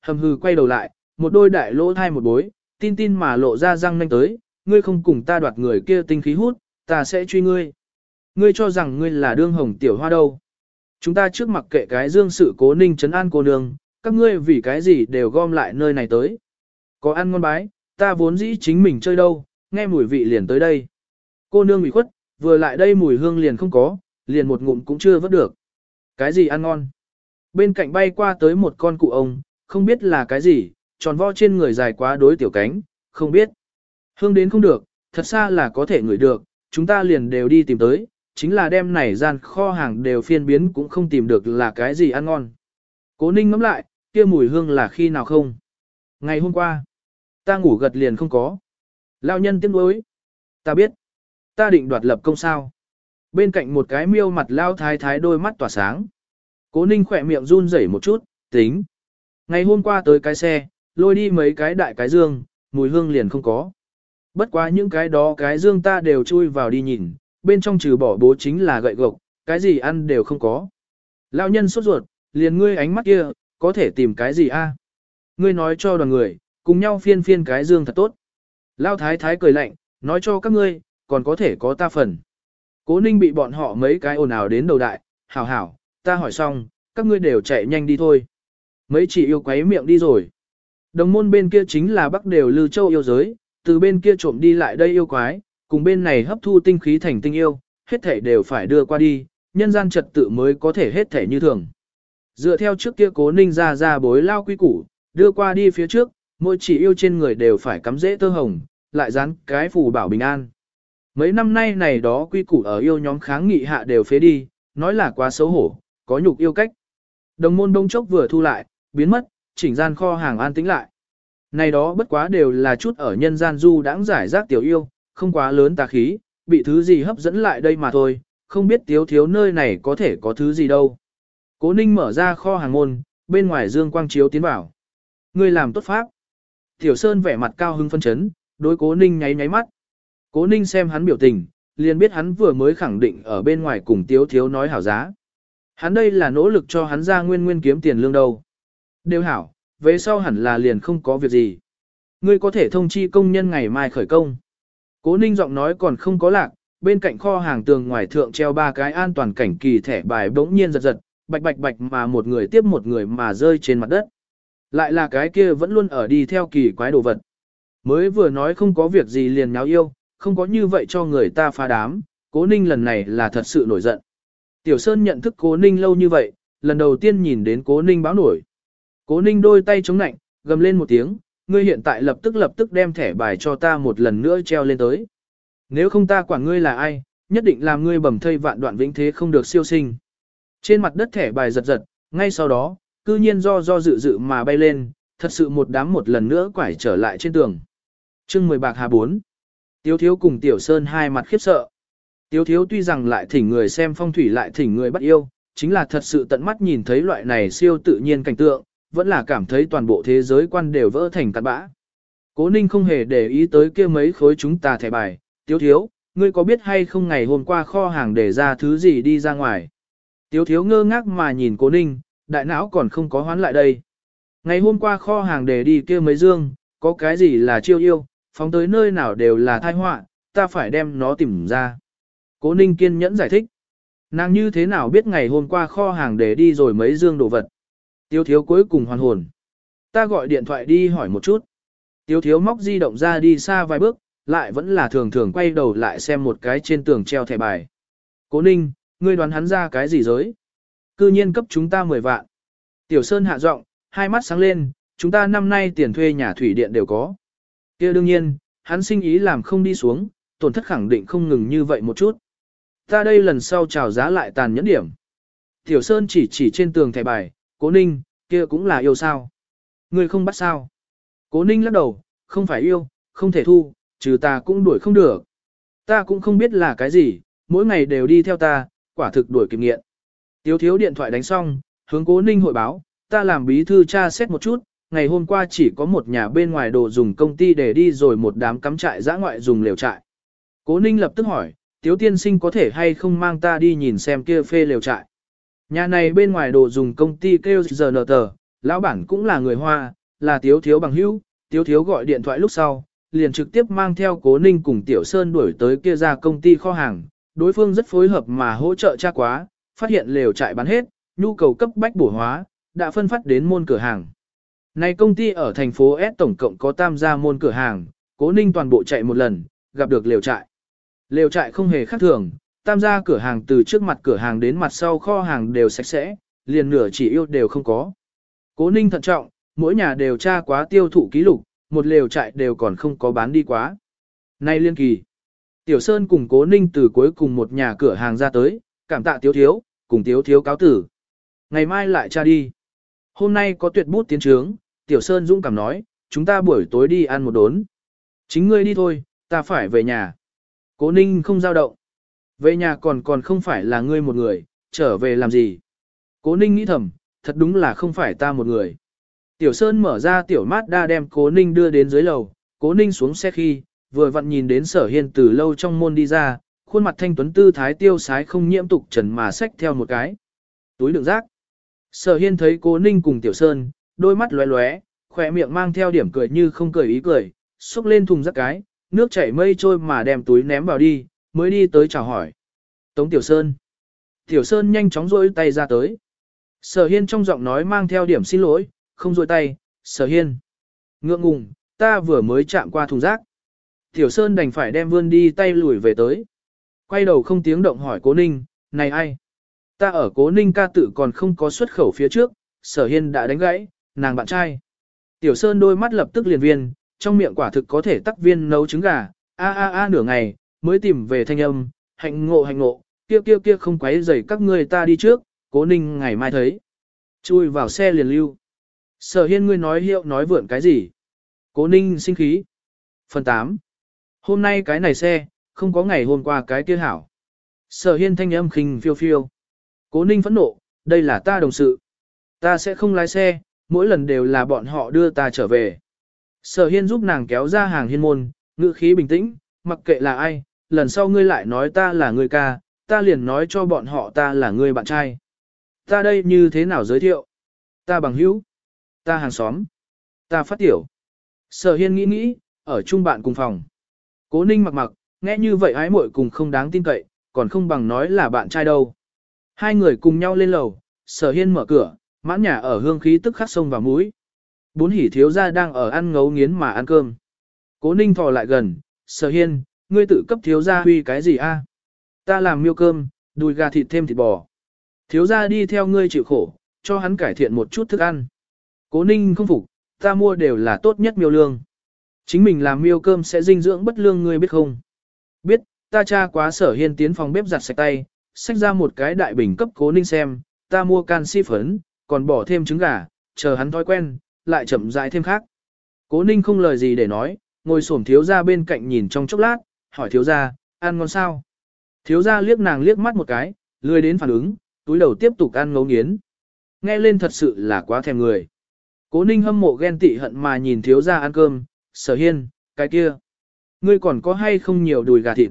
hầm hừ quay đầu lại, một đôi đại lỗ thai một bối, tin tin mà lộ ra răng nanh tới, ngươi không cùng ta đoạt người kia tinh khí hút, ta sẽ truy ngươi. Ngươi cho rằng ngươi là đương hồng tiểu hoa đâu. Chúng ta trước mặc kệ cái dương sự Cố Ninh trấn an cô nương, các ngươi vì cái gì đều gom lại nơi này tới. Có ăn ngon bái, ta vốn dĩ chính mình chơi đâu, nghe mùi vị liền tới đây. Cô nương ủy khuất, vừa lại đây mùi hương liền không có, liền một ngụm cũng chưa vớt được. Cái gì ăn ngon? Bên cạnh bay qua tới một con cụ ông, không biết là cái gì, tròn vo trên người dài quá đối tiểu cánh, không biết. Hương đến không được, thật xa là có thể ngửi được, chúng ta liền đều đi tìm tới, chính là đem này gian kho hàng đều phiên biến cũng không tìm được là cái gì ăn ngon. Cố Ninh ngẫm lại, kia mùi hương là khi nào không? Ngày hôm qua, ta ngủ gật liền không có. Lão nhân tiếc nuối. Ta biết, ta định đoạt lập công sao. Bên cạnh một cái miêu mặt lao thái thái đôi mắt tỏa sáng. Cố Ninh khỏe miệng run rẩy một chút, tính. Ngày hôm qua tới cái xe, lôi đi mấy cái đại cái dương, mùi hương liền không có. Bất quá những cái đó cái dương ta đều chui vào đi nhìn, bên trong trừ bỏ bố chính là gậy gộc, cái gì ăn đều không có. Lão nhân sốt ruột, liền ngươi ánh mắt kia, có thể tìm cái gì a? Ngươi nói cho đoàn người, cùng nhau phiên phiên cái dương thật tốt. Lão thái thái cười lạnh, nói cho các ngươi, còn có thể có ta phần. Cố Ninh bị bọn họ mấy cái ồn ào đến đầu đại, hảo hảo, ta hỏi xong, các ngươi đều chạy nhanh đi thôi. Mấy chị yêu quấy miệng đi rồi. Đồng môn bên kia chính là Bắc đều Lư Châu yêu giới, từ bên kia trộm đi lại đây yêu quái, cùng bên này hấp thu tinh khí thành tinh yêu, hết thể đều phải đưa qua đi, nhân gian trật tự mới có thể hết thể như thường. Dựa theo trước kia Cố Ninh ra bối lao quy củ, đưa qua đi phía trước, mỗi chỉ yêu trên người đều phải cắm rễ tơ hồng, lại dán cái phù bảo bình an. Mấy năm nay này đó quy củ ở yêu nhóm kháng nghị hạ đều phế đi, nói là quá xấu hổ, có nhục yêu cách. Đồng môn đông chốc vừa thu lại, biến mất, chỉnh gian kho hàng an tĩnh lại. Này đó bất quá đều là chút ở nhân gian du đãng giải rác tiểu yêu, không quá lớn tà khí, bị thứ gì hấp dẫn lại đây mà thôi, không biết tiếu thiếu nơi này có thể có thứ gì đâu. Cố Ninh mở ra kho hàng môn, bên ngoài dương quang chiếu tiến vào. Ngươi làm tốt pháp. Tiểu Sơn vẻ mặt cao hưng phân chấn, đối Cố Ninh nháy nháy mắt. Cố Ninh xem hắn biểu tình, liền biết hắn vừa mới khẳng định ở bên ngoài cùng tiếu thiếu nói hảo giá. Hắn đây là nỗ lực cho hắn ra nguyên kiếm tiền lương đâu. Đều hảo, về sau hẳn là liền không có việc gì. Ngươi có thể thông chi công nhân ngày mai khởi công. Cố Ninh giọng nói còn không có lạc, bên cạnh kho hàng tường ngoài thượng treo 3 cái an toàn cảnh kỳ thẻ bài bỗng nhiên giật giật, bạch bạch bạch mà một người tiếp một người mà rơi trên mặt đất. Lại là cái kia vẫn luôn ở đi theo kỳ quái đồ vật. Mới vừa nói không có việc gì liền nháo yêu, không có như vậy cho người ta phá đám, Cố Ninh lần này là thật sự nổi giận. Tiểu Sơn nhận thức Cố Ninh lâu như vậy, lần đầu tiên nhìn đến Cố Ninh báo nổi. Cố Ninh đôi tay chống nạnh, gầm lên một tiếng, ngươi hiện tại lập tức đem thẻ bài cho ta một lần nữa treo lên tới. Nếu không ta quản ngươi là ai, nhất định làm ngươi bầm thây vạn đoạn vĩnh thế không được siêu sinh. Trên mặt đất thẻ bài giật giật, ngay sau đó, cư nhiên do dự mà bay lên, thật sự một đám một lần nữa quải trở lại trên tường. Chương 10 bạc hà 4. Tiếu thiếu cùng Tiểu Sơn hai mặt khiếp sợ. Tiếu thiếu tuy rằng lại thỉnh người xem phong thủy lại thỉnh người bắt yêu, chính là thật sự tận mắt nhìn thấy loại này siêu tự nhiên cảnh tượng, vẫn là cảm thấy toàn bộ thế giới quan đều vỡ thành cát bã. Cố Ninh không hề để ý tới kia mấy khối chúng ta thẻ bài, Tiếu thiếu, ngươi có biết hay không ngày hôm qua kho hàng để ra thứ gì đi ra ngoài. Tiếu thiếu ngơ ngác mà nhìn Cố Ninh, đại não còn không có hoán lại đây. Ngày hôm qua kho hàng để đi kia mấy dương, có cái gì là chiêu yêu, phóng tới nơi nào đều là tai họa, ta phải đem nó tìm ra. Cố Ninh kiên nhẫn giải thích. Nàng như thế nào biết ngày hôm qua kho hàng để đi rồi mấy dương đồ vật. Tiếu thiếu cuối cùng hoàn hồn. Ta gọi điện thoại đi hỏi một chút. Tiếu thiếu móc di động ra đi xa vài bước, lại vẫn là thường thường quay đầu lại xem một cái trên tường treo thẻ bài. Cố Ninh, ngươi đoán hắn ra cái gì giới? Cư nhiên cấp chúng ta 10 vạn. Tiểu Sơn hạ giọng, hai mắt sáng lên, chúng ta năm nay tiền thuê nhà thủy điện đều có. Kia đương nhiên, hắn sinh ý làm không đi xuống, tổn thất khẳng định không ngừng như vậy một chút. Ta đây lần sau chào giá lại tàn nhẫn điểm. Tiểu Sơn chỉ trên tường thẻ bài, Cố Ninh, kia cũng là yêu sao? Ngươi không bắt sao? Cố Ninh lắc đầu, không phải yêu, không thể thu, trừ ta cũng đuổi không được. Ta cũng không biết là cái gì, mỗi ngày đều đi theo ta, quả thực đuổi kịp nghiện. Tiếu thiếu điện thoại đánh xong, hướng Cố Ninh hội báo, ta làm bí thư tra xét một chút, ngày hôm qua chỉ có một nhà bên ngoài đồ dùng công ty để đi rồi một đám cắm trại dã ngoại dùng lều trại. Cố Ninh lập tức hỏi, Tiếu tiên sinh có thể hay không mang ta đi nhìn xem kia phê lều trại. Nhà này bên ngoài đồ dùng công ty kêu GNT, lão bản cũng là người Hoa, là Tiếu Thiếu bằng hữu, Tiếu Thiếu gọi điện thoại lúc sau, liền trực tiếp mang theo Cố Ninh cùng Tiểu Sơn đuổi tới kia ra công ty kho hàng, đối phương rất phối hợp mà hỗ trợ tra quá, phát hiện lều trại bán hết, nhu cầu cấp bách bổ hóa, đã phân phát đến môn cửa hàng. Này công ty ở thành phố S tổng cộng có tam gia môn cửa hàng, Cố Ninh toàn bộ chạy một lần, gặp được lều trại. Lều trại không hề khác thường, tam gia cửa hàng từ trước mặt cửa hàng đến mặt sau kho hàng đều sạch sẽ, liền nửa chỉ yêu đều không có. Cố Ninh thận trọng, mỗi nhà đều tra quá tiêu thụ ký lục, một lều trại đều còn không có bán đi quá. Nay liên kỳ, Tiểu Sơn cùng Cố Ninh từ cuối cùng một nhà cửa hàng ra tới, cảm tạ Tiếu Thiếu, cùng Tiếu Thiếu cáo tử. Ngày mai lại tra đi. Hôm nay có tuyệt bút tiến trướng, Tiểu Sơn dũng cảm nói, chúng ta buổi tối đi ăn một đốn. Chính ngươi đi thôi, ta phải về nhà. Cố Ninh không dao động. Về nhà còn không phải là ngươi một người, trở về làm gì? Cố Ninh nghĩ thầm, thật đúng là không phải ta một người. Tiểu Sơn mở ra tiểu Mazda đem Cố Ninh đưa đến dưới lầu, Cố Ninh xuống xe khi, vừa vặn nhìn đến Sở Hiên từ lâu trong môn đi ra, khuôn mặt thanh tuấn tư thái tiêu sái không nhiễm tục trần mà xách theo một cái túi đựng rác. Sở Hiên thấy Cố Ninh cùng Tiểu Sơn, đôi mắt lóe lóe, khỏe miệng mang theo điểm cười như không cười ý cười, xúc lên thùng rác cái, nước chảy mây trôi mà đem túi ném vào đi, mới đi tới chào hỏi. Tống Tiểu Sơn. Tiểu Sơn nhanh chóng rôi tay ra tới. Sở Hiên trong giọng nói mang theo điểm xin lỗi, không rôi tay, Sở Hiên. Ngượng ngùng, ta vừa mới chạm qua thùng rác. Tiểu Sơn đành phải đem vươn đi tay lùi về tới. Quay đầu không tiếng động hỏi Cố Ninh, này ai? Ta ở Cố Ninh ca tự còn không có xuất khẩu phía trước, Sở Hiên đã đánh gãy, nàng bạn trai. Tiểu Sơn đôi mắt lập tức liền viên, trong miệng quả thực có thể tắc viên nấu trứng gà, a nửa ngày, mới tìm về thanh âm, hạnh ngộ, kia không quấy rầy các ngươi ta đi trước, Cố Ninh ngày mai thấy. Chui vào xe liền lưu. Sở Hiên ngươi nói hiệu nói vượn cái gì? Cố Ninh sinh khí. Phần 8. Hôm nay cái này xe, không có ngày hôm qua cái kia hảo. Sở Hiên thanh âm khinh phiêu phiêu. Cố Ninh phẫn nộ, đây là ta đồng sự. Ta sẽ không lái xe, mỗi lần đều là bọn họ đưa ta trở về. Sở Hiên giúp nàng kéo ra hàng hiên môn, ngữ khí bình tĩnh, mặc kệ là ai, lần sau ngươi lại nói ta là người ca, ta liền nói cho bọn họ ta là người bạn trai. Ta đây như thế nào giới thiệu? Ta bằng hữu, ta hàng xóm, ta phát tiểu. Sở Hiên nghĩ, ở chung bạn cùng phòng. Cố Ninh mặc, nghe như vậy ái muội cùng không đáng tin cậy, còn không bằng nói là bạn trai đâu. Hai người cùng nhau lên lầu, Sở Hiên mở cửa, mãn nhà ở hương khí tức khắc sông vào mũi. Bốn hỉ thiếu gia đang ở ăn ngấu nghiến mà ăn cơm. Cố Ninh thò lại gần, Sở Hiên, ngươi tự cấp thiếu gia huy cái gì a? Ta làm miêu cơm, đùi gà thịt thêm thịt bò. Thiếu gia đi theo ngươi chịu khổ, cho hắn cải thiện một chút thức ăn. Cố Ninh không phục, ta mua đều là tốt nhất miêu lương. Chính mình làm miêu cơm sẽ dinh dưỡng bất lương ngươi biết không? Biết, ta tra quá. Sở Hiên tiến phòng bếp giặt sạch tay, xách ra một cái đại bình cấp Cố Ninh xem, ta mua canxi phấn, còn bỏ thêm trứng gà, chờ hắn thói quen, lại chậm rãi thêm khác. Cố Ninh không lời gì để nói, ngồi xổm thiếu gia bên cạnh nhìn trong chốc lát, hỏi thiếu gia, ăn ngon sao? Thiếu gia liếc nàng liếc mắt một cái, lười đến phản ứng, túi đầu tiếp tục ăn ngấu nghiến. Nghe lên thật sự là quá thèm người. Cố Ninh hâm mộ ghen tị hận mà nhìn thiếu gia ăn cơm, Sở Hiên, cái kia. Ngươi còn có hay không nhiều đùi gà thịt?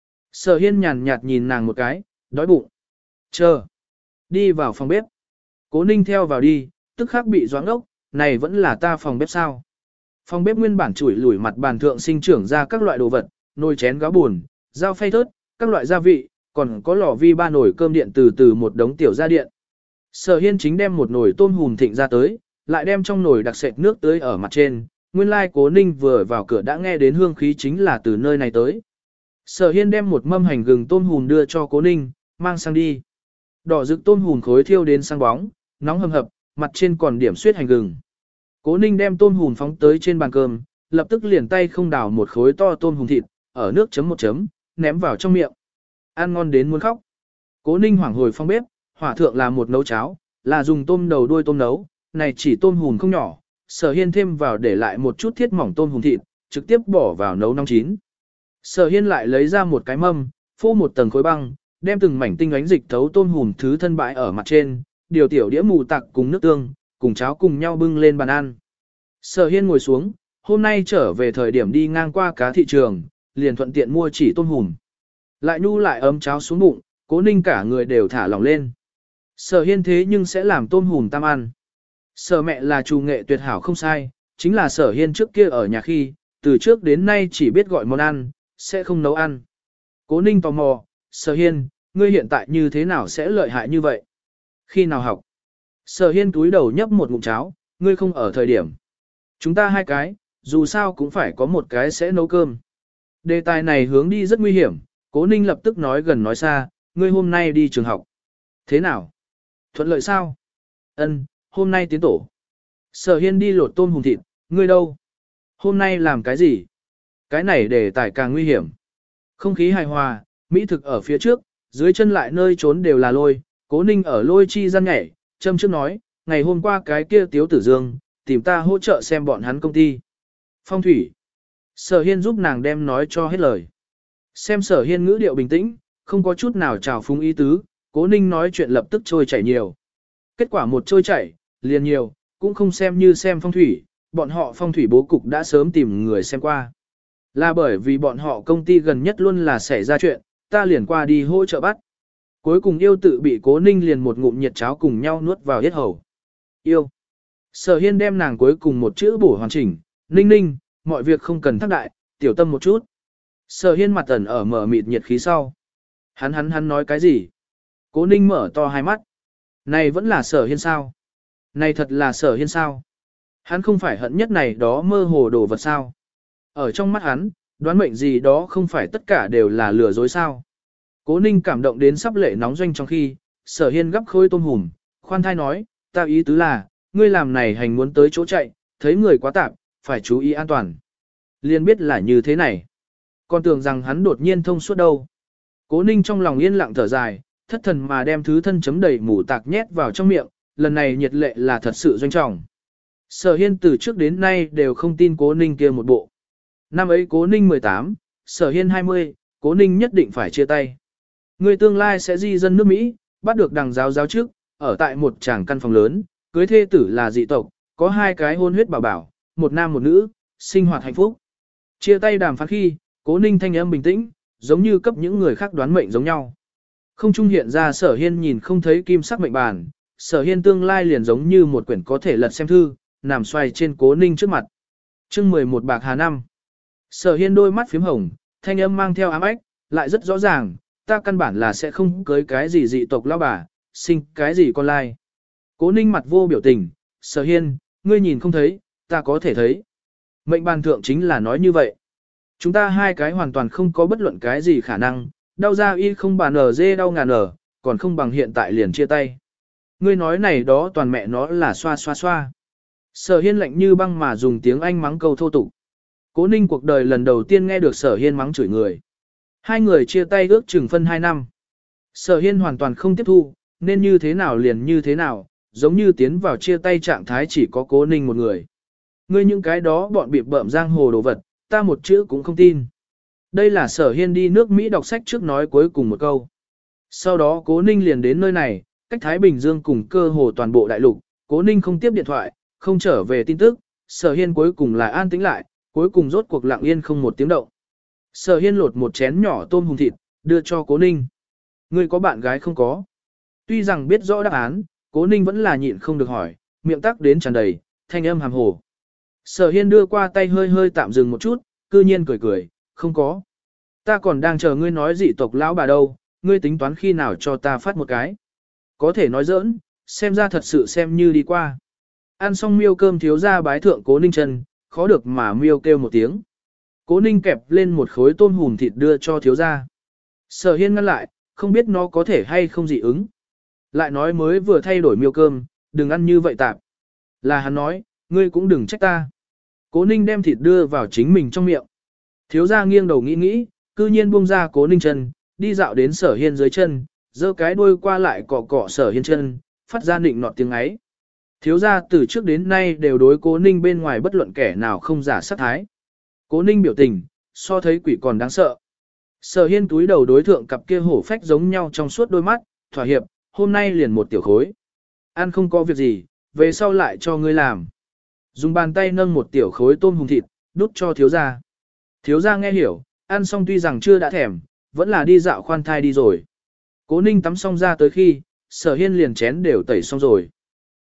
Sở Hiên nhàn nhạt nhìn nàng một cái, đói bụng. Chờ. Đi vào phòng bếp. Cố Ninh theo vào đi, tức khắc bị doãn ốc, này vẫn là ta phòng bếp sao? Phòng bếp nguyên bản chủi lủi mặt bàn thượng sinh trưởng ra các loại đồ vật, nồi chén gáo buồn, dao phay thớt, các loại gia vị, còn có lò vi ba nồi cơm điện từ một đống tiểu gia điện. Sở Hiên chính đem một nồi tôm hùm thịnh ra tới, lại đem trong nồi đặc sệt nước tưới ở mặt trên. Nguyên lai Cố Ninh vừa vào cửa đã nghe đến hương khí chính là từ nơi này tới. Sở Hiên đem một mâm hành gừng tôm hùm đưa cho Cố Ninh, mang sang đi. Đỏ rực tôm hùm khối thiêu đến sáng bóng, nóng hầm hập, mặt trên còn điểm xuyết hành gừng. Cố Ninh đem tôm hùm phóng tới trên bàn cơm, lập tức liền tay không đào một khối to tôm hùm thịt, ở nước chấm một chấm, ném vào trong miệng. Ăn ngon đến muốn khóc. Cố Ninh hoảng hồi phong bếp, hỏa thượng là một nấu cháo, là dùng tôm đầu đuôi tôm nấu, này chỉ tôm hùm không nhỏ, Sở Hiên thêm vào để lại một chút thiết mỏng tôm hùm thịt, trực tiếp bỏ vào nấu nóng chín. Sở Hiên lại lấy ra một cái mâm, phô một tầng khối băng, đem từng mảnh tinh ánh dịch thấu tôm hùm thứ thân bãi ở mặt trên, điều tiểu đĩa mù tặc cùng nước tương, cùng cháo cùng nhau bưng lên bàn ăn. Sở Hiên ngồi xuống, hôm nay trở về thời điểm đi ngang qua cá thị trường, liền thuận tiện mua chỉ tôm hùm. Lại nhu lại ấm cháo xuống bụng, Cố Ninh cả người đều thả lỏng lên. Sở Hiên thế nhưng sẽ làm tôm hùm tam ăn. Sở mẹ là chủ nghệ tuyệt hảo không sai, chính là sở hiên trước kia ở nhà khi, từ trước đến nay chỉ biết gọi món ăn, sẽ không nấu ăn. Cố ninh tò mò, sở hiên, ngươi hiện tại như thế nào sẽ lợi hại như vậy? Khi nào học? Sở hiên túi đầu nhấp một ngụm cháo, ngươi không ở thời điểm. Chúng ta hai cái, dù sao cũng phải có một cái sẽ nấu cơm. Đề tài này hướng đi rất nguy hiểm, cố ninh lập tức nói gần nói xa, ngươi hôm nay đi trường học. Thế nào? Thuận lợi sao? Ân, hôm nay tiến tổ. Sở hiên đi lột tôm hùm thịt, ngươi đâu? Hôm nay làm cái gì? Cái này đề tài càng nguy hiểm. Không khí hài hòa, mỹ thực ở phía trước, dưới chân lại nơi trốn đều là lôi, cố ninh ở lôi chi gian nhảy, châm trước nói, ngày hôm qua cái kia tiếu tử dương, tìm ta hỗ trợ xem bọn hắn công ty. Phong thủy. Sở hiên giúp nàng đem nói cho hết lời. Xem sở hiên ngữ điệu bình tĩnh, không có chút nào trào phúng ý tứ, cố ninh nói chuyện lập tức trôi chảy nhiều. Kết quả một trôi chảy, liền nhiều, cũng không xem như xem phong thủy, bọn họ phong thủy bố cục đã sớm tìm người xem qua. Là bởi vì bọn họ công ty gần nhất luôn là xảy ra chuyện, ta liền qua đi hỗ trợ bắt. Cuối cùng yêu tự bị cố ninh liền một ngụm nhiệt cháo cùng nhau nuốt vào yết hầu. Yêu. Sở hiên đem nàng cuối cùng một chữ bổ hoàn chỉnh, ninh ninh, mọi việc không cần thác đại, tiểu tâm một chút. Sở hiên mặt ẩn ở mở mịt nhiệt khí sau. Hắn nói cái gì? Cố ninh mở to hai mắt. Này vẫn là sở hiên sao? Này thật là sở hiên sao? Hắn không phải hận nhất này đó mơ hồ đồ vật sao? Ở trong mắt hắn, đoán mệnh gì đó không phải tất cả đều là lừa dối sao? Cố ninh cảm động đến sắp lệ nóng doanh trong khi, sở hiên gấp khối tôm hùm, khoan thai nói, ta ý tứ là, ngươi làm này hành muốn tới chỗ chạy, thấy người quá tạp, phải chú ý an toàn. Liên biết là như thế này. Còn tưởng rằng hắn đột nhiên thông suốt đâu. Cố ninh trong lòng yên lặng thở dài, thất thần mà đem thứ thân chấm đầy mủ tạc nhét vào trong miệng, lần này nhiệt lệ là thật sự doanh trọng. Sở hiên từ trước đến nay đều không tin cố ninh kia một bộ. Năm ấy cố ninh 18, sở hiên 20, cố ninh nhất định phải chia tay. Người tương lai sẽ di dân nước Mỹ, bắt được đằng giáo trước, ở tại một tràng căn phòng lớn, cưới thê tử là dị tộc, có hai cái hôn huyết bảo bảo, một nam một nữ, sinh hoạt hạnh phúc. Chia tay đàm phán khi, cố ninh thanh âm bình tĩnh, giống như cấp những người khác đoán mệnh giống nhau. Không trung hiện ra sở hiên nhìn không thấy kim sắc mệnh bàn, sở hiên tương lai liền giống như một quyển có thể lật xem thư, nằm xoay trên cố ninh trước mặt. Chương 11 bạc hà năm. Sở hiên đôi mắt phím hồng, thanh âm mang theo ám ếch, lại rất rõ ràng, ta căn bản là sẽ không cưới cái gì dị tộc lão bà, sinh cái gì con lai. Cố ninh mặt vô biểu tình, sở hiên, ngươi nhìn không thấy, ta có thể thấy. Mệnh bàn thượng chính là nói như vậy. Chúng ta hai cái hoàn toàn không có bất luận cái gì khả năng, đau ra y không bàn ở dê đau ngàn ở, còn không bằng hiện tại liền chia tay. Ngươi nói này đó toàn mẹ nó là xoa xoa xoa. Sở hiên lạnh như băng mà dùng tiếng Anh mắng câu thô tục. Cố ninh cuộc đời lần đầu tiên nghe được sở hiên mắng chửi người. Hai người chia tay ước chừng phân 2 năm. Sở hiên hoàn toàn không tiếp thu, nên như thế nào liền như thế nào, giống như tiến vào chia tay trạng thái chỉ có cố ninh một người. Ngươi những cái đó bọn bịp bợm giang hồ đồ vật, ta một chữ cũng không tin. Đây là sở hiên đi nước Mỹ đọc sách trước nói cuối cùng một câu. Sau đó cố ninh liền đến nơi này, cách Thái Bình Dương cùng cơ hồ toàn bộ đại lục, cố ninh không tiếp điện thoại, không trở về tin tức, sở hiên cuối cùng là an tĩnh lại, cuối cùng rốt cuộc lặng yên không một tiếng động. Sở hiên lột một chén nhỏ tôm hùm thịt, đưa cho cố ninh. Ngươi có bạn gái không có? Tuy rằng biết rõ đáp án, cố ninh vẫn là nhịn không được hỏi, miệng tắc đến tràn đầy, thanh âm hàm hồ. Sở hiên đưa qua tay hơi hơi tạm dừng một chút, cư nhiên cười cười, không có. Ta còn đang chờ ngươi nói dị tộc lão bà đâu, ngươi tính toán khi nào cho ta phát một cái. Có thể nói giỡn, xem ra thật sự xem như đi qua. Ăn xong miêu cơm thiếu ra bái thượng cố ninh chân, khó được mà miêu kêu một tiếng. Cố ninh kẹp lên một khối tôm hùm thịt đưa cho thiếu ra. Sở hiên ngăn lại, không biết nó có thể hay không dị ứng. Lại nói mới vừa thay đổi miêu cơm, đừng ăn như vậy tạp. Là hắn nói, ngươi cũng đừng trách ta. Cố ninh đem thịt đưa vào chính mình trong miệng. Thiếu ra nghiêng đầu nghĩ, cư nhiên buông ra cố ninh chân, đi dạo đến sở hiên dưới chân, giơ cái đuôi qua lại cọ cọ sở hiên chân, phát ra nịnh nọt tiếng ấy. Thiếu ra từ trước đến nay đều đối cố ninh bên ngoài bất luận kẻ nào không giả sát thái. Cố ninh biểu tình, so thấy quỷ còn đáng sợ. Sở hiên túi đầu đối thượng cặp kia hổ phách giống nhau trong suốt đôi mắt, thỏa hiệp, hôm nay liền một tiểu khối. Ăn không có việc gì, về sau lại cho ngươi làm. Dùng bàn tay nâng một tiểu khối tôm hùm thịt, đút cho thiếu gia. Thiếu gia nghe hiểu, ăn xong tuy rằng chưa đã thèm, vẫn là đi dạo khoan thai đi rồi. Cố ninh tắm xong ra tới khi, sở hiên liền chén đều tẩy xong rồi.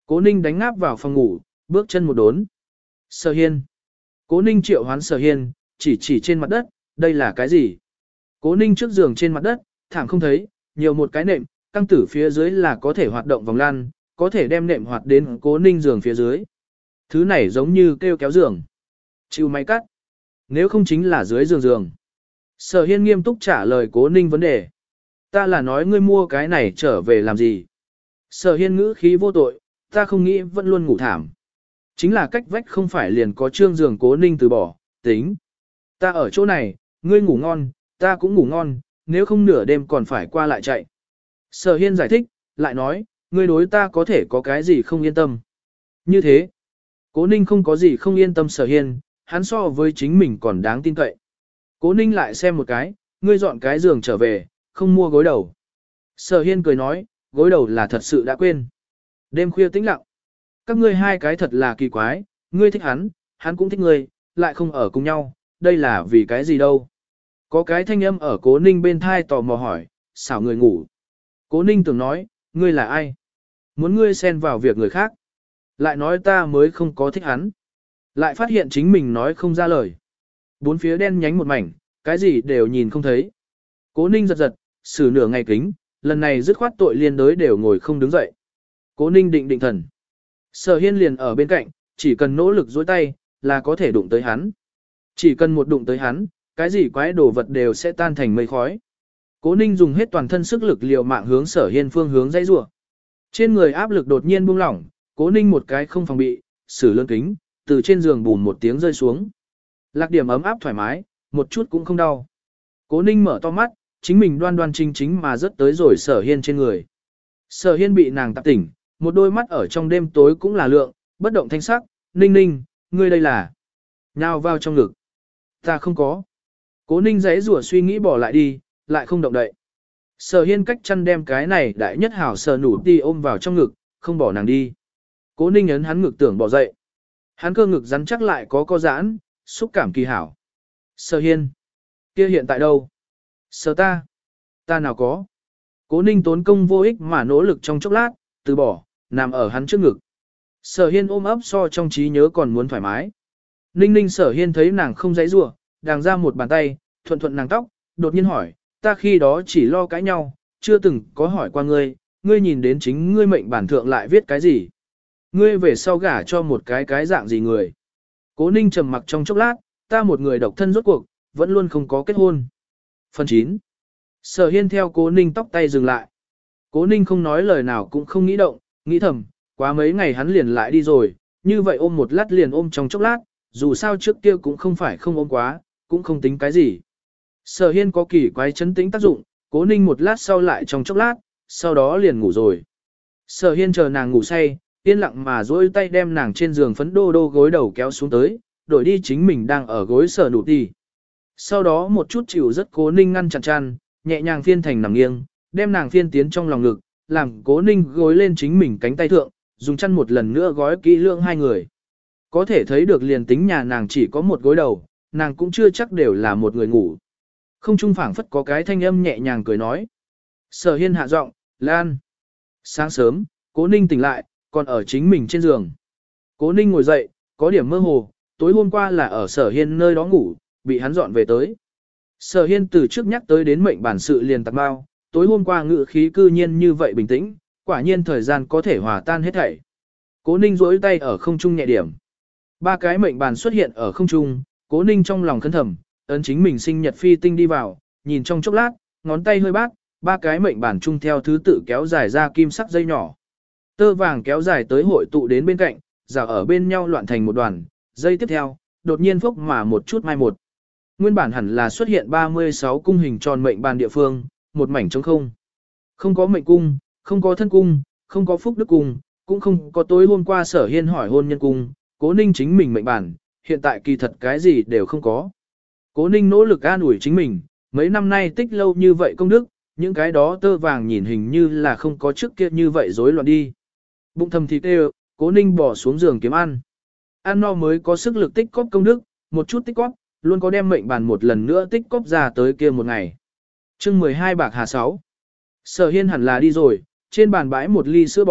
Cố Ninh đánh ngáp vào phòng ngủ, bước chân một đốn. Sở Hiên. Cố Ninh triệu hoán Sở Hiên, chỉ trên mặt đất, đây là cái gì? Cố Ninh trước giường trên mặt đất, thảm không thấy, nhiều một cái nệm, căng tử phía dưới là có thể hoạt động vòng lăn, có thể đem nệm hoạt đến Cố Ninh giường phía dưới. Thứ này giống như kêu kéo giường. Chịu máy cắt. Nếu không chính là dưới giường giường. Sở Hiên nghiêm túc trả lời Cố Ninh vấn đề. Ta là nói ngươi mua cái này trở về làm gì? Sở Hiên ngữ khí vô tội, ta không nghĩ vẫn luôn ngủ thảm. Chính là cách vách không phải liền có trương giường. Cố Ninh từ bỏ, tính. Ta ở chỗ này, ngươi ngủ ngon, ta cũng ngủ ngon, nếu không nửa đêm còn phải qua lại chạy. Sở Hiên giải thích, lại nói, ngươi đối ta có thể có cái gì không yên tâm. Như thế, Cố Ninh không có gì không yên tâm Sở Hiên, hắn so với chính mình còn đáng tin cậy. Cố Ninh lại xem một cái, ngươi dọn cái giường trở về, không mua gối đầu. Sở Hiên cười nói, gối đầu là thật sự đã quên. Đêm khuya tĩnh lặng. Các ngươi hai cái thật là kỳ quái, ngươi thích hắn, hắn cũng thích ngươi, lại không ở cùng nhau, đây là vì cái gì đâu. Có cái thanh âm ở Cố Ninh bên thai tò mò hỏi, xảo người ngủ. Cố Ninh tưởng nói, ngươi là ai? Muốn ngươi xen vào việc người khác. Lại nói ta mới không có thích hắn. Lại phát hiện chính mình nói không ra lời. Bốn phía đen nhánh một mảnh, cái gì đều nhìn không thấy. Cố Ninh giật giật, xử nửa ngày kính, lần này dứt khoát tội liên đới đều ngồi không đứng dậy. Cố Ninh định thần. Sở Hiên liền ở bên cạnh, chỉ cần nỗ lực dối tay, là có thể đụng tới hắn. Chỉ cần một đụng tới hắn, cái gì quái đồ vật đều sẽ tan thành mây khói. Cố Ninh dùng hết toàn thân sức lực liều mạng hướng Sở Hiên phương hướng dãy rủa. Trên người áp lực đột nhiên buông lỏng, Cố Ninh một cái không phòng bị, xử lơn kính, từ trên giường bùn một tiếng rơi xuống. Lạc điểm ấm áp thoải mái, một chút cũng không đau. Cố Ninh mở to mắt, chính mình đoan đoan chính chính mà rớt tới rồi Sở Hiên trên người. Sở Hiên bị nàng tạp tỉnh, một đôi mắt ở trong đêm tối cũng là lượng, bất động thanh sắc, Ninh Ninh, ngươi đây là. Nhào vào trong ngực. Ta không có. Cố Ninh giãy rủa suy nghĩ bỏ lại đi, lại không động đậy. Sở Hiên cách chăn đem cái này đại nhất hảo sờ nủ ti ôm vào trong ngực, không bỏ nàng đi. Cố Ninh ấn hắn ngực tưởng bỏ dậy. Hắn cơ ngực rắn chắc lại có giãn, xúc cảm kỳ hảo. Sở Hiên. Kia hiện tại đâu? Sở ta. Ta nào có. Cố Ninh tốn công vô ích mà nỗ lực trong chốc lát, từ bỏ, nằm ở hắn trước ngực. Sở Hiên ôm ấp so trong trí nhớ còn muốn thoải mái. Ninh Ninh Sở Hiên thấy nàng không giãy giụa, đàng ra một bàn tay, thuận thuận nàng tóc, đột nhiên hỏi, ta khi đó chỉ lo cãi nhau, chưa từng có hỏi qua ngươi, ngươi nhìn đến chính ngươi mệnh bản thượng lại viết cái gì? Ngươi về sau gả cho một cái dạng gì người? Cố Ninh trầm mặc trong chốc lát, ta một người độc thân rốt cuộc, vẫn luôn không có kết hôn. Phần 9. Sở Hiên theo Cố Ninh tóc tay dừng lại. Cố Ninh không nói lời nào cũng không nghĩ động, nghĩ thầm, quá mấy ngày hắn liền lại đi rồi, như vậy ôm một lát liền ôm trong chốc lát, dù sao trước kia cũng không phải không ôm quá, cũng không tính cái gì. Sở Hiên có kỳ quái chấn tĩnh tác dụng, Cố Ninh một lát sau lại trong chốc lát, sau đó liền ngủ rồi. Sở Hiên chờ nàng ngủ say, yên lặng mà duỗi tay đem nàng trên giường phấn đô đô gối đầu kéo xuống tới, đổi đi chính mình đang ở gối sở nụ đi. Sau đó một chút chịu rất Cố Ninh ngăn chặn chăn, nhẹ nhàng phiên thành nằm nghiêng, đem nàng phiên tiến trong lòng ngực, làm Cố Ninh gối lên chính mình cánh tay thượng, dùng chăn một lần nữa gói kỹ lưỡng hai người. Có thể thấy được liền tính nhà nàng chỉ có một gối đầu, nàng cũng chưa chắc đều là một người ngủ. Không trung phảng phất có cái thanh âm nhẹ nhàng cười nói. Sở Hiên hạ giọng, Lan. Sáng sớm, Cố Ninh tỉnh lại, còn ở chính mình trên giường. Cố Ninh ngồi dậy, có điểm mơ hồ, tối hôm qua là ở Sở Hiên nơi đó ngủ, bị hắn dọn về tới. Sở Hiên từ trước nhắc tới đến mệnh bản sự liền tạc bao, tối hôm qua ngự khí cư nhiên như vậy bình tĩnh, quả nhiên thời gian có thể hòa tan hết thảy. Cố Ninh duỗi tay ở không trung nhẹ điểm. Ba cái mệnh bàn xuất hiện ở không trung, Cố Ninh trong lòng khấn thầm, ấn chính mình sinh nhật phi tinh đi vào, nhìn trong chốc lát, ngón tay hơi bát, ba cái mệnh bàn chung theo thứ tự kéo dài ra kim sắc dây nhỏ. Tơ vàng kéo dài tới hội tụ đến bên cạnh, rào ở bên nhau loạn thành một đoàn, dây tiếp theo, đột nhiên phốc mà một chút mai một. Nguyên bản hẳn là xuất hiện 36 cung hình tròn mệnh bàn địa phương, một mảnh trống không. Không có mệnh cung, không có thân cung, không có phúc đức cung, cũng không có tối hôm qua Sở Hiên hỏi hôn nhân cung, Cố Ninh chính mình mệnh bản, hiện tại kỳ thật cái gì đều không có. Cố Ninh nỗ lực an ủi chính mình, mấy năm nay tích lâu như vậy công đức, những cái đó tơ vàng nhìn hình như là không có trước kia như vậy rối loạn đi. Bụng thầm thịt đều, Cố Ninh bỏ xuống giường kiếm ăn. Ăn no mới có sức lực tích cóp công đức, một chút tích cóp, luôn có đem mệnh bàn một lần nữa tích cóp ra tới kia một ngày. Chương 12 bạc hà 6. Sở Hiên hẳn là đi rồi, trên bàn bãi một ly sữa bò,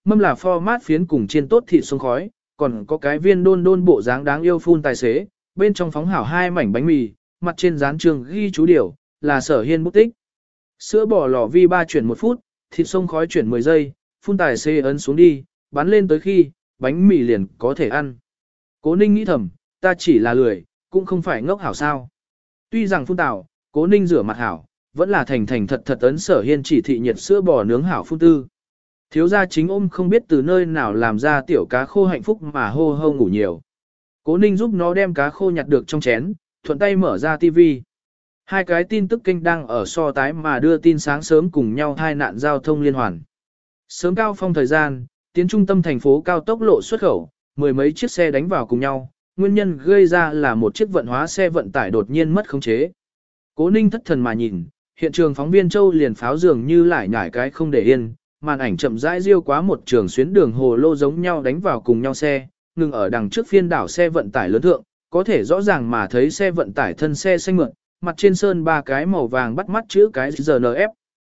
mâm là format phiến cùng chiên tốt thịt sông khói, còn có cái viên đôn đôn bộ dáng đáng yêu phun tài xế, bên trong phóng hảo 2 mảnh bánh mì, mặt trên dán trường ghi chú điều, là Sở Hiên bút tích. Sữa bò lò vi 3 chuyển 1 phút, thịt sông khói chuyển 10 giây, phun tài xế ấn xuống đi, bắn lên tới khi, bánh mì liền có thể ăn. Cố Ninh nghĩ thầm, ta chỉ là lười, cũng không phải ngốc hảo sao. Tuy rằng phun tảo, Cố Ninh rửa mặt hảo, vẫn là thành thành thật thật ấn Sở Hiên chỉ thị nhiệt sữa bò nướng hảo phun tư. Thiếu gia chính ôm không biết từ nơi nào làm ra tiểu cá khô hạnh phúc mà hô hô ngủ nhiều. Cố Ninh giúp nó đem cá khô nhặt được trong chén, thuận tay mở ra tivi. 2 cái tin tức kênh đang ở so tái mà đưa tin sáng sớm cùng nhau tai nạn giao thông liên hoàn. Sớm cao phong thời gian, tiến trung tâm thành phố cao tốc lộ xuất khẩu, 10 mấy chiếc xe đánh vào cùng nhau, nguyên nhân gây ra là một chiếc vận hóa xe vận tải đột nhiên mất khống chế. Cố Ninh thất thần mà nhìn, hiện trường phóng viên Châu liền pháo dường như lại nhảy cái không để yên, màn ảnh chậm rãi riêu quá một trường xuyến đường hồ lô giống nhau đánh vào cùng nhau xe, ngừng ở đằng trước phiên đảo xe vận tải lớn thượng, có thể rõ ràng mà thấy xe vận tải thân xe xanh mượn, mặt trên sơn 3 cái màu vàng bắt mắt chữ cái GNF.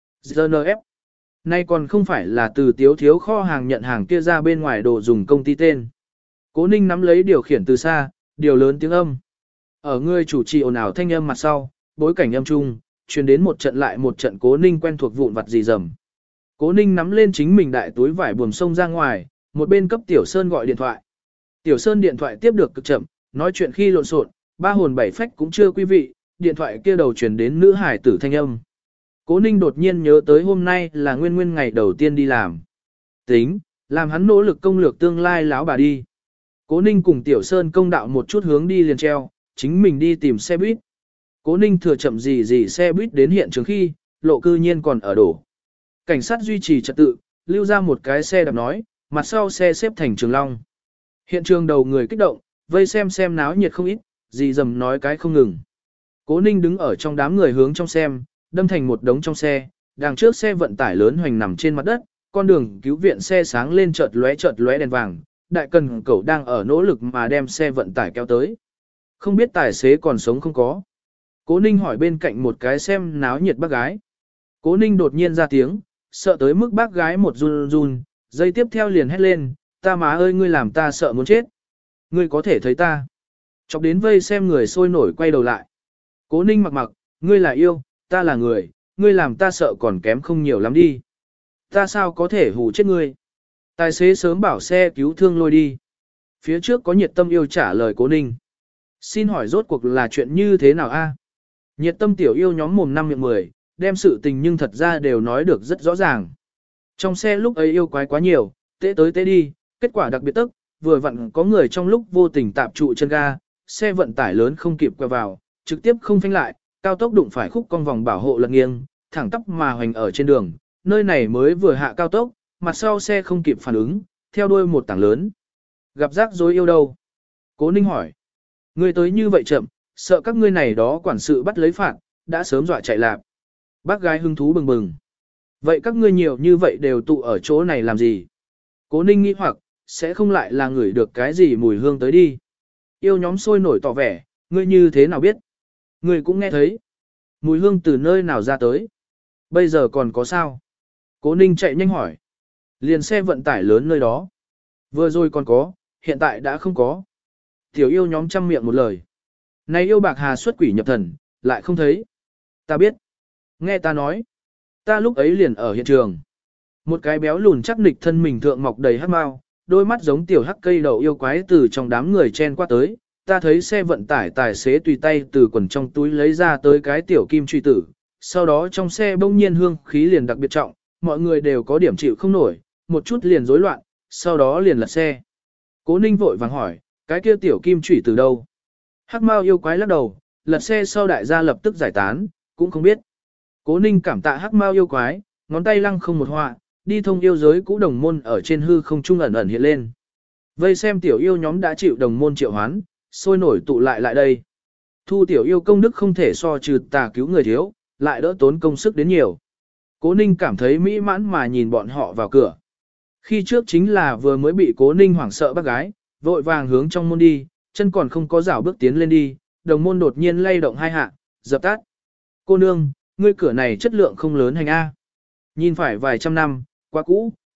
GNF. Nay còn không phải là từ tiếu thiếu kho hàng nhận hàng kia ra bên ngoài đồ dùng công ty tên. Cố Ninh nắm lấy điều khiển từ xa, điều lớn tiếng âm. Ở người chủ trì ồn ào thanh âm mặt sau, bối cảnh âm trung, truyền đến một trận lại một trận Cố Ninh quen thuộc vụn vặt rì rầm. Cố Ninh nắm lên chính mình đại túi vải buồm sông ra ngoài, một bên cấp Tiểu Sơn gọi điện thoại. Tiểu Sơn điện thoại tiếp được cực chậm, nói chuyện khi lộn xộn, 3 hồn 7 phách cũng chưa quý vị, điện thoại kia đầu truyền đến nữ hải tử thanh âm. Cố Ninh đột nhiên nhớ tới hôm nay là nguyên ngày đầu tiên đi làm. Tính, làm hắn nỗ lực công lược tương lai láo bà đi. Cố Ninh cùng Tiểu Sơn công đạo một chút hướng đi liền treo, chính mình đi tìm xe buýt. Cố Ninh thừa chậm gì xe buýt đến hiện trường khi, lộ cư nhiên còn ở đổ. Cảnh sát duy trì trật tự, lưu ra một cái xe đạp nói, mặt sau xe xếp thành trường long. Hiện trường đầu người kích động, vây xem náo nhiệt không ít, dì dầm nói cái không ngừng. Cố Ninh đứng ở trong đám người hướng trong xem, đâm thành một đống trong xe, đằng trước xe vận tải lớn hoành nằm trên mặt đất, con đường cứu viện xe sáng lên chợt lóe đèn vàng, đại cần cẩu đang ở nỗ lực mà đem xe vận tải kéo tới. Không biết tài xế còn sống không có. Cố Ninh hỏi bên cạnh một cái xem náo nhiệt bác gái. Cố Ninh đột nhiên ra tiếng, sợ tới mức bác gái một run run, giây tiếp theo liền hét lên, ta má ơi ngươi làm ta sợ muốn chết. Ngươi có thể thấy ta. Chọc đến vây xem người sôi nổi quay đầu lại. Cố Ninh mặc, ngươi là yêu, ta là người, ngươi làm ta sợ còn kém không nhiều lắm đi. Ta sao có thể hù chết ngươi. Tài xế sớm bảo xe cứu thương lôi đi. Phía trước có Nhiệt Tâm yêu trả lời Cố Ninh. Xin hỏi rốt cuộc là chuyện như thế nào a? Nhiệt Tâm tiểu yêu nhóm mồm 5 miệng 10, đem sự tình nhưng thật ra đều nói được rất rõ ràng. Trong xe lúc ấy yêu quái quá nhiều, tế tới tế đi, kết quả đặc biệt tức, vừa vặn có người trong lúc vô tình tạp trụ chân ga, xe vận tải lớn không kịp quẹo vào, trực tiếp không phanh lại, cao tốc đụng phải khúc cong vòng bảo hộ lật nghiêng, thẳng tắp mà hoành ở trên đường, nơi này mới vừa hạ cao tốc, mặt sau xe không kịp phản ứng, theo đuôi một tảng lớn. Gặp rắc rối yêu đâu? Cố Ninh hỏi. Ngươi tới như vậy chậm, sợ các ngươi này đó quản sự bắt lấy phạt, đã sớm dọa chạy lạp. Bác gái hứng thú bừng bừng. Vậy các ngươi nhiều như vậy đều tụ ở chỗ này làm gì? Cố Ninh nghĩ hoặc, sẽ không lại là ngửi được cái gì mùi hương tới đi. Yêu nhóm sôi nổi tỏ vẻ, ngươi như thế nào biết? Ngươi cũng nghe thấy. Mùi hương từ nơi nào ra tới? Bây giờ còn có sao? Cố Ninh chạy nhanh hỏi. Liền xe vận tải lớn nơi đó. Vừa rồi còn có, hiện tại đã không có. Tiểu yêu nhóm chăm miệng một lời. Này yêu bạc hà xuất quỷ nhập thần, lại không thấy. Ta biết. Nghe ta nói. Ta lúc ấy liền ở hiện trường. Một cái béo lùn chắc nịch thân mình thượng mọc đầy hắc mao, đôi mắt giống tiểu hắc cây đầu yêu quái từ trong đám người chen qua tới. Ta thấy xe vận tải tài xế tùy tay từ quần trong túi lấy ra tới cái tiểu kim truy tử. Sau đó trong xe bỗng nhiên hương khí liền đặc biệt trọng, mọi người đều có điểm chịu không nổi, một chút liền rối loạn, sau đó liền lật xe. Cố Ninh vội vàng hỏi, cái kia tiểu kim truy từ đâu? Hắc mao yêu quái lắc đầu, lật xe sau đại gia lập tức giải tán, cũng không biết. Cố Ninh cảm tạ hắc mao yêu quái, ngón tay lăng không một họa, đi thông yêu giới cũ đồng môn ở trên hư không trung ẩn ẩn hiện lên. Vây xem tiểu yêu nhóm đã chịu đồng môn triệu hoán, sôi nổi tụ lại đây. Thu tiểu yêu công đức không thể so trừ tà cứu người thiếu, lại đỡ tốn công sức đến nhiều. Cố Ninh cảm thấy mỹ mãn mà nhìn bọn họ vào cửa. Khi trước chính là vừa mới bị Cố Ninh hoảng sợ bác gái, vội vàng hướng trong môn đi, chân còn không có rảo bước tiến lên đi, đồng môn đột nhiên lay động hai hạ, dập tắt. Cô nương, ngươi cửa này chất lượng không lớn hành A. Nhìn phải vài trăm năm, quá cũ,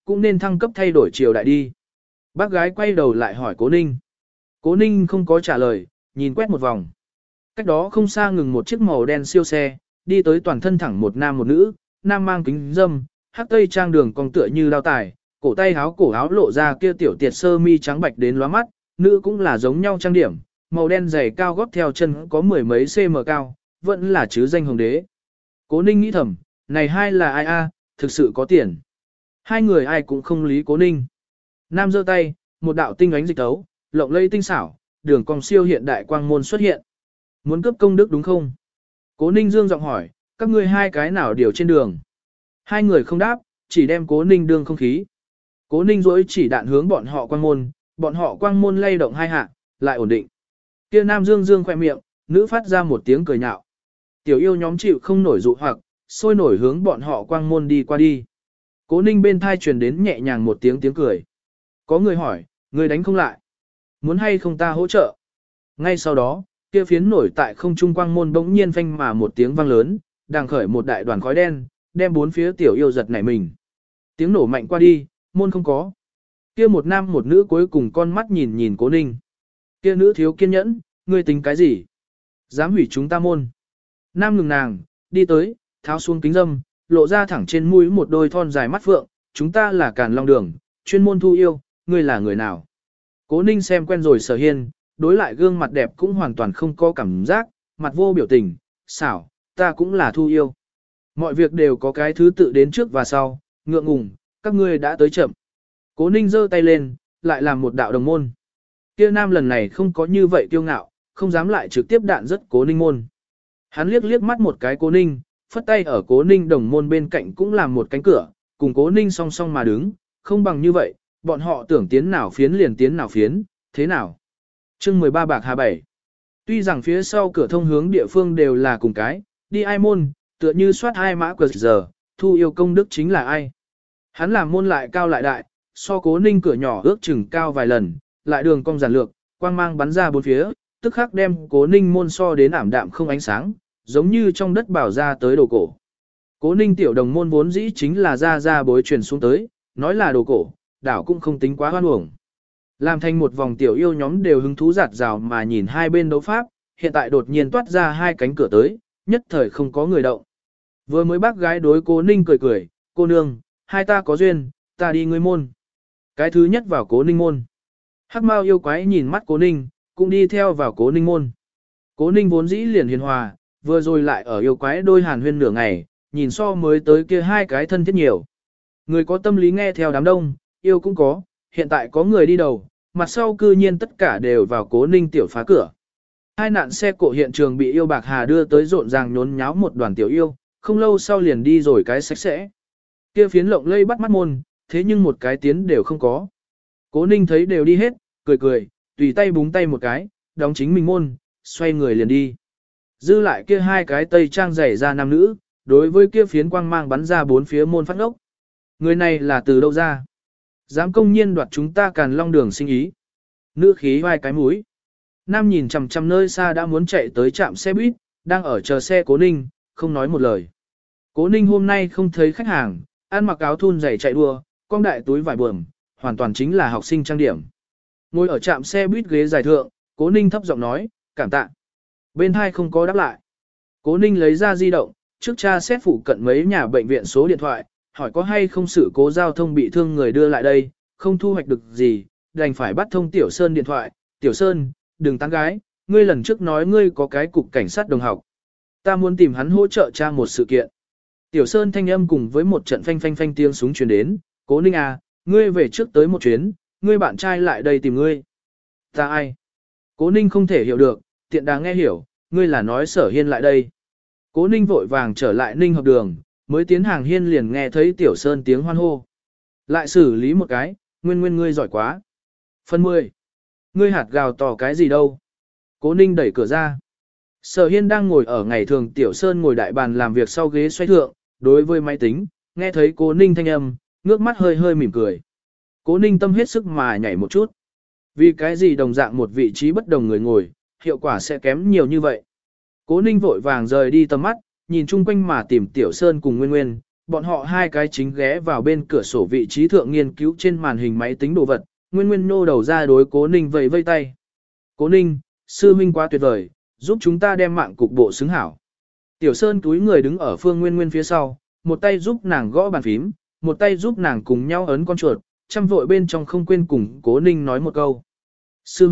cũng nên thăng cấp thay đổi triều đại đi. Bác gái quay đầu lại hỏi Cố Ninh. Cố Ninh không có trả lời, nhìn quét một vòng. Cách đó không xa ngừng một chiếc màu đen siêu xe, đi tới toàn thân thẳng một nam một nữ, nam mang kính dâm, hắc tây trang đường cong tựa như lao tài, cổ tay áo cổ áo lộ ra kia tiểu tiệt sơ mi trắng bạch đến lóa mắt, nữ cũng là giống nhau trang điểm, màu đen giày cao gót theo chân có mười mấy cm cao, vẫn là chứ danh hồng đế. Cố Ninh nghĩ thầm, này hai là ai a, thực sự có tiền. Hai người ai cũng không lý Cố Ninh. Nam giơ tay, một đạo tinh ánh dịch tấu, lộng lẫy tinh xảo, đường cong siêu hiện đại quang môn xuất hiện. Muốn cướp công đức đúng không? Cố Ninh dương giọng hỏi, các ngươi hai cái nào điều trên đường? Hai người không đáp, chỉ đem Cố Ninh đương không khí. Cố Ninh rỗi chỉ đạn hướng bọn họ quang môn lay động hai hạ, lại ổn định. Kia nam dương dương khỏe miệng, nữ phát ra một tiếng cười nhạo. Tiểu yêu nhóm chịu không nổi dụ hoặc, sôi nổi hướng bọn họ quang môn đi qua đi. Cố Ninh bên thai truyền đến nhẹ nhàng một tiếng cười. Có người hỏi, người đánh không lại. Muốn hay không ta hỗ trợ? Ngay sau đó, kia phiến nổi tại không trung quang môn bỗng nhiên phanh mà một tiếng vang lớn, đang khởi một đại đoàn khói đen, đem bốn phía tiểu yêu giật nảy mình. Tiếng nổ mạnh qua đi, môn không có. Kia một nam một nữ cuối cùng con mắt nhìn nhìn Cố Ninh. Kia nữ thiếu kiên nhẫn, ngươi tính cái gì? Dám hủy chúng ta môn. Nam ngừng nàng, đi tới, tháo xuống kính dâm, lộ ra thẳng trên mũi một đôi thon dài mắt phượng, chúng ta là Càn Long Đường, chuyên môn thu yêu, ngươi là người nào? Cố Ninh xem quen rồi Sở Hiên, đối lại gương mặt đẹp cũng hoàn toàn không có cảm giác, mặt vô biểu tình, xảo, ta cũng là thu yêu. Mọi việc đều có cái thứ tự đến trước và sau, ngượng ngùng, các ngươi đã tới chậm. Cố Ninh giơ tay lên, lại làm một đạo đồng môn. Kia nam lần này không có như vậy kiêu ngạo, không dám lại trực tiếp đạn rất Cố Ninh môn. Hắn liếc liếc mắt một cái Cố Ninh, phất tay ở Cố Ninh đồng môn bên cạnh cũng làm một cánh cửa, cùng Cố Ninh song song mà đứng, không bằng như vậy, bọn họ tưởng tiến nào phiến liền tiến nào phiến, thế nào? Chương 13 bạc hà 7. Tuy rằng phía sau cửa thông hướng địa phương đều là cùng cái, đi ai môn, tựa như soát hai mã quờ giờ, thu yêu công đức chính là ai. Hắn làm môn lại cao lại đại, so Cố Ninh cửa nhỏ ước chừng cao vài lần, lại đường cong giản lược, quang mang bắn ra bốn phía, tức khắc đem Cố Ninh môn so đến ảm đạm không ánh sáng, giống như trong đất bảo ra tới đồ cổ. Cố Ninh tiểu đồng môn vốn dĩ chính là ra bối truyền xuống tới, nói là đồ cổ, đảo cũng không tính quá hoan uổng. Làm thành một vòng tiểu yêu nhóm đều hứng thú giạt rào mà nhìn hai bên đấu pháp, hiện tại đột nhiên toát ra hai cánh cửa tới, nhất thời không có người động. Vừa mới bác gái đối Cố Ninh cười cười, cô nương, hai ta có duyên, ta đi ngươi môn. Cái thứ nhất vào Cố Ninh môn. Hắc Mao yêu quái nhìn mắt Cố Ninh, cũng đi theo vào Cố Ninh môn. Cố Ninh vốn dĩ liền hiền hòa, vừa rồi lại ở yêu quái đôi hàn huyên nửa ngày, nhìn so mới tới kia hai cái thân thiết nhiều. Người có tâm lý nghe theo đám đông, yêu cũng có, hiện tại có người đi đầu, mặt sau cư nhiên tất cả đều vào Cố Ninh tiểu phá cửa. Hai nạn xe cộ hiện trường bị yêu bạc hà đưa tới rộn ràng nhốn nháo một đoàn tiểu yêu, không lâu sau liền đi rồi cái sạch sẽ. Kia phiến lộng lây bắt mắt môn, thế nhưng một cái tiến đều không có. Cố Ninh thấy đều đi hết, cười cười, tùy tay búng tay một cái, đóng chính mình môn, xoay người liền đi. Dư lại kia hai cái tây trang giày ra nam nữ, đối với kia phiến quang mang bắn ra bốn phía môn phát ốc. Người này là từ đâu ra? Dám công nhiên đoạt chúng ta Càn Long Đường sinh ý. Nữ khí vai cái mũi. Nam nhìn chằm chằm nơi xa đã muốn chạy tới trạm xe buýt, đang ở chờ xe Cố Ninh, không nói một lời. Cố Ninh hôm nay không thấy khách hàng, ăn mặc áo thun giày chạy đua, con đại túi vải buồm, hoàn toàn chính là học sinh trang điểm. Ngồi ở trạm xe buýt ghế dài thượng, Cố Ninh thấp giọng nói, cảm tạ. Bên hai không có đáp lại. Cố Ninh lấy ra di động, trước tra xét phụ cận mấy nhà bệnh viện số điện thoại, hỏi có hay không sự cố giao thông bị thương người đưa lại đây, không thu hoạch được gì, đành phải bắt thông Tiểu Sơn điện thoại. Tiểu Sơn, đừng tán gái, ngươi lần trước nói ngươi có cái cục cảnh sát đồng học. Ta muốn tìm hắn hỗ trợ tra một sự kiện. Tiểu Sơn thanh âm cùng với một trận phanh phanh phanh tiếng súng truyền đến, Cố Ninh à, ngươi về trước tới một chuyến, ngươi bạn trai lại đây tìm ngươi. Ta ai? Cố Ninh không thể hiểu được, tiện đáng nghe hiểu, ngươi là nói Sở Hiên lại đây. Cố Ninh vội vàng trở lại Ninh Hợp Đường, mới tiến hàng hiên liền nghe thấy Tiểu Sơn tiếng hoan hô. Lại xử lý một cái, nguyên ngươi giỏi quá. Phần 10. Ngươi hạt gào tỏ cái gì đâu? Cố Ninh đẩy cửa ra. Sở Hiên đang ngồi ở ngày thường Tiểu Sơn ngồi đại bàn làm việc sau ghế xoay thượng, đối với máy tính, nghe thấy Cố Ninh thanh âm, ngước mắt hơi hơi mỉm cười. Cố Ninh tâm hết sức mà nhảy một chút. Vì cái gì đồng dạng một vị trí bất đồng người ngồi, hiệu quả sẽ kém nhiều như vậy. Cố Ninh vội vàng rời đi tầm mắt, nhìn chung quanh mà tìm Tiểu Sơn cùng Nguyên, bọn họ hai cái chính ghé vào bên cửa sổ vị trí thượng nghiên cứu trên màn hình máy tính đồ vật, Nguyên Nguyên nô đầu ra đối Cố Ninh vẫy vây tay. Cố Ninh, sư huynh quá tuyệt vời, giúp chúng ta đem mạng cục bộ xứng hảo. Tiểu Sơn túi người đứng ở Phương Nguyên Nguyên phía sau, một tay giúp nàng gõ bàn phím, một tay giúp nàng cùng nhau ấn con chuột, chăm vội bên trong không quên cùng Cố Ninh nói một câu. Sư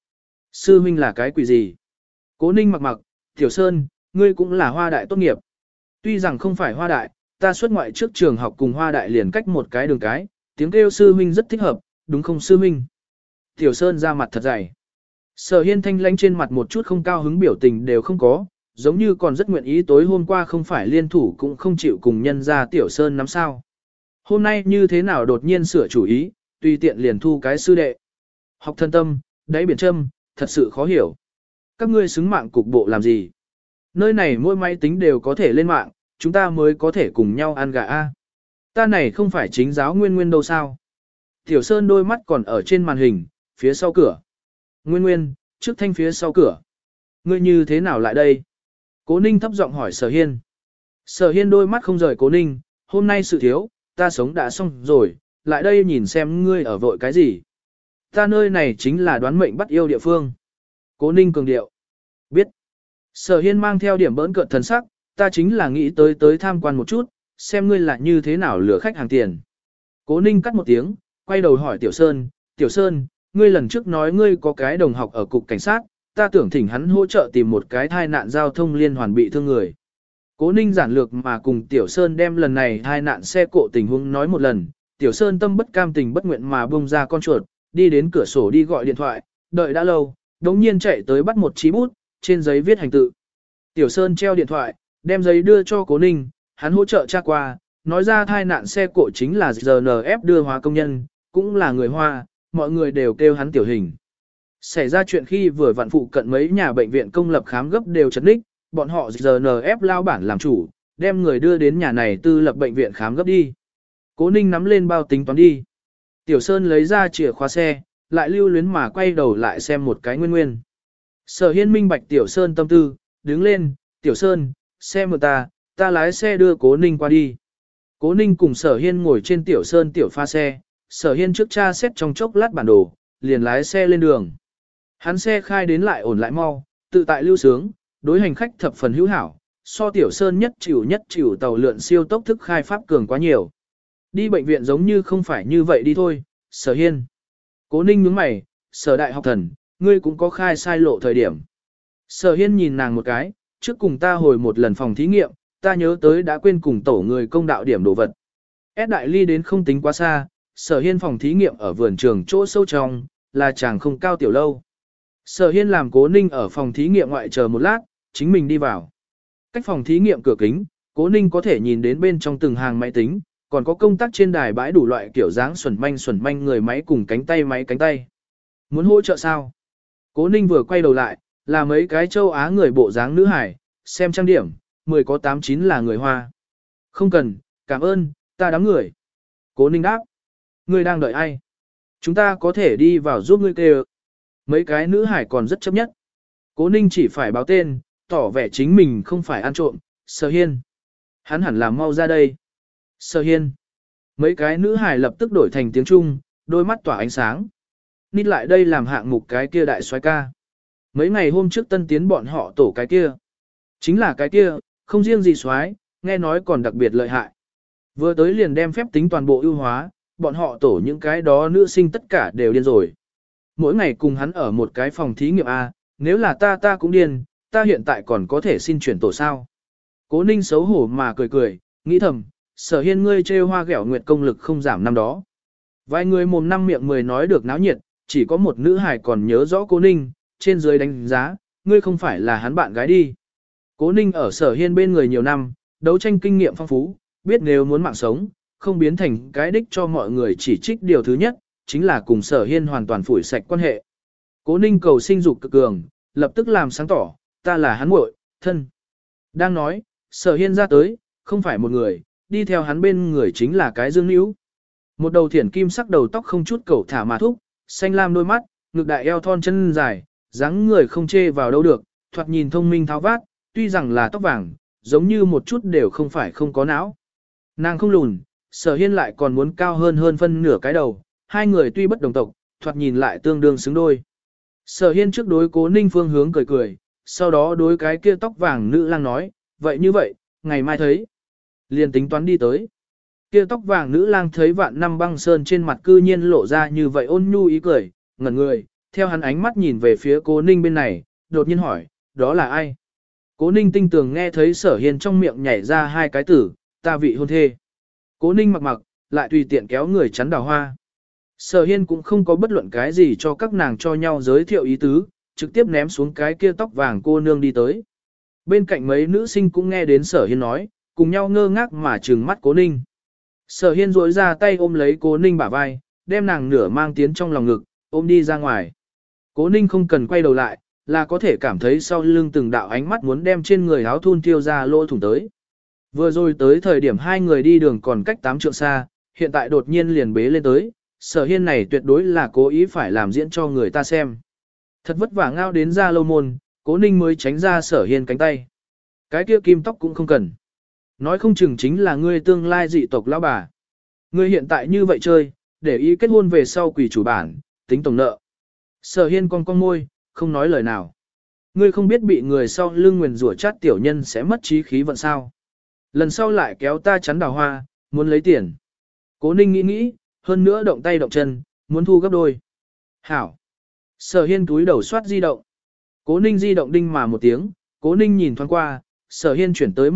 huynh là cái quỷ gì? Cố Ninh mặc, Tiểu Sơn, ngươi cũng là Hoa Đại tốt nghiệp. Tuy rằng không phải Hoa Đại, ta xuất ngoại trước trường học cùng Hoa Đại liền cách một cái đường cái, tiếng kêu sư huynh rất thích hợp, đúng không sư huynh? Tiểu Sơn ra mặt thật dày. Sở Hiên thanh lãnh trên mặt một chút không cao hứng biểu tình đều không có, giống như còn rất nguyện ý tối hôm qua không phải liên thủ cũng không chịu cùng nhân ra Tiểu Sơn nắm sao. Hôm nay như thế nào đột nhiên sửa chủ ý, tùy tiện liền thu cái sư đệ. Học thân tâm, đáy biển châm, thật sự khó hiểu. Các ngươi xứng mạng cục bộ làm gì? Nơi này mỗi máy tính đều có thể lên mạng, chúng ta mới có thể cùng nhau ăn gà a. Ta này không phải chính giáo Nguyên Nguyên đâu sao? Tiểu Sơn đôi mắt còn ở trên màn hình, phía sau cửa. Nguyên Nguyên, trước thanh phía sau cửa. Ngươi như thế nào lại đây? Cố Ninh thấp giọng hỏi Sở Hiên. Sở Hiên đôi mắt không rời Cố Ninh, hôm nay sự thiếu, ta sống đã xong rồi, lại đây nhìn xem ngươi ở vội cái gì. Ta nơi này chính là đoán mệnh bắt yêu địa phương. Cố Ninh cường điệu. Biết. Sở Hiên mang theo điểm bỡn cợt thần sắc, ta chính là nghĩ tới tham quan một chút, xem ngươi là như thế nào lừa khách hàng tiền. Cố Ninh cắt một tiếng, quay đầu hỏi Tiểu Sơn, Tiểu Sơn, ngươi lần trước nói ngươi có cái đồng học ở cục cảnh sát, ta tưởng thỉnh hắn hỗ trợ tìm một cái thai nạn giao thông liên hoàn bị thương người. Cố Ninh giản lược mà cùng Tiểu Sơn đem lần này thai nạn xe cộ tình huống nói một lần, Tiểu Sơn tâm bất cam tình bất nguyện mà bông ra con chuột, đi đến cửa sổ đi gọi điện thoại, đợi đã lâu, đống nhiên chạy tới bắt một chí bút, trên giấy viết hành tự. Tiểu Sơn treo điện thoại, đem giấy đưa cho Cố Ninh, hắn hỗ trợ tra qua, nói ra thai nạn xe cộ chính là GNF đưa hóa công nhân, cũng là người Hoa, mọi người đều kêu hắn Tiểu Hình. Xảy ra chuyện khi vừa vặn phụ cận mấy nhà bệnh viện công lập khám gấp đều chấn ních, bọn họ GNF lao bản làm chủ, đem người đưa đến nhà này tư lập bệnh viện khám gấp đi. Cố Ninh nắm lên bao tính toán đi. Tiểu Sơn lấy ra chìa khóa xe, lại lưu luyến mà quay đầu lại xem một cái Nguyên Nguyên. Sở Hiên minh bạch Tiểu Sơn tâm tư, đứng lên, Tiểu Sơn, xe mượn ta lái xe đưa Cố Ninh qua đi. Cố Ninh cùng Sở Hiên ngồi trên Tiểu Sơn tiểu pha xe, Sở Hiên trước tra xét trong chốc lát bản đồ, liền lái xe lên đường. Hắn xe khai đến lại ổn lại mau, tự tại lưu sướng, đối hành khách thập phần hữu hảo, so Tiểu Sơn nhất chịu tàu lượn siêu tốc thức khai pháp cường quá nhiều. Đi bệnh viện giống như không phải như vậy đi thôi, Sở Hiên. Cố Ninh nhướng mày, Sở đại học thần, ngươi cũng có khai sai lộ thời điểm. Sở Hiên nhìn nàng một cái, trước cùng ta hồi một lần phòng thí nghiệm, ta nhớ tới đã quên cùng tổ người công đạo điểm đồ vật. S đại ly đến không tính quá xa, Sở Hiên phòng thí nghiệm ở vườn trường chỗ sâu trong, là chàng không cao tiểu lâu. Sở Hiên làm Cố Ninh ở phòng thí nghiệm ngoại chờ một lát, chính mình đi vào. Cách phòng thí nghiệm cửa kính, Cố Ninh có thể nhìn đến bên trong từng hàng máy tính, còn có công tác trên đài bãi đủ loại kiểu dáng xuẩn manh người máy cùng máy cánh tay. Muốn hỗ trợ sao? Cố Ninh vừa quay đầu lại, là mấy cái châu Á người bộ dáng nữ hải, xem trang điểm, 10 có 8-9 là người Hoa. Không cần, cảm ơn, ta đám người. Cố Ninh đáp. Ngươi đang đợi ai? Chúng ta có thể đi vào giúp ngươi kêu. Mấy cái nữ hải còn rất chấp nhất. Cố Ninh chỉ phải báo tên, tỏ vẻ chính mình không phải ăn trộm, Sở Hiên. Hắn hẳn là mau ra đây. Sở Hiên. Mấy cái nữ hải lập tức đổi thành tiếng Trung, đôi mắt tỏa ánh sáng. Nít lại đây làm hạng mục cái kia đại soái ca. Mấy ngày hôm trước tân tiến bọn họ tổ cái kia. Chính là cái kia, không riêng gì soái, nghe nói còn đặc biệt lợi hại. Vừa tới liền đem phép tính toàn bộ ưu hóa, bọn họ tổ những cái đó nữ sinh tất cả đều điên rồi. Mỗi ngày cùng hắn ở một cái phòng thí nghiệm A, nếu là ta cũng điên, ta hiện tại còn có thể xin chuyển tổ sao. Cố Ninh xấu hổ mà cười, nghĩ thầm, Sở Hiên ngươi trêu hoa ghẹo nguyệt công lực không giảm năm đó. Vài người mồm năm miệng mười nói được náo nhiệt, chỉ có một nữ hài còn nhớ rõ Cố Ninh, trên dưới đánh giá, ngươi không phải là hắn bạn gái đi. Cố Ninh ở Sở Hiên bên người nhiều năm, đấu tranh kinh nghiệm phong phú, biết nếu muốn mạng sống, không biến thành cái đích cho mọi người chỉ trích điều thứ nhất, chính là cùng Sở Hiên hoàn toàn phủi sạch quan hệ. Cố Ninh cầu sinh dục cực cường, lập tức làm sáng tỏ, ta là hắn muội, thân. Đang nói, Sở Hiên ra tới, không phải một người, đi theo hắn bên người chính là cái Dương Níu. Một đầu thiển kim sắc đầu tóc không chút cầu thả mà thúc, xanh lam đôi mắt, ngực đại eo thon chân dài, dáng người không chê vào đâu được, thoạt nhìn thông minh tháo vát, tuy rằng là tóc vàng, giống như một chút đều không phải không có não. Nàng không lùn, Sở Hiên lại còn muốn cao hơn phân nửa cái đầu, hai người tuy bất đồng tộc, thoạt nhìn lại tương đương xứng đôi. Sở Hiên trước đối Cố Ninh phương hướng cười cười, sau đó đối cái kia tóc vàng nữ lang nói, vậy như vậy, ngày mai thấy. Liền tính toán đi tới. Kia tóc vàng nữ lang thấy Vạn Năm Băng Sơn trên mặt cư nhiên lộ ra như vậy ôn nhu ý cười, ngẩn người, theo hắn ánh mắt nhìn về phía Cố Ninh bên này, đột nhiên hỏi, đó là ai? Cố Ninh tinh tường nghe thấy Sở Hiên trong miệng nhảy ra hai cái tử, ta vị hôn thê. Cố Ninh mặc, lại tùy tiện kéo người chắn đào hoa. Sở Hiên cũng không có bất luận cái gì cho các nàng cho nhau giới thiệu ý tứ, trực tiếp ném xuống cái kia tóc vàng cô nương đi tới. Bên cạnh mấy nữ sinh cũng nghe đến Sở Hiên nói, cùng nhau ngơ ngác mà trừng mắt Cố Ninh. Sở Hiên duỗi ra tay ôm lấy Cố Ninh bả vai, đem nàng nửa mang tiến trong lòng ngực, ôm đi ra ngoài. Cố Ninh không cần quay đầu lại, là có thể cảm thấy sau lưng từng đạo ánh mắt muốn đem trên người áo thun tiêu ra lỗ thủng tới. Vừa rồi tới thời điểm hai người đi đường còn cách 8 trượng xa, hiện tại đột nhiên liền bế lên tới, Sở Hiên này tuyệt đối là cố ý phải làm diễn cho người ta xem. Thật vất vả ngao đến ra lâu môn, Cố Ninh mới tránh ra Sở Hiên cánh tay. Cái kia kim tóc cũng không cần. Nói không chừng chính là ngươi tương lai dị tộc lão bà. Ngươi hiện tại như vậy chơi, để ý kết hôn về sau quỷ chủ bản, tính tổng nợ. Sở Hiên cong môi, không nói lời nào. Ngươi không biết bị người sau lưng nguyền rủa chát tiểu nhân sẽ mất trí khí vận sao. Lần sau lại kéo ta chắn đào hoa, muốn lấy tiền. Cố Ninh nghĩ, hơn nữa động tay động chân, muốn thu gấp đôi. Hảo. Sở Hiên túi đầu soát di động. Cố Ninh di động đinh mà một tiếng, Cố Ninh nhìn thoáng qua, Sở Hiên chuyển tới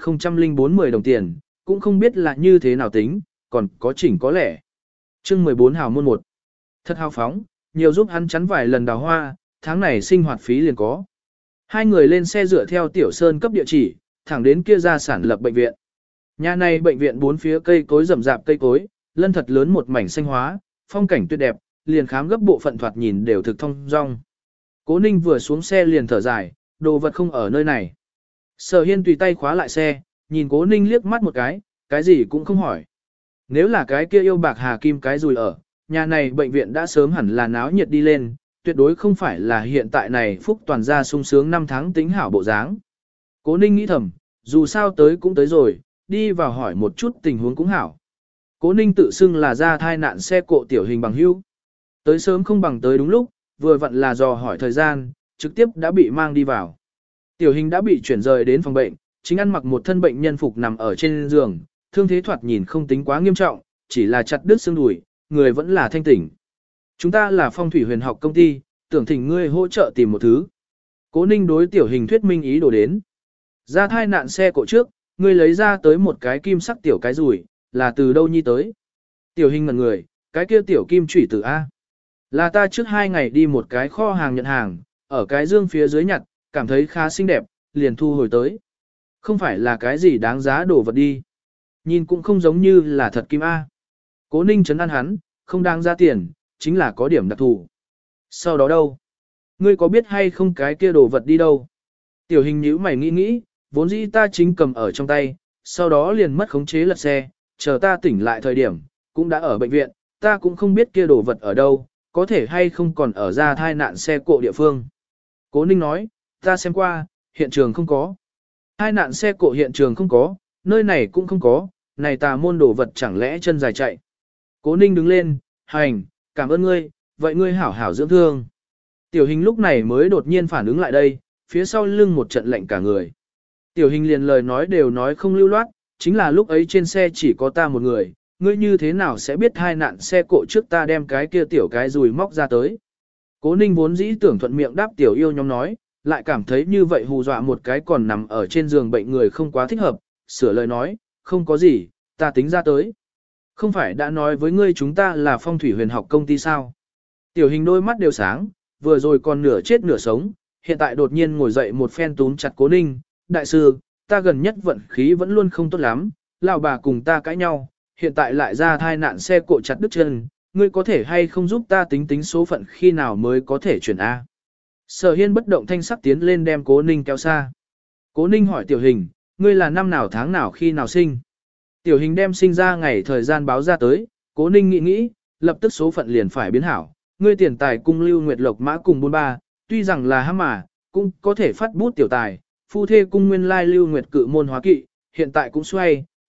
1.040 đồng tiền, cũng không biết là như thế nào tính, còn có chỉnh có lẻ. Chương 14 hào môn 1. Thật hào phóng, nhiều giúp hắn chắn vài lần đào hoa, tháng này sinh hoạt phí liền có. Hai người lên xe dựa theo Tiểu Sơn cấp địa chỉ, thẳng đến kia ra sản lập bệnh viện. Nhà này bệnh viện bốn phía cây cối rậm rạp cây cối, lân thật lớn một mảnh xanh hóa, phong cảnh tuyệt đẹp, liền khám gấp bộ phận thoạt nhìn đều thực thông dong. Cố Ninh vừa xuống xe liền thở dài, đồ vật không ở nơi này. Sở Hiên tùy tay khóa lại xe, nhìn Cố Ninh liếc mắt một cái gì cũng không hỏi. Nếu là cái kia yêu bạc hà kim cái rùi ở, nhà này bệnh viện đã sớm hẳn là náo nhiệt đi lên, tuyệt đối không phải là hiện tại này phúc toàn gia sung sướng 5 tháng tính hảo bộ dáng. Cố Ninh nghĩ thầm, dù sao tới cũng tới rồi, đi vào hỏi một chút tình huống cũng hảo. Cố Ninh tự xưng là ra thai nạn xe cộ tiểu hình bằng hữu. Tới sớm không bằng tới đúng lúc, vừa vặn là dò hỏi thời gian, trực tiếp đã bị mang đi vào. Tiểu hình đã bị chuyển rời đến phòng bệnh, chính ăn mặc một thân bệnh nhân phục nằm ở trên giường, thương thế thoạt nhìn không tính quá nghiêm trọng, chỉ là chặt đứt xương đùi, người vẫn là thanh tỉnh. Chúng ta là phong thủy huyền học công ty, tưởng thỉnh ngươi hỗ trợ tìm một thứ. Cố Ninh đối tiểu hình thuyết minh ý đồ đến. Ra thai nạn xe cộ trước, ngươi lấy ra tới một cái kim sắc tiểu cái rùi, là từ đâu nhi tới. Tiểu hình ngẩn người, cái kia tiểu kim chủy từ A. Là ta trước 2 ngày đi một cái kho hàng nhận hàng, ở cái dương phía dưới nhặt, cảm thấy khá xinh đẹp, liền thu hồi tới. Không phải là cái gì đáng giá đổ vật đi. Nhìn cũng không giống như là thật kim A. Cố Ninh trấn an hắn, không đáng ra tiền, chính là có điểm đặc thù. Sau đó đâu? Ngươi có biết hay không cái kia đồ vật đi đâu? Tiểu hình nhíu mày nghĩ, vốn dĩ ta chính cầm ở trong tay, sau đó liền mất khống chế lật xe, chờ ta tỉnh lại thời điểm, cũng đã ở bệnh viện, ta cũng không biết kia đồ vật ở đâu, có thể hay không còn ở ra thai nạn xe cộ địa phương. Cố Ninh nói, ta xem qua, hiện trường không có. Thai nạn xe cộ hiện trường không có, nơi này cũng không có, này tà môn đồ vật chẳng lẽ chân dài chạy. Cố Ninh đứng lên, hành, cảm ơn ngươi, vậy ngươi hảo hảo dưỡng thương. Tiểu hình lúc này mới đột nhiên phản ứng lại đây, phía sau lưng một trận lạnh cả người. Tiểu hình liền lời nói đều nói không lưu loát, chính là lúc ấy trên xe chỉ có ta một người, ngươi như thế nào sẽ biết hai nạn xe cộ trước ta đem cái kia tiểu cái rùi móc ra tới. Cố Ninh vốn dĩ tưởng thuận miệng đáp tiểu yêu nhóm nói, lại cảm thấy như vậy hù dọa một cái còn nằm ở trên giường bệnh người không quá thích hợp, sửa lời nói, không có gì, ta tính ra tới. Không phải đã nói với ngươi chúng ta là phong thủy huyền học công ty sao? Tiểu hình đôi mắt đều sáng, vừa rồi còn nửa chết nửa sống, hiện tại đột nhiên ngồi dậy một phen túm chặt Cố Ninh, đại sư, ta gần nhất vận khí vẫn luôn không tốt lắm, lão bà cùng ta cãi nhau, hiện tại lại ra thai nạn xe cộ chặt đứt chân, ngươi có thể hay không giúp ta tính tính số phận khi nào mới có thể chuyển A. Sở Hiên bất động thanh sắc tiến lên đem Cố Ninh kéo xa. Cố Ninh hỏi tiểu hình, ngươi là năm nào tháng nào khi nào sinh? Tiểu hình đem sinh ra ngày thời gian báo ra tới, Cố Ninh nghĩ, lập tức số phận liền phải biến hảo. Ngươi tiền tài cung lưu nguyệt lộc mã cùng 43, tuy rằng là hăm mà, cũng có thể phát bút tiểu tài, phu thê cung nguyên lai lưu nguyệt cự môn hóa kỵ, hiện tại cũng xoay,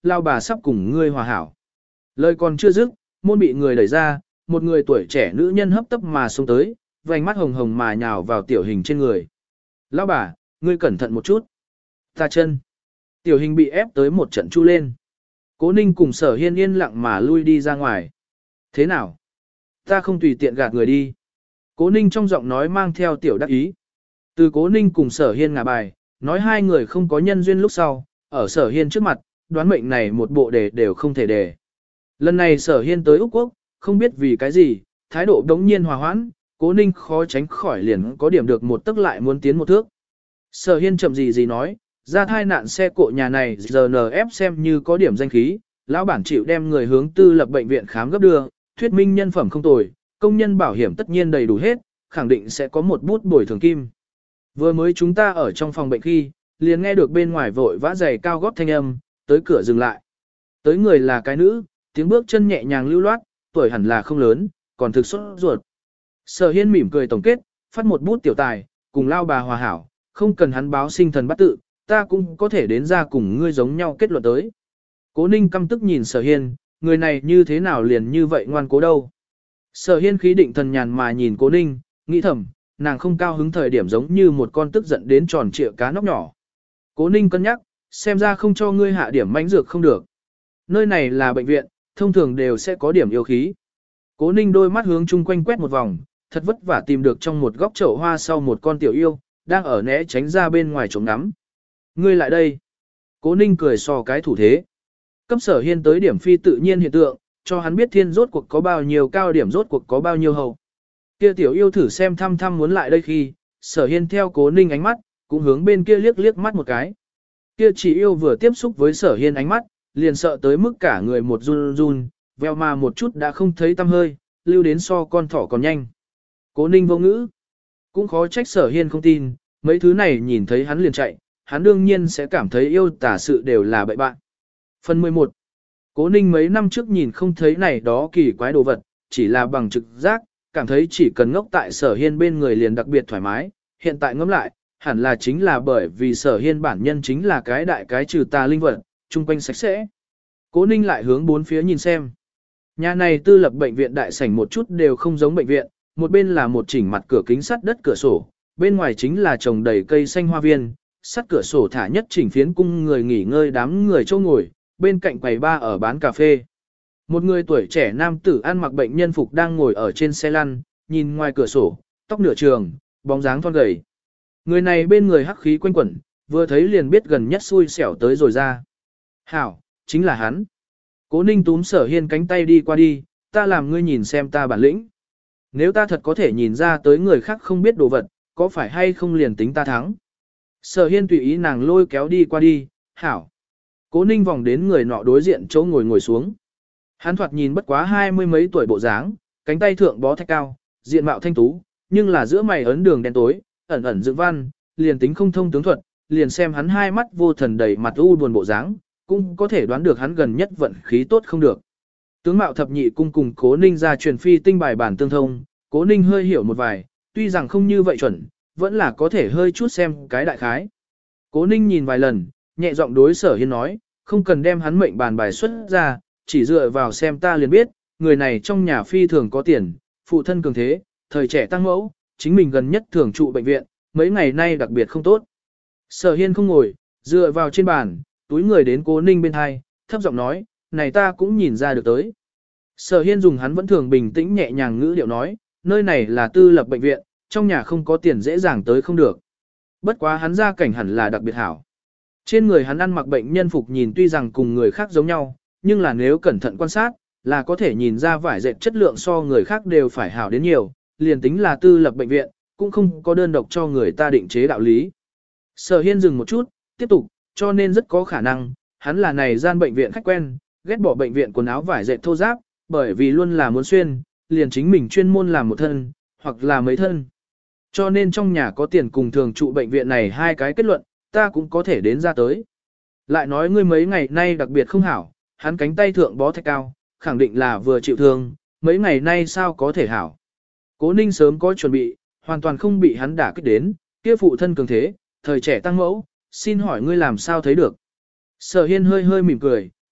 lao bà sắp cùng ngươi hòa hảo. Lời còn chưa dứt, môn bị người đẩy ra, một người tuổi trẻ nữ nhân hấp tấp mà xuống tới, vành mắt hồng hồng mà nhào vào tiểu hình trên người. Lao bà, ngươi cẩn thận một chút. Ta chân. Tiểu hình bị ép tới một trận chu lên. Cố Ninh cùng Sở Hiên yên lặng mà lui đi ra ngoài. Thế nào? Ta không tùy tiện gạt người đi. Cố Ninh trong giọng nói mang theo tiểu đắc ý. Từ Cố Ninh cùng Sở Hiên ngả bài, nói hai người không có nhân duyên lúc sau, ở Sở Hiên trước mặt, đoán mệnh này một bộ đề đều không thể đề. Lần này Sở Hiên tới Úc Quốc, không biết vì cái gì, thái độ đống nhiên hòa hoãn, Cố Ninh khó tránh khỏi liền có điểm được một tức lại muốn tiến một thước. Sở Hiên chậm gì nói, ra thai nạn xe cộ nhà này GNF xem như có điểm danh khí, lão bản chịu đem người hướng tư lập bệnh viện khám gấp đưa, thuyết minh nhân phẩm không tồi, công nhân bảo hiểm tất nhiên đầy đủ hết, khẳng định sẽ có một bút bồi thường kim. Vừa mới chúng ta ở trong phòng bệnh khi, liền nghe được bên ngoài vội vã giày cao gót thanh âm, tới cửa dừng lại. Tới người là cái nữ, tiếng bước chân nhẹ nhàng lưu loát, tuổi hẳn là không lớn, còn thực xuất ruột. Sở Hiên mỉm cười tổng kết, phát một bút tiểu tài, cùng lao bà hòa hảo, không cần hắn báo sinh thần bắt tự, ta cũng có thể đến ra cùng ngươi giống nhau kết luận tới. Cố Ninh căm tức nhìn Sở Hiên, người này như thế nào liền như vậy ngoan cố đâu. Sở Hiên khí định thần nhàn mà nhìn Cố Ninh, nghĩ thầm, nàng không cao hứng thời điểm giống như một con tức giận đến tròn trịa cá nóc nhỏ. Cố Ninh cân nhắc, xem ra không cho ngươi hạ điểm mãnh dược không được. Nơi này là bệnh viện, thông thường đều sẽ có điểm yêu khí. Cố Ninh đôi mắt hướng chung quanh quét một vòng, thật vất vả tìm được trong một góc chậu hoa sau một con tiểu yêu, đang ở né tránh ra bên ngoài trống ngắm. Ngươi lại đây. Cố Ninh cười so cái thủ thế. Cấp Sở Hiên tới điểm phi tự nhiên hiện tượng, cho hắn biết thiên rốt cuộc có bao nhiêu cao điểm rốt cuộc có bao nhiêu hậu. Kia tiểu yêu thử xem thăm thăm muốn lại đây khi, Sở Hiên theo Cố Ninh ánh mắt, cũng hướng bên kia liếc liếc mắt một cái. Kia chỉ yêu vừa tiếp xúc với Sở Hiên ánh mắt, liền sợ tới mức cả người một run run, veo mà một chút đã không thấy tăm hơi, lưu đến so con thỏ còn nhanh. Cố Ninh vô ngữ. Cũng khó trách Sở Hiên không tin, mấy thứ này nhìn thấy hắn liền chạy, hắn đương nhiên sẽ cảm thấy yêu tả sự đều là bậy bạn. Phần 11. Cố Ninh mấy năm trước nhìn không thấy này đó kỳ quái đồ vật, chỉ là bằng trực giác, cảm thấy chỉ cần ngốc tại Sở Hiên bên người liền đặc biệt thoải mái, hiện tại ngẫm lại, hẳn là chính là bởi vì Sở Hiên bản nhân chính là cái đại cái trừ tà linh vật, chung quanh sạch sẽ. Cố Ninh lại hướng bốn phía nhìn xem. Nhà này tư lập bệnh viện đại sảnh một chút đều không giống bệnh viện, một bên là một chỉnh mặt cửa kính sắt đất cửa sổ, bên ngoài chính là trồng đầy cây xanh hoa viên, sắt cửa sổ thả nhất chỉnh phiến cung người nghỉ ngơi đám người châu ngồi, bên cạnh quầy ba ở bán cà phê. Một người tuổi trẻ nam tử ăn mặc bệnh nhân phục đang ngồi ở trên xe lăn, nhìn ngoài cửa sổ, tóc nửa trường, bóng dáng thon gầy. Người này bên người hắc khí quanh quẩn, vừa thấy liền biết gần nhất xui xẻo tới rồi ra. Hảo, chính là hắn. Cố Ninh túm Sở Hiên cánh tay đi qua đi, ta làm ngươi nhìn xem ta bản lĩnh. Nếu ta thật có thể nhìn ra tới người khác không biết đồ vật, có phải hay không liền tính ta thắng. Sở Hiên tùy ý nàng lôi kéo đi qua đi, hảo. Cố Ninh vòng đến người nọ đối diện chỗ ngồi xuống. Hắn thoạt nhìn bất quá 20 mấy tuổi bộ dáng, cánh tay thượng bó thạch cao, diện mạo thanh tú, nhưng là giữa mày ấn đường đen tối, ẩn ẩn dựng văn, liền tính không thông tướng thuật, liền xem hắn hai mắt vô thần đầy mặt u buồn bộ dáng, cũng có thể đoán được hắn gần nhất vận khí tốt không được. Tướng mạo thập nhị cung cùng Cố Ninh ra truyền phi tinh bài bản tương thông, Cố Ninh hơi hiểu một vài, tuy rằng không như vậy chuẩn, vẫn là có thể hơi chút xem cái đại khái. Cố Ninh nhìn vài lần, nhẹ giọng đối Sở Hiên nói, không cần đem hắn mệnh bàn bài xuất ra, chỉ dựa vào xem ta liền biết, người này trong nhà phi thường có tiền, phụ thân cường thế, thời trẻ tăng mẫu, chính mình gần nhất thường trụ bệnh viện, mấy ngày nay đặc biệt không tốt. Sở Hiên không ngồi, dựa vào trên bàn, túi người đến Cố Ninh bên hai, thấp giọng nói, này ta cũng nhìn ra được tới. Sở Hiên dùng hắn vẫn thường bình tĩnh nhẹ nhàng ngữ điệu nói, nơi này là tư lập bệnh viện, trong nhà không có tiền dễ dàng tới không được. Bất quá hắn gia cảnh hẳn là đặc biệt hảo. Trên người hắn ăn mặc bệnh nhân phục nhìn tuy rằng cùng người khác giống nhau, nhưng là nếu cẩn thận quan sát, là có thể nhìn ra vải dệt chất lượng so người khác đều phải hảo đến nhiều, liền tính là tư lập bệnh viện, cũng không có đơn độc cho người ta định chế đạo lý. Sở Hiên dừng một chút, tiếp tục, cho nên rất có khả năng, hắn là này gian bệnh viện khách quen, ghét bỏ bệnh viện quần áo vải dệt thô ráp, bởi vì luôn là muốn xuyên, liền chính mình chuyên môn làm một thân, hoặc là mấy thân. Cho nên trong nhà có tiền cùng thường trụ bệnh viện này hai cái kết luận, ta cũng có thể đến ra tới. Lại nói ngươi mấy ngày nay đặc biệt không hảo, hắn cánh tay thượng bó thạch cao, khẳng định là vừa chịu thương, mấy ngày nay sao có thể hảo. Cố Ninh sớm có chuẩn bị, hoàn toàn không bị hắn đả kích đến, kia phụ thân cường thế, thời trẻ tăng mẫu, xin hỏi ngươi làm sao thấy được. Sở Hiên hơi hơi mỉm cười,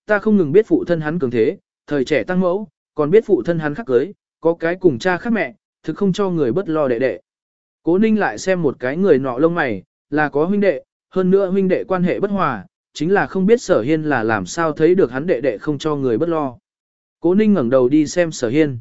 ta không ngừng biết phụ thân hắn cường thế, thời trẻ tăng mẫu, còn biết phụ thân hắn khắc cưới, có cái cùng cha khác mẹ, thực không cho người bất lo đệ đệ. Cố Ninh lại xem một cái người nọ lông mày, là có huynh đệ, hơn nữa huynh đệ quan hệ bất hòa, chính là không biết Sở Hiên là làm sao thấy được hắn đệ đệ không cho người bất lo. Cố Ninh ngẩng đầu đi xem Sở Hiên.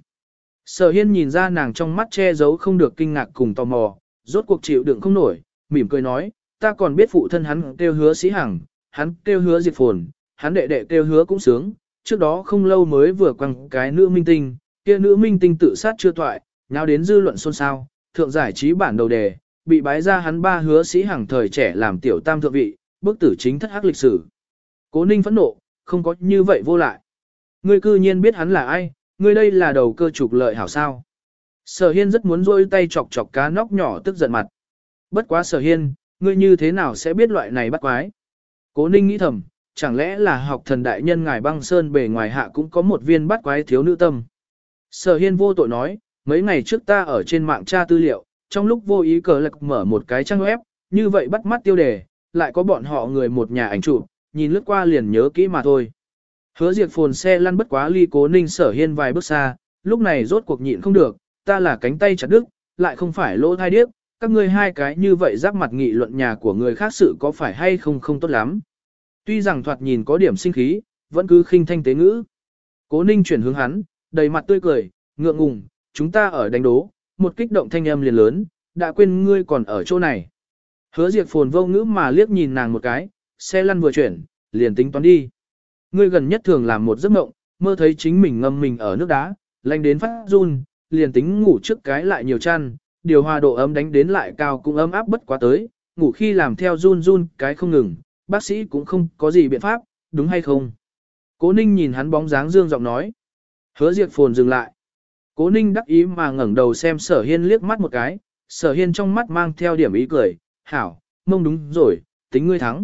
Sở Hiên nhìn ra nàng trong mắt che giấu không được kinh ngạc cùng tò mò, rốt cuộc chịu đựng không nổi, mỉm cười nói, ta còn biết phụ thân hắn kêu Hứa Sĩ Hằng, hắn kêu Hứa Diệt Phồn, hắn đệ đệ kêu Hứa cũng sướng, trước đó không lâu mới vừa quăng cái nữ minh tinh, kia nữ minh tinh tự sát chưa toại, nháo đến dư luận xôn xao, thượng giải trí bản đầu đề, bị bái ra hắn ba Hứa Sĩ Hằng thời trẻ làm tiểu tam thượng vị, bức tử chính thất hắc lịch sử. Cố Ninh phẫn nộ, không có như vậy vô lại. Ngươi cư nhiên biết hắn là ai, ngươi đây là đầu cơ trục lợi hảo sao. Sở Hiên rất muốn rôi tay chọc chọc cá nóc nhỏ tức giận mặt. Bất quá Sở Hiên, ngươi như thế nào sẽ biết loại này bắt quái? Cố Ninh nghĩ thầm, chẳng lẽ là học thần đại nhân ngài băng sơn bề ngoài hạ cũng có một viên bắt quái thiếu nữ tâm. Sở Hiên vô tội nói, mấy ngày trước ta ở trên mạng tra tư liệu, trong lúc vô ý cờ lạc mở một cái trang web, như vậy bắt mắt tiêu đề, lại có bọn họ người một nhà ảnh chụp, nhìn lướt qua liền nhớ kỹ mà thôi. Hứa Diệt Phồn xe lăn bất quá ly Cố Ninh Sở Hiên vài bước xa, lúc này rốt cuộc nhịn không được, ta là cánh tay chặt đứt, lại không phải lỗ thai điếc, các ngươi hai cái như vậy giáp mặt nghị luận nhà của người khác sự có phải hay không không tốt lắm. Tuy rằng thoạt nhìn có điểm sinh khí, vẫn cứ khinh thanh tế ngữ. Cố Ninh chuyển hướng hắn, đầy mặt tươi cười, ngượng ngùng, chúng ta ở đánh đố, một kích động thanh âm liền lớn, đã quên ngươi còn ở chỗ này. Hứa Diệt Phồn vô ngữ mà liếc nhìn nàng một cái, xe lăn vừa chuyển, liền tính toán đi. Ngươi gần nhất thường làm một giấc mộng, mơ thấy chính mình ngâm mình ở nước đá, lạnh đến phát run, liền tính ngủ trước cái lại nhiều chăn, điều hòa độ ấm đánh đến lại cao cũng ấm áp bất quá tới, ngủ khi làm theo run run cái không ngừng, bác sĩ cũng không có gì biện pháp, đúng hay không? Cố Ninh nhìn hắn bóng dáng dương giọng nói. Hứa Diệt Phồn dừng lại. Cố Ninh đắc ý mà ngẩng đầu xem Sở Hiên liếc mắt một cái, Sở Hiên trong mắt mang theo điểm ý cười, hảo, mông đúng rồi, tính ngươi thắng.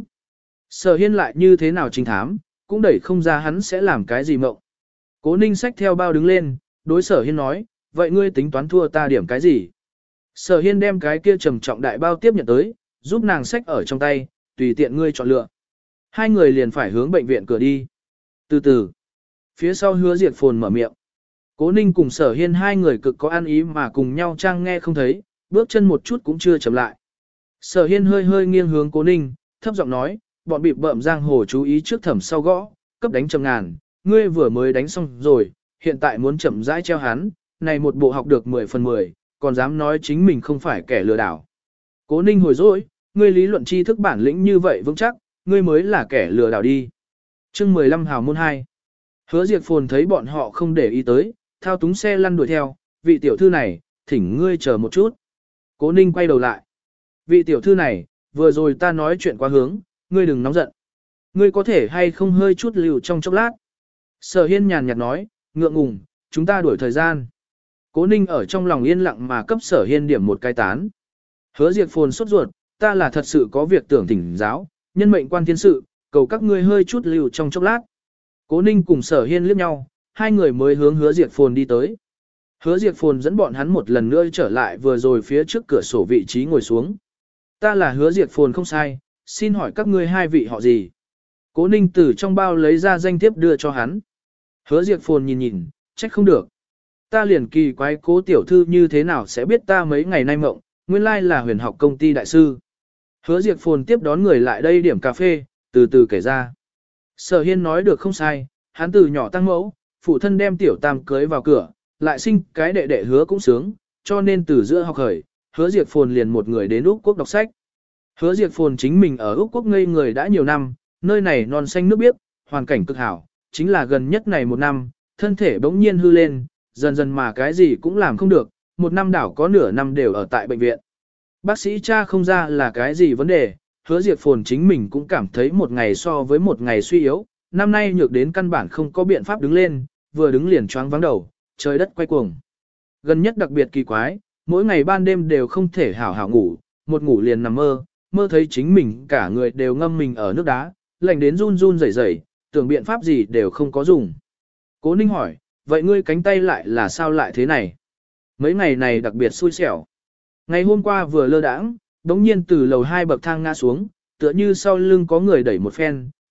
Sở Hiên lại như thế nào trinh thám, cũng đẩy không ra hắn sẽ làm cái gì mộng. Cố Ninh xách theo bao đứng lên, đối Sở Hiên nói, vậy ngươi tính toán thua ta điểm cái gì? Sở Hiên đem cái kia trầm trọng đại bao tiếp nhận tới, giúp nàng xách ở trong tay, tùy tiện ngươi chọn lựa. Hai người liền phải hướng bệnh viện cửa đi. Từ từ, phía sau Hứa Diệt Phồn mở miệng. Cố Ninh cùng Sở Hiên hai người cực có ăn ý mà cùng nhau trang nghe không thấy, bước chân một chút cũng chưa chậm lại. Sở Hiên hơi hơi nghiêng hướng Cố Ninh, thấp giọng nói, bọn bịp bợm giang hồ chú ý trước thẩm sau gõ, cấp đánh trầm ngàn, ngươi vừa mới đánh xong rồi, hiện tại muốn chậm rãi treo hắn, này một bộ học được 10 phần 10, còn dám nói chính mình không phải kẻ lừa đảo. Cố Ninh hồi dỗi, ngươi lý luận tri thức bản lĩnh như vậy vững chắc, ngươi mới là kẻ lừa đảo đi. Chương 15 hào môn 2. Hứa Diệt Phồn thấy bọn họ không để ý tới, thao túng xe lăn đuổi theo, vị tiểu thư này, thỉnh ngươi chờ một chút. Cố Ninh quay đầu lại. Vị tiểu thư này, vừa rồi ta nói chuyện quá hướng, ngươi đừng nóng giận. Ngươi có thể hay không hơi chút lưu trong chốc lát. Sở Hiên nhàn nhạt nói, ngượng ngùng, chúng ta đuổi thời gian. Cố Ninh ở trong lòng yên lặng mà cấp Sở Hiên điểm một cái tán. Hứa Diệt Phồn sốt ruột, ta là thật sự có việc tưởng thỉnh giáo, nhân mệnh quan thiên sự, cầu các ngươi hơi chút lưu trong chốc lát. Cố Ninh cùng Sở Hiên liếc nhau, hai người mới hướng Hứa Diệt Phồn đi tới. Hứa Diệt Phồn dẫn bọn hắn một lần nữa trở lại vừa rồi phía trước cửa sổ vị trí ngồi xuống. Ta là Hứa Diệt Phồn không sai, xin hỏi các ngươi hai vị họ gì? Cố Ninh từ trong bao lấy ra danh thiếp đưa cho hắn. Hứa Diệt Phồn nhìn nhìn, trách không được. Ta liền kỳ quái Cố tiểu thư như thế nào sẽ biết ta mấy ngày nay mộng, nguyên lai là huyền học công ty đại sư. Hứa Diệt Phồn tiếp đón người lại đây điểm cà phê, từ từ kể ra. Sở Hiên nói được không sai, hắn từ nhỏ tăng mẫu, phụ thân đem tiểu tam cưới vào cửa, lại sinh cái đệ đệ Hứa cũng sướng, cho nên từ giữa học khởi, Hứa Diệt Phồn liền một người đến Úc Quốc đọc sách. Hứa Diệt Phồn chính mình ở Úc Quốc ngây người đã nhiều năm, nơi này non xanh nước biếc, hoàn cảnh cực hảo, chính là gần nhất này một năm, thân thể bỗng nhiên hư lên, dần dần mà cái gì cũng làm không được, một năm đảo có nửa năm đều ở tại bệnh viện. Bác sĩ tra không ra là cái gì vấn đề, Hứa Diệt Phồn chính mình cũng cảm thấy một ngày so với một ngày suy yếu, năm nay nhược đến căn bản không có biện pháp đứng lên, vừa đứng liền choáng vắng đầu, trời đất quay cuồng. Gần nhất đặc biệt kỳ quái, mỗi ngày ban đêm đều không thể hảo hảo ngủ, một ngủ liền nằm mơ, mơ thấy chính mình cả người đều ngâm mình ở nước đá, lạnh đến run run rẩy rẩy, tưởng biện pháp gì đều không có dùng. Cố Ninh hỏi, vậy ngươi cánh tay lại là sao lại thế này? Mấy ngày này đặc biệt xui xẻo. Ngày hôm qua vừa lơ đãng, đống nhiên từ lầu 2 bậc thang ngã xuống, tựa như sau lưng có người đẩy một phen,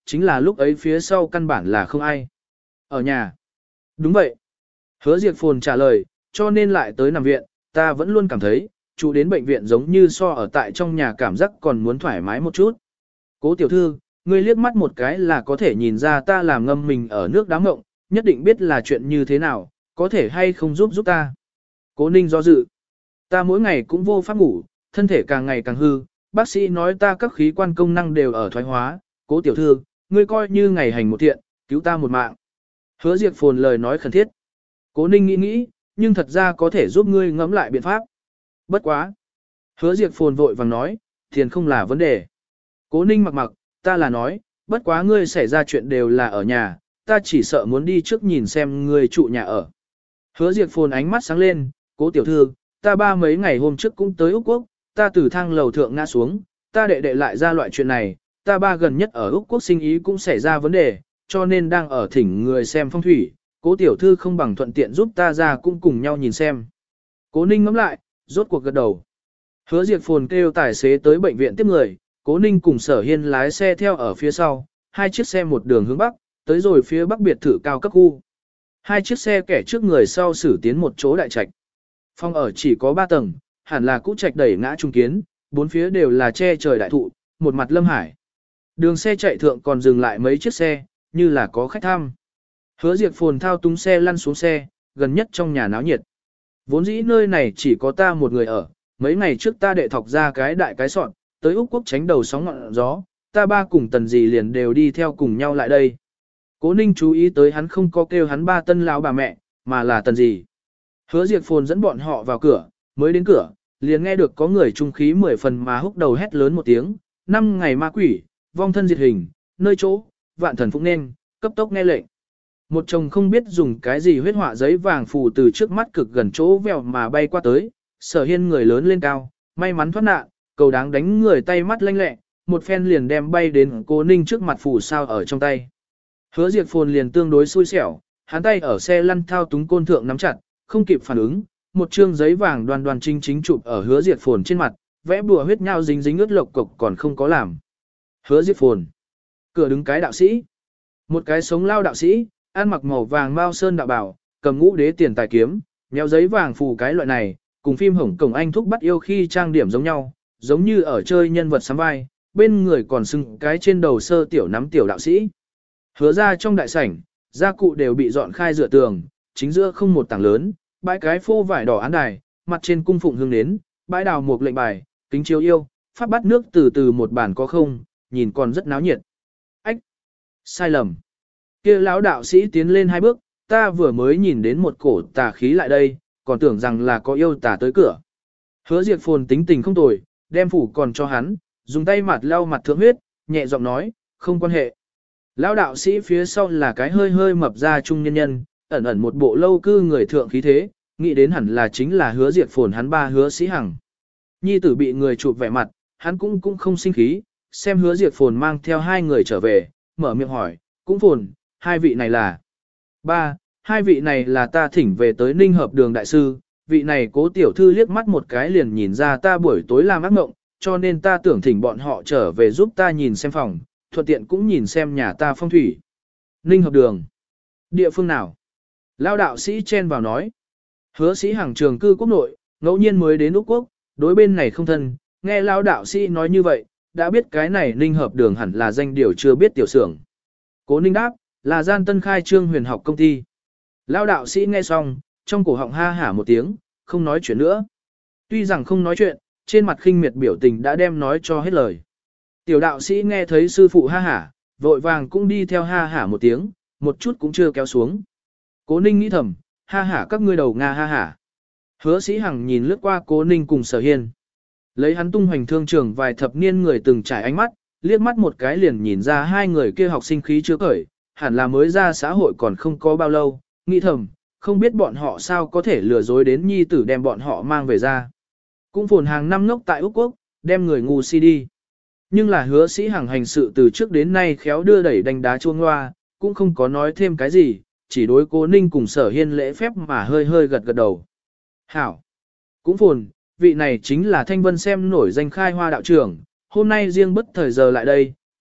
chính là lúc ấy phía sau căn bản là không ai. Ở nhà. Đúng vậy. Hứa Diệp Phồn trả lời, cho nên lại tới nằm viện, ta vẫn luôn cảm thấy, trụ đến bệnh viện giống như so ở tại trong nhà cảm giác còn muốn thoải mái một chút. Cố tiểu thư, ngươi liếc mắt một cái là có thể nhìn ra ta làm ngâm mình ở nước đá ngộng, nhất định biết là chuyện như thế nào, có thể hay không giúp ta. Cố Ninh do dự. Ta mỗi ngày cũng vô pháp ngủ, thân thể càng ngày càng hư, bác sĩ nói ta các khí quan công năng đều ở thoái hóa, cố tiểu thư, ngươi coi như ngày hành một thiện, cứu ta một mạng. Hứa Diệp Phồn lời nói khẩn thiết. Cố Ninh nghĩ, nhưng thật ra có thể giúp ngươi ngẫm lại biện pháp. Bất quá. Hứa Diệp Phồn vội vàng nói, tiền không là vấn đề. Cố Ninh mặc, ta là nói, bất quá ngươi xảy ra chuyện đều là ở nhà, ta chỉ sợ muốn đi trước nhìn xem ngươi trụ nhà ở. Hứa Diệp Phồn ánh mắt sáng lên, cố tiểu thư, ta ba mấy ngày hôm trước cũng tới Úc Quốc, ta từ thang lầu thượng ngã xuống, ta đệ lại ra loại chuyện này, ta ba gần nhất ở Úc Quốc sinh ý cũng xảy ra vấn đề, cho nên đang ở thỉnh người xem phong thủy, cố tiểu thư không bằng thuận tiện giúp ta ra cũng cùng nhau nhìn xem. Cố Ninh ngẫm lại, rốt cuộc gật đầu. Hứa Diệp Phồn kêu tài xế tới bệnh viện tiếp người, Cố Ninh cùng Sở Hiên lái xe theo ở phía sau, hai chiếc xe một đường hướng bắc, tới rồi phía bắc biệt thự cao cấp khu. Hai chiếc xe kẻ trước người sau xử tiến một chỗ đại trạch. Phòng ở chỉ có 3 tầng, hẳn là cũ trạch đẩy ngã trung kiến, bốn phía đều là che trời đại thụ, một mặt lâm hải. Đường xe chạy thượng còn dừng lại mấy chiếc xe, như là có khách thăm. Hứa Diệp Phồn thao túng xe lăn xuống xe, gần nhất trong nhà náo nhiệt. Vốn dĩ nơi này chỉ có ta một người ở, mấy ngày trước ta đệ thọc ra cái đại cái sọn, tới Úc Quốc tránh đầu sóng ngọn gió, ta ba cùng tần dì liền đều đi theo cùng nhau lại đây. Cố Ninh chú ý tới hắn không có kêu hắn ba tân lão bà mẹ, mà là tần dì. Hứa Diệp Phồn dẫn bọn họ vào cửa, mới đến cửa, liền nghe được có người trung khí 10 phần mà húc đầu hét lớn một tiếng, 5 ngày ma quỷ, vong thân diệt hình, nơi chỗ, vạn thần phụng nên, cấp tốc nghe lệnh. Một chồng không biết dùng cái gì huyết họa giấy vàng phù từ trước mắt cực gần chỗ vèo mà bay qua tới, Sở Hiên người lớn lên cao, may mắn thoát nạn, cầu đáng đánh người tay mắt lanh lẹ, một phen liền đem bay đến Cố Ninh trước mặt phù sao ở trong tay. Hứa Diệp Phồn liền tương đối xui xẻo, hắn tay ở xe lăn thao túng côn thượng nắm chặt, không kịp phản ứng, một trương giấy vàng đoan đoan chính chính chụp ở Hứa Diệp Phồn trên mặt, vẽ bùa huyết nhau dính dính ướt lộc cục còn không có làm. Hứa Diệp Phồn, cửa đứng cái đạo sĩ, một cái sống lao đạo sĩ, ăn mặc màu vàng mao sơn đạo bảo, cầm ngũ đế tiền tài kiếm, nhéo giấy vàng phù cái loại này, cùng phim Hồng Cổng Anh thúc bắt yêu khi trang điểm giống nhau, giống như ở chơi nhân vật sắm vai, bên người còn xưng cái trên đầu sơ tiểu nắm tiểu đạo sĩ. Hứa ra trong đại sảnh, gia cụ đều bị dọn khai dựa tường, chính giữa không một tảng lớn, bãi cái phô vải đỏ án đài, mặt trên cung phụng hương nến, bãi đào một lệnh bài, kính chiếu yêu, pháp bát nước từ từ một bàn có không, nhìn còn rất náo nhiệt. Ách! Sai lầm! Kia lão đạo sĩ tiến lên 2 bước, ta vừa mới nhìn đến một cổ tà khí lại đây, còn tưởng rằng là có yêu tà tới cửa. Hứa Diệp Phồn tính tình không tồi, đem phủ còn cho hắn, dùng tay mặt lau mặt thượng huyết, nhẹ giọng nói, không quan hệ. Lão đạo sĩ phía sau là cái hơi hơi mập ra trung nhân nhân, ẩn ẩn một bộ lâu cư người thượng khí thế, nghĩ đến hẳn là chính là Hứa Diệp Phồn hắn ba Hứa Sĩ Hằng. Nhi tử bị người chụp vẻ mặt, hắn cũng không sinh khí, xem Hứa Diệp Phồn mang theo 2 người trở về, mở miệng hỏi, cũng Phồn, 2 vị này là? Ba, 2 vị này là ta thỉnh về tới Ninh Hợp Đường đại sư, vị này Cố tiểu thư liếc mắt một cái liền nhìn ra ta buổi tối làm ác mộng, cho nên ta tưởng thỉnh bọn họ trở về giúp ta nhìn xem phòng, thuận tiện cũng nhìn xem nhà ta phong thủy. Ninh Hợp Đường. Địa phương nào? Lao đạo sĩ chen vào nói. Hứa Sĩ Hằng trường cư quốc nội, ngẫu nhiên mới đến Úc Quốc, đối bên này không thân, nghe Lao đạo sĩ nói như vậy, đã biết cái này Ninh Hợp Đường hẳn là danh điều chưa biết tiểu xưởng. Cố Ninh đáp, là gian tân khai trương huyền học công ty. Lao đạo sĩ nghe xong, trong cổ họng ha hả một tiếng, không nói chuyện nữa. Tuy rằng không nói chuyện, trên mặt khinh miệt biểu tình đã đem nói cho hết lời. Tiểu đạo sĩ nghe thấy sư phụ ha hả, vội vàng cũng đi theo ha hả một tiếng, một chút cũng chưa kéo xuống. Cố Ninh nghĩ thầm, ha hả các ngươi đầu Nga ha hả. Hứa Sĩ Hằng nhìn lướt qua Cố Ninh cùng Sở Hiên. Lấy hắn tung hoành thương trường vài thập niên người từng trải ánh mắt, liếc mắt một cái liền nhìn ra 2 người kia học sinh khí chưa cởi, hẳn là mới ra xã hội còn không có bao lâu, nghĩ thầm, không biết bọn họ sao có thể lừa dối đến nhi tử đem bọn họ mang về ra. Cũng Phồn hàng năm ngốc tại Úc Quốc, đem người ngu si đi. Nhưng là Hứa Sĩ Hằng hành sự từ trước đến nay khéo đưa đẩy đánh đá chuông hoa, cũng không có nói thêm cái gì, chỉ đối Cố Ninh cùng Sở Hiên lễ phép mà hơi hơi gật gật đầu. Hảo! Cũng Phồn, vị này chính là Thanh Vân xem nổi danh khai hoa đạo trưởng, hôm nay riêng bất thời giờ lại đây,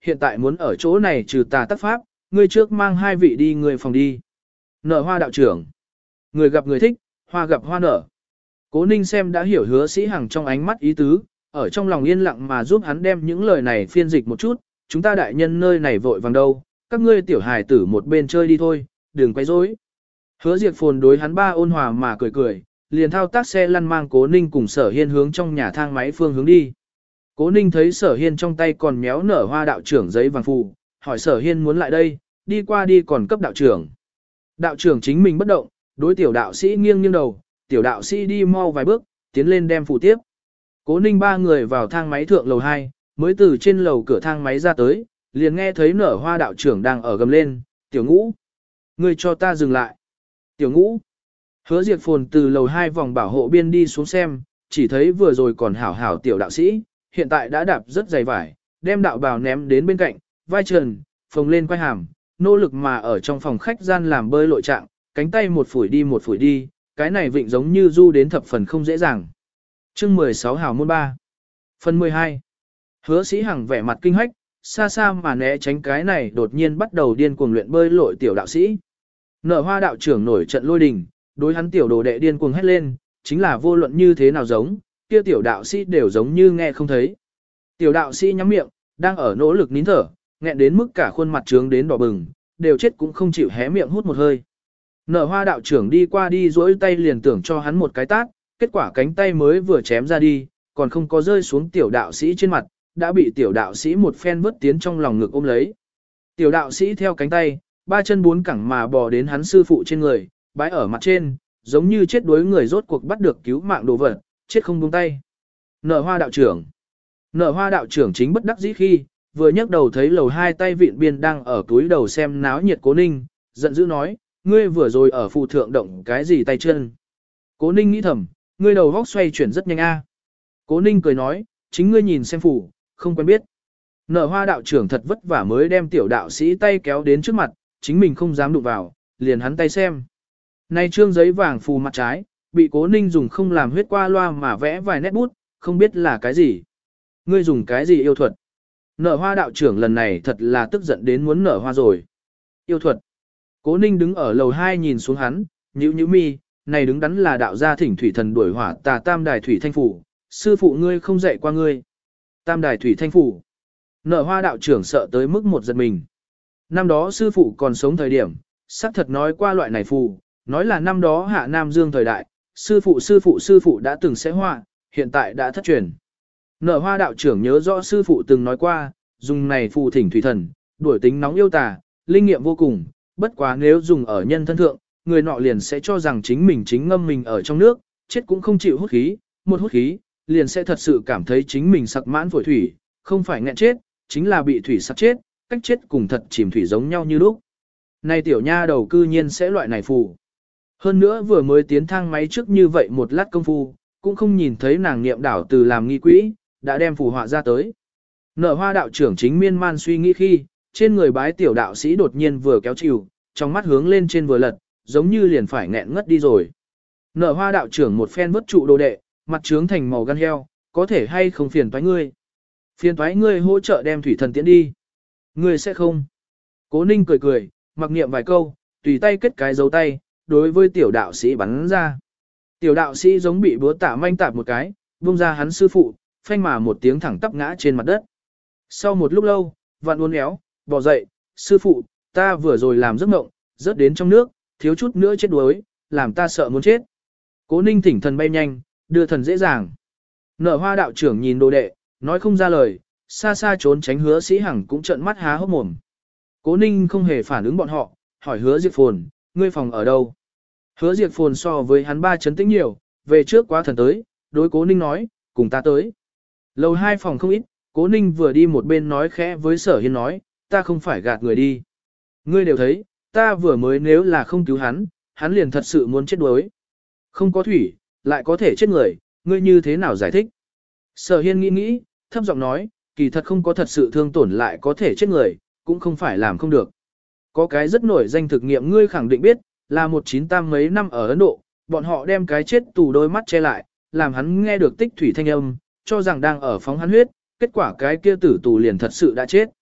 hiện tại muốn ở chỗ này trừ tà tác pháp, ngươi trước mang hai vị đi người phòng đi. Nở Hoa đạo trưởng. Người gặp người thích, hoa gặp hoa nở. Cố Ninh xem đã hiểu Hứa Sĩ Hằng trong ánh mắt ý tứ, ở trong lòng yên lặng mà giúp hắn đem những lời này phiên dịch một chút, chúng ta đại nhân nơi này vội vàng đâu, các ngươi tiểu hài tử một bên chơi đi thôi, đừng quay rối. Hứa Diệp Phồn đối hắn ba ôn hòa mà cười cười, liền thao tác xe lăn mang Cố Ninh cùng Sở Hiên hướng trong nhà thang máy phương hướng đi. Cố Ninh thấy Sở Hiên trong tay còn méo Nở Hoa đạo trưởng giấy vàng phù, hỏi Sở Hiên muốn lại đây, đi qua đi còn cấp đạo trưởng. Đạo trưởng chính mình bất động, đối tiểu đạo sĩ nghiêng nghiêng đầu, tiểu đạo sĩ đi mau vài bước, tiến lên đem phù tiếp. Cố Ninh ba người vào thang máy thượng lầu 2, mới từ trên lầu cửa thang máy ra tới, liền nghe thấy Nở Hoa đạo trưởng đang ở gầm lên, tiểu ngũ. Ngươi cho ta dừng lại. Tiểu ngũ. Hứa Diệp Phồn từ lầu 2 vòng bảo hộ biên đi xuống xem, chỉ thấy vừa rồi còn hảo hảo tiểu đạo sĩ, hiện tại đã đạp rất dày vải, đem đạo bào ném đến bên cạnh, vai trần, phồng lên quai hàm, nỗ lực mà ở trong phòng khách gian làm bơi lội trạng, cánh tay một phủi đi, cái này vịnh giống như du đến thập phần không dễ dàng. Chương 16 Hào môn 3. Phần 12. Hứa Sĩ Hằng vẻ mặt kinh hách, xa xa mà né tránh cái này đột nhiên bắt đầu điên cuồng luyện bơi lội tiểu đạo sĩ. Nở Hoa đạo trưởng nổi trận lôi đình, đối hắn tiểu đồ đệ điên cuồng hét lên, chính là vô luận như thế nào giống, kia tiểu đạo sĩ đều giống như nghe không thấy. Tiểu đạo sĩ nhắm miệng, đang ở nỗ lực nín thở, nghẹn đến mức cả khuôn mặt trướng đến đỏ bừng, đều chết cũng không chịu hé miệng hút một hơi. Nở Hoa đạo trưởng đi qua đi duỗi tay liền tưởng cho hắn một cái tát, kết quả cánh tay mới vừa chém ra đi, còn không có rơi xuống tiểu đạo sĩ trên mặt, đã bị tiểu đạo sĩ một phen vứt tiến trong lòng ngực ôm lấy. Tiểu đạo sĩ theo cánh tay, ba chân bốn cẳng mà bò đến hắn sư phụ trên người, bái ở mặt trên, giống như chết đuối người rốt cuộc bắt được cứu mạng đồ vật, chết không buông tay. Nở Hoa đạo trưởng. Nở Hoa đạo trưởng chính bất đắc dĩ khi, vừa nhấc đầu thấy lầu 2 tay vịn biên đang ở túi đầu xem náo nhiệt Cố Ninh, giận dữ nói, ngươi vừa rồi ở phù thượng động cái gì tay chân. Cố Ninh nghĩ thầm, ngươi đầu góc xoay chuyển rất nhanh a. Cố Ninh cười nói, chính ngươi nhìn xem phù, không quen biết. Nở Hoa đạo trưởng thật vất vả mới đem tiểu đạo sĩ tay kéo đến trước mặt, chính mình không dám đụng vào, liền hắn tay xem. Nay trương giấy vàng phù mặt trái, bị Cố Ninh dùng không làm huyết qua loa mà vẽ vài nét bút, không biết là cái gì. Ngươi dùng cái gì yêu thuật? Nở Hoa đạo trưởng lần này thật là tức giận đến muốn nở hoa rồi. Yêu thuật. Cố Ninh đứng ở lầu 2 nhìn xuống hắn, nhíu mi, này đứng đắn là đạo gia thỉnh thủy thần đuổi hỏa tà tam đài thủy thanh phủ, sư phụ ngươi không dạy qua ngươi. Tam đài thủy thanh phủ. Nở Hoa đạo trưởng sợ tới mức một giật mình. Năm đó sư phụ còn sống thời điểm, xác thật nói qua loại này phù, nói là năm đó hạ Nam Dương thời đại, sư phụ đã từng sẽ họa, hiện tại đã thất truyền. Nở Hoa đạo trưởng nhớ rõ sư phụ từng nói qua, dùng này phù thỉnh thủy thần, đuổi tính nóng yêu tà, linh nghiệm vô cùng, bất quá nếu dùng ở nhân thân thượng, người nọ liền sẽ cho rằng chính mình chính ngâm mình ở trong nước, chết cũng không chịu hút khí, một hút khí, liền sẽ thật sự cảm thấy chính mình sặc mãn phổi thủy, không phải nghẹn chết, chính là bị thủy sặc chết, cách chết cùng thật chìm thủy giống nhau như lúc. Này tiểu nha đầu cư nhiên sẽ loại này phù. Hơn nữa vừa mới tiến thang máy trước như vậy một lát công phu, cũng không nhìn thấy nàng niệm đảo từ làm nghi quỹ, đã đem phù họa ra tới. Nở Hoa đạo trưởng chính miên man suy nghĩ khi, trên người bái tiểu đạo sĩ đột nhiên vừa kéo chịu, trong mắt hướng lên trên vừa lật, giống như liền phải nghẹn ngất đi rồi. Nở Hoa đạo trưởng một phen vứt trụ đồ đệ, mặt trướng thành màu gan heo, có thể hay không phiền toái ngươi. Phiền toái ngươi hỗ trợ đem thủy thần tiễn đi. Ngươi sẽ không. Cố Ninh cười cười, mặc niệm vài câu, tùy tay kết cái dấu tay, đối với tiểu đạo sĩ bắn ra. Tiểu đạo sĩ giống bị búa tạ manh tạp một cái, buông ra hắn sư phụ, phanh mà một tiếng thẳng tắp ngã trên mặt đất. Sau một lúc lâu, vạn uốn éo, bò dậy, sư phụ, ta vừa rồi làm giấc mộng, rớt đến trong nước, thiếu chút nữa chết đuối, làm ta sợ muốn chết. Cố Ninh thỉnh thần bay nhanh, đưa thần dễ dàng. Nở Hoa đạo trưởng nhìn đồ đệ, nói không ra lời, xa xa trốn tránh Hứa Sĩ Hằng cũng trợn mắt há hốc mồm. Cố Ninh không hề phản ứng bọn họ, hỏi Hứa Diệp Phồn, ngươi phòng ở đâu? Hứa Diệp Phồn so với hắn ba chấn tĩnh nhiều, về trước quá thần tới, đối Cố Ninh nói, cùng ta tới. Lầu 2 phòng không ít, Cố Ninh vừa đi một bên nói khẽ với Sở Hiên nói, ta không phải gạt người đi. Ngươi đều thấy, ta vừa mới nếu là không cứu hắn, hắn liền thật sự muốn chết đuối. Không có thủy, lại có thể chết người, ngươi như thế nào giải thích? Sở Hiên nghĩ, thấp giọng nói, kỳ thật không có thật sự thương tổn lại có thể chết người, cũng không phải làm không được. Có cái rất nổi danh thực nghiệm ngươi khẳng định biết, là 198 mấy năm ở Ấn Độ, bọn họ đem cái chết tù đôi mắt che lại, làm hắn nghe được tích thủy thanh âm, cho rằng đang ở phóng hắn huyết, kết quả cái kia tử tù liền thật sự đã chết.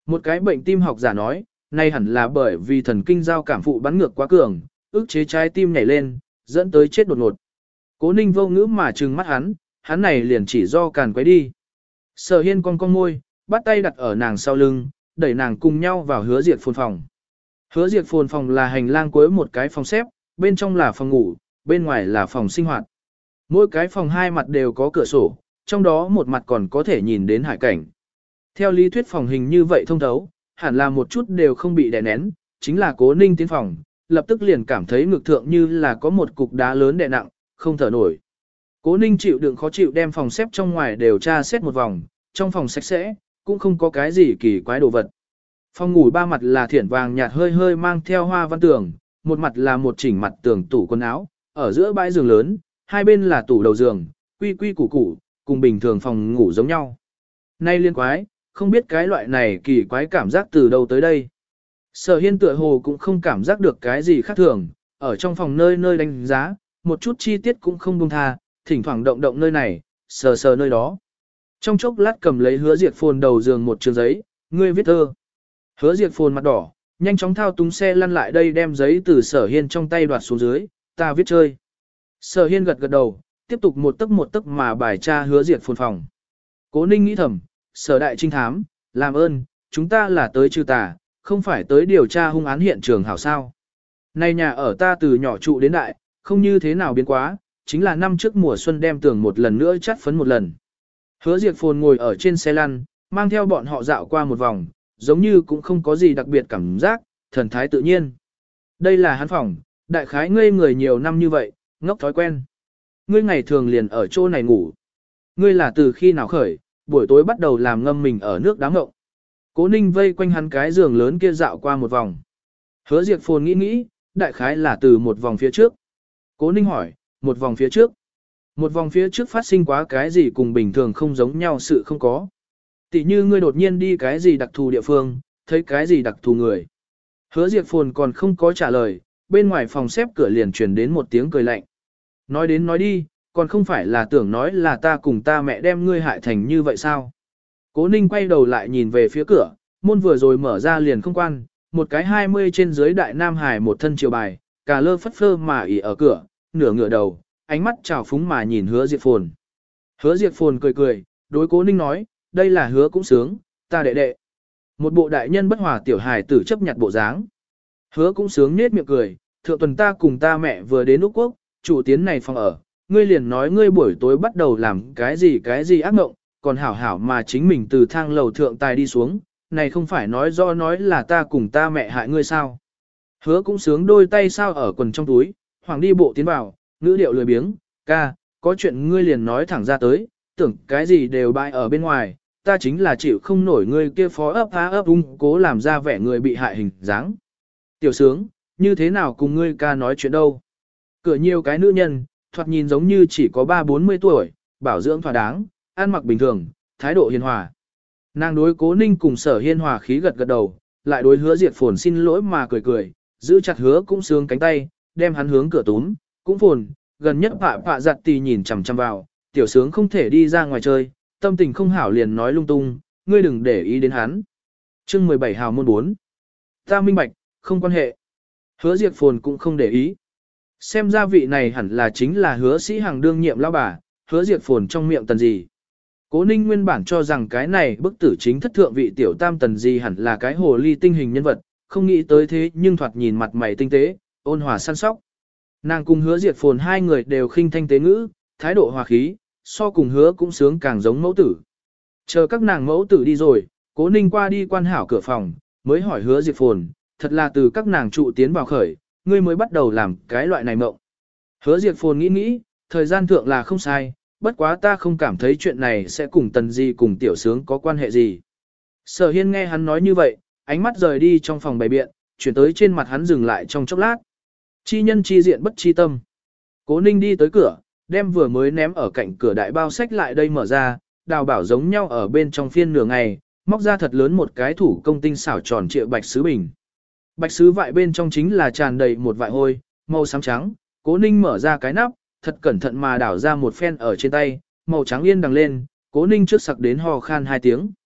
Một cái bệnh tim học giả nói, nay hẳn là bởi vì thần kinh giao cảm phụ bắn ngược quá cường, ức chế trái tim nhảy lên, dẫn tới chết đột ngột. Cố Ninh vô ngữ mà trừng mắt hắn này liền chỉ do càn quấy đi. Sở Hiên con môi, bắt tay đặt ở nàng sau lưng, đẩy nàng cùng nhau vào Hứa Diệp Phồn phòng. Hứa Diệp Phồn phòng là hành lang cuối một cái phòng xếp, bên trong là phòng ngủ, bên ngoài là phòng sinh hoạt. Mỗi cái phòng hai mặt đều có cửa sổ, trong đó một mặt còn có thể nhìn đến hải cảnh. Theo lý thuyết phòng hình như vậy thông thấu, hẳn là một chút đều không bị đè nén, chính là Cố Ninh tiến phòng, lập tức liền cảm thấy ngực thượng như là có một cục đá lớn đè nặng, không thở nổi. Cố Ninh chịu đựng khó chịu đem phòng xếp trong ngoài đều tra xét một vòng, trong phòng sạch sẽ, cũng không có cái gì kỳ quái đồ vật. Phòng ngủ ba mặt là thiển vàng nhạt hơi hơi mang theo hoa văn tường, một mặt là một chỉnh mặt tường tủ quần áo, ở giữa bãi giường lớn, hai bên là tủ đầu giường, quy quy củ củ, cùng bình thường phòng ngủ giống nhau. Nay liên quái, không biết cái loại này kỳ quái cảm giác từ đâu tới đây. Sở Hiên tựa hồ cũng không cảm giác được cái gì khác thường, ở trong phòng nơi nơi đánh giá, một chút chi tiết cũng không buông tha, thỉnh thoảng động động nơi này, sờ sờ nơi đó. Trong chốc lát cầm lấy Hứa Diệp Phồn đầu giường một trường giấy, ngươi viết thơ. Hứa Diệp Phồn mặt đỏ, nhanh chóng thao túng xe lăn lại đây đem giấy từ Sở Hiên trong tay đoạt xuống dưới, ta viết chơi. Sở Hiên gật gật đầu, tiếp tục một tấc mà bài tra Hứa Diệp Phồn phòng. Cố Ninh nghĩ thầm, Sở đại trinh thám, làm ơn, chúng ta là tới trừ tà, không phải tới điều tra hung án hiện trường hảo sao. Này nhà ở ta từ nhỏ trụ đến đại, không như thế nào biến quá, chính là năm trước mùa xuân đem tường một lần nữa chắt phấn một lần. Hứa Diệp Phồn ngồi ở trên xe lăn, mang theo bọn họ dạo qua một vòng, giống như cũng không có gì đặc biệt cảm giác, thần thái tự nhiên. Đây là hắn phòng, đại khái ngây người nhiều năm như vậy, ngốc thói quen. Ngươi ngày thường liền ở chỗ này ngủ. Ngươi là từ khi nào khởi, buổi tối bắt đầu làm ngâm mình ở nước đá ngộng. Cố Ninh vây quanh hắn cái giường lớn kia dạo qua một vòng. Hứa Diệp Phồn nghĩ, đại khái là từ một vòng phía trước. Cố Ninh hỏi, một vòng phía trước. Một vòng phía trước phát sinh quá cái gì cùng bình thường không giống nhau sự không có. Tỷ như ngươi đột nhiên đi cái gì đặc thù địa phương, thấy cái gì đặc thù người. Hứa Diệp Phồn còn không có trả lời, bên ngoài phòng xếp cửa liền truyền đến một tiếng cười lạnh. Nói đến nói đi, còn không phải là tưởng nói là ta cùng ta mẹ đem ngươi hại thành như vậy sao? Cố Ninh quay đầu lại nhìn về phía cửa, môn vừa rồi mở ra liền không quan, một cái 20 trên dưới đại nam hải một thân triều bài, cà lơ phất phơ mà ỉ ở cửa, nửa ngửa đầu, ánh mắt trào phúng mà nhìn Hứa Diệp Phồn. Hứa Diệp Phồn cười, đối Cố Ninh nói, đây là Hứa cũng sướng, ta đệ đệ. Một bộ đại nhân bất hòa tiểu hài tử chấp nhặt bộ dáng. Hứa cũng sướng nết miệng cười, thượng tuần ta cùng ta mẹ vừa đến Úc Quốc, chủ tiến này phòng ở, ngươi liền nói ngươi buổi tối bắt đầu làm cái gì ác mộng, còn hảo hảo mà chính mình từ thang lầu thượng tài đi xuống, này không phải nói do nói là ta cùng ta mẹ hại ngươi sao. Hứa cũng sướng đôi tay sao ở quần trong túi, hoàng đi bộ tiến vào, ngữ điệu lười biếng, ca, có chuyện ngươi liền nói thẳng ra tới, tưởng cái gì đều bại ở bên ngoài, ta chính là chịu không nổi ngươi kia phó ấp há ấp ung cố làm ra vẻ người bị hại hình dáng. Tiểu sướng, như thế nào cùng ngươi ca nói chuyện đâu? Cửa nhiều cái nữ nhân, thoạt nhìn giống như chỉ có 30-40 tuổi, bảo dưỡng thỏa đáng, ăn mặc bình thường, thái độ hiền hòa. Nàng đối Cố Ninh cùng Sở Hiên hòa khí gật gật đầu, lại đối Hứa Diệp Phồn xin lỗi mà cười, giữ chặt Hứa cũng sướng cánh tay, đem hắn hướng cửa túm, cũng Phồn, gần nhất phạ giặt tì nhìn chằm chằm vào, tiểu sướng không thể đi ra ngoài chơi, tâm tình không hảo liền nói lung tung, ngươi đừng để ý đến hắn. Chương 17 hào môn 4. Ta minh bạch, không quan hệ. Hứa Diệp Phồn cũng không để ý. Xem ra vị này hẳn là chính là Hứa Sĩ Hằng đương nhiệm lão bà, Hứa Diệp Phồn trong miệng Tần Gì. Cố Ninh nguyên bản cho rằng cái này bức tử chính thất thượng vị tiểu tam Tần Gì hẳn là cái hồ ly tinh hình nhân vật, không nghĩ tới thế nhưng thoạt nhìn mặt mày tinh tế, ôn hòa săn sóc. Nàng cùng Hứa Diệp Phồn hai người đều khinh thanh tế ngữ, thái độ hòa khí, so cùng Hứa cũng sướng càng giống mẫu tử. Chờ các nàng mẫu tử đi rồi, Cố Ninh qua đi quan hảo cửa phòng, mới hỏi Hứa Diệp Phồn, thật là từ các nàng trụ tiến vào khởi, ngươi mới bắt đầu làm cái loại này mộng. Hứa Diệp Phồn nghĩ, thời gian thượng là không sai, bất quá ta không cảm thấy chuyện này sẽ cùng Tần Di cùng tiểu sướng có quan hệ gì. Sở Hiên nghe hắn nói như vậy, ánh mắt rời đi trong phòng bày biện, chuyển tới trên mặt hắn dừng lại trong chốc lát. Chi nhân chi diện bất chi tâm. Cố Ninh đi tới cửa, đem vừa mới ném ở cạnh cửa đại bao sách lại đây mở ra, đào bảo giống nhau ở bên trong phiên nửa ngày, móc ra thật lớn một cái thủ công tinh xảo tròn trịa bạch sứ bình. Bạch sứ vại bên trong chính là tràn đầy một vại hôi, màu xám trắng, Cố Ninh mở ra cái nắp, thật cẩn thận mà đảo ra một phen ở trên tay, màu trắng yên đằng lên, Cố Ninh trước sặc đến ho khan 2 tiếng.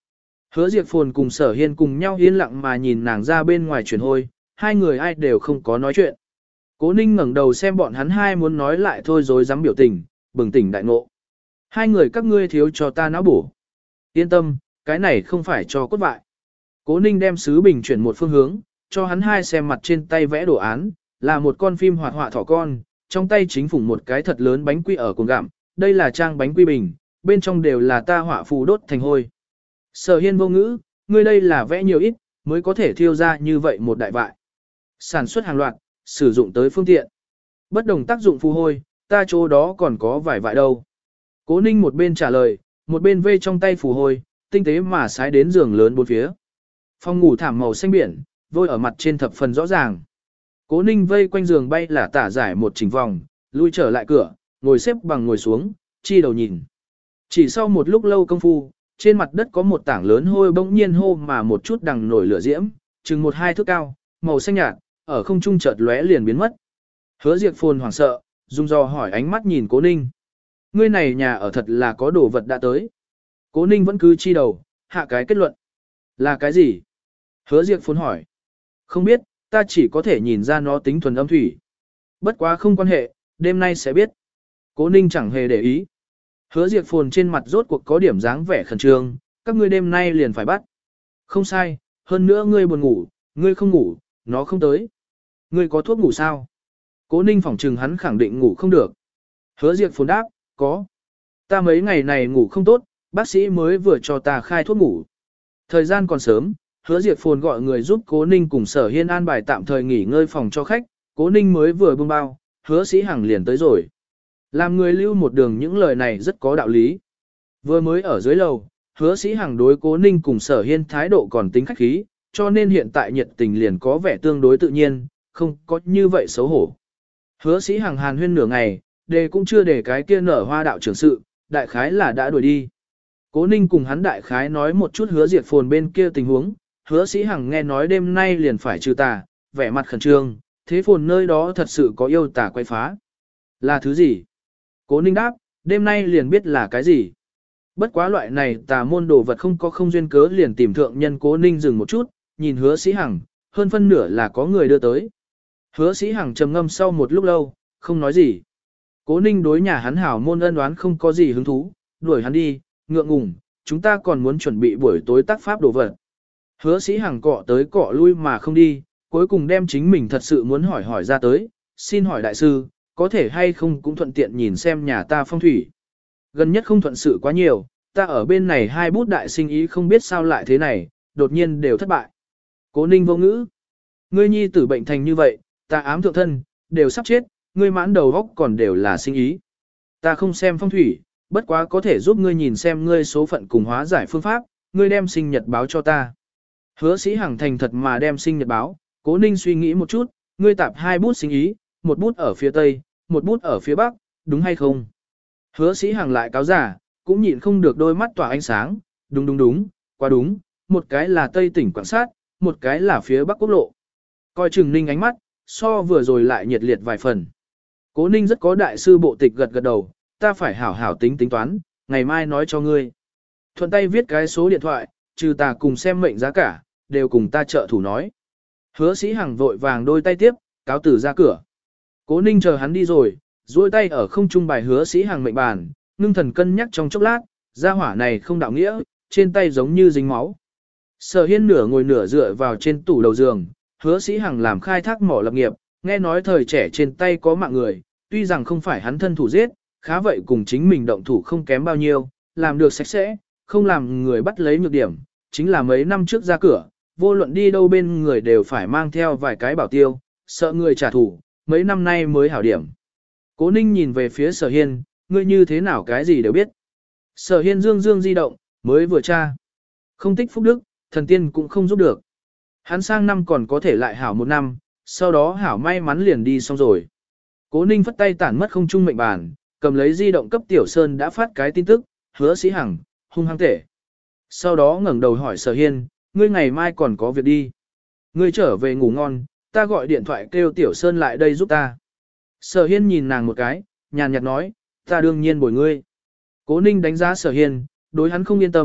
Hứa Diệp Phồn cùng Sở Hiên cùng nhau yên lặng mà nhìn nàng ra bên ngoài chuyển hôi, hai người ai đều không có nói chuyện. Cố Ninh ngẩng đầu xem bọn hắn hai muốn nói lại thôi rồi dám biểu tình, bừng tỉnh đại ngộ. Hai người các ngươi thiếu cho ta não bổ. Yên tâm, cái này không phải cho cốt vại. Cố Ninh đem sứ bình chuyển một phương hướng, cho hắn hai xem mặt trên tay vẽ đồ án, là một con phim hoạt họa thỏ con, trong tay chính phủ một cái thật lớn bánh quy ở cuồng gặm, đây là trang bánh quy bình, bên trong đều là ta họa phù đốt thành hôi. Sở Hiên vô ngữ, ngươi đây là vẽ nhiều ít, mới có thể thiêu ra như vậy một đại vại. Sản xuất hàng loạt, sử dụng tới phương tiện. Bất đồng tác dụng phù hôi, ta chỗ đó còn có vài vại đâu. Cố Ninh một bên trả lời, một bên vê trong tay phù hôi, tinh tế mà sái đến giường lớn bốn phía. Phòng ngủ thảm màu xanh biển, vôi ở mặt trên thập phần rõ ràng. Cố Ninh vây quanh giường bay là tả giải một chỉnh vòng, lui trở lại cửa, ngồi xếp bằng ngồi xuống, chi đầu nhìn. Chỉ sau một lúc lâu công phu, trên mặt đất có một tảng lớn hôi bỗng nhiên hô mà một chút đằng nổi lửa diễm, chừng 1-2 thước cao, màu xanh nhạt, ở không trung chợt lóe liền biến mất. Hứa Diệp Phồn hoảng sợ, dùng dò hỏi ánh mắt nhìn Cố Ninh. Ngươi này nhà ở thật là có đồ vật đã tới. Cố Ninh vẫn cứ chi đầu, hạ cái kết luận. Là cái gì? Hứa Diệp Phồn hỏi. Không biết, ta chỉ có thể nhìn ra nó tính thuần âm thủy. Bất quá không quan hệ, đêm nay sẽ biết. Cố Ninh chẳng hề để ý. Hứa Diệp Phồn trên mặt rốt cuộc có điểm dáng vẻ khẩn trương, các ngươi đêm nay liền phải bắt. Không sai, hơn nữa ngươi buồn ngủ, ngươi không ngủ, nó không tới. Ngươi có thuốc ngủ sao? Cố Ninh phỏng trừng hắn khẳng định ngủ không được. Hứa Diệp Phồn đáp, có. Ta mấy ngày này ngủ không tốt, bác sĩ mới vừa cho ta khai thuốc ngủ. Thời gian còn sớm, Hứa Diệp Phồn gọi người giúp Cố Ninh cùng Sở Hiên an bài tạm thời nghỉ ngơi phòng cho khách, Cố Ninh mới vừa buông bao, Hứa Sĩ Hằng liền tới rồi. Làm người lưu một đường những lời này rất có đạo lý. Vừa mới ở dưới lầu, Hứa Sĩ Hằng đối Cố Ninh cùng Sở Hiên thái độ còn tính khách khí, cho nên hiện tại nhiệt tình liền có vẻ tương đối tự nhiên, không có như vậy xấu hổ. Hứa Sĩ Hằng hàn huyên nửa ngày, đề cũng chưa để cái kia nở hoa đạo trưởng sự, đại khái là đã đuổi đi. Cố Ninh cùng hắn đại khái nói một chút Hứa Diệp Phồn bên kia tình huống, Hứa Sĩ Hằng nghe nói đêm nay liền phải trừ tà, vẻ mặt khẩn trương, thế Phồn nơi đó thật sự có yêu tà quay phá. Là thứ gì? Cố Ninh đáp, đêm nay liền biết là cái gì. Bất quá loại này tà môn đồ vật không có không duyên cớ liền tìm thượng nhân. Cố Ninh dừng một chút, nhìn Hứa Sĩ Hằng, hơn phân nửa là có người đưa tới. Hứa Sĩ Hằng trầm ngâm sau một lúc lâu, không nói gì. Cố Ninh đối nhà hắn hảo môn ân đoán không có gì hứng thú, đuổi hắn đi, ngượng ngùng, chúng ta còn muốn chuẩn bị buổi tối tác pháp đồ vật. Hứa Sĩ Hằng cọ tới cọ lui mà không đi, cuối cùng đem chính mình thật sự muốn hỏi ra tới, xin hỏi đại sư, có thể hay không cũng thuận tiện nhìn xem nhà ta phong thủy. Gần nhất không thuận sự quá nhiều, ta ở bên này hai bút đại sinh ý không biết sao lại thế này, đột nhiên đều thất bại. Cố Ninh vô ngữ. Ngươi nhi tử bệnh thành như vậy, ta ám thượng thân, đều sắp chết, ngươi mãn đầu góc còn đều là sinh ý. Ta không xem phong thủy, bất quá có thể giúp ngươi nhìn xem ngươi số phận cùng hóa giải phương pháp, ngươi đem sinh nhật báo cho ta. Hứa Sĩ Hằng thành thật mà đem sinh nhật báo, Cố Ninh suy nghĩ một chút, ngươi tạp hai bút sinh ý, một bút ở phía tây, một bút ở phía bắc, đúng hay không? Hứa Sĩ Hằng lại cáo giả, cũng nhịn không được đôi mắt tỏa ánh sáng, đúng, quá đúng, một cái là tây tỉnh Quảng Sát, một cái là phía bắc quốc lộ. Coi chừng Ninh ánh mắt, so vừa rồi lại nhiệt liệt vài phần. Cố Ninh rất có đại sư bộ tịch gật đầu, ta phải hảo hảo tính toán, ngày mai nói cho ngươi. Thuận tay viết cái số điện thoại, trừ ta cùng xem mệnh giá cả, đều cùng ta trợ thủ nói. Hứa Sĩ Hằng vội vàng đôi tay tiếp, cáo tử ra cửa. Cố Ninh chờ hắn đi rồi, duỗi tay ở không trung bài Hứa Sĩ Hằng mệnh bàn, ngưng thần cân nhắc trong chốc lát, gia hỏa này không đạo nghĩa, trên tay giống như dính máu. Sở Hiên nửa ngồi nửa dựa vào trên tủ đầu giường, Hứa Sĩ Hằng làm khai thác mỏ lập nghiệp, nghe nói thời trẻ trên tay có mạng người, tuy rằng không phải hắn thân thủ giết, khá vậy cùng chính mình động thủ không kém bao nhiêu, làm được sạch sẽ, không làm người bắt lấy nhược điểm, chính là mấy năm trước ra cửa, vô luận đi đâu bên người đều phải mang theo vài cái bảo tiêu, sợ người trả thù, mấy năm nay mới hảo điểm. Cố Ninh nhìn về phía Sở Hiên, ngươi như thế nào cái gì đều biết. Sở Hiên dương di động, mới vừa tra. Không tích phúc đức, thần tiên cũng không giúp được. Hắn sang năm còn có thể lại hảo một năm, sau đó hảo may mắn liền đi xong rồi. Cố Ninh phất tay tản mất không trung mệnh bàn, cầm lấy di động cấp Tiểu Sơn đã phát cái tin tức, Hứa Sĩ Hằng, hung hăng tể. Sau đó ngẩng đầu hỏi Sở Hiên, ngươi ngày mai còn có việc đi. Ngươi trở về ngủ ngon, ta gọi điện thoại kêu Tiểu Sơn lại đây giúp ta. Sở Hiên nhìn nàng một cái, nhàn nhạt nói, ta đương nhiên bồi ngươi. Cố Ninh đánh giá Sở Hiên, đối hắn không yên tâm,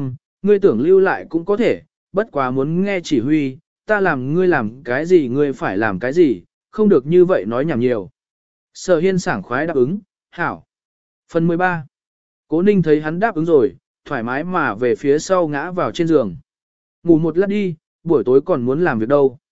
ngươi tưởng lưu lại cũng có thể, bất quá muốn nghe chỉ huy, ta làm ngươi làm cái gì ngươi phải làm cái gì, không được như vậy nói nhảm nhiều. Sở Hiên sảng khoái đáp ứng, hảo. Phần 13. Cố Ninh thấy hắn đáp ứng rồi, thoải mái mà về phía sau ngã vào trên giường. Ngủ một lát đi, buổi tối còn muốn làm việc đâu.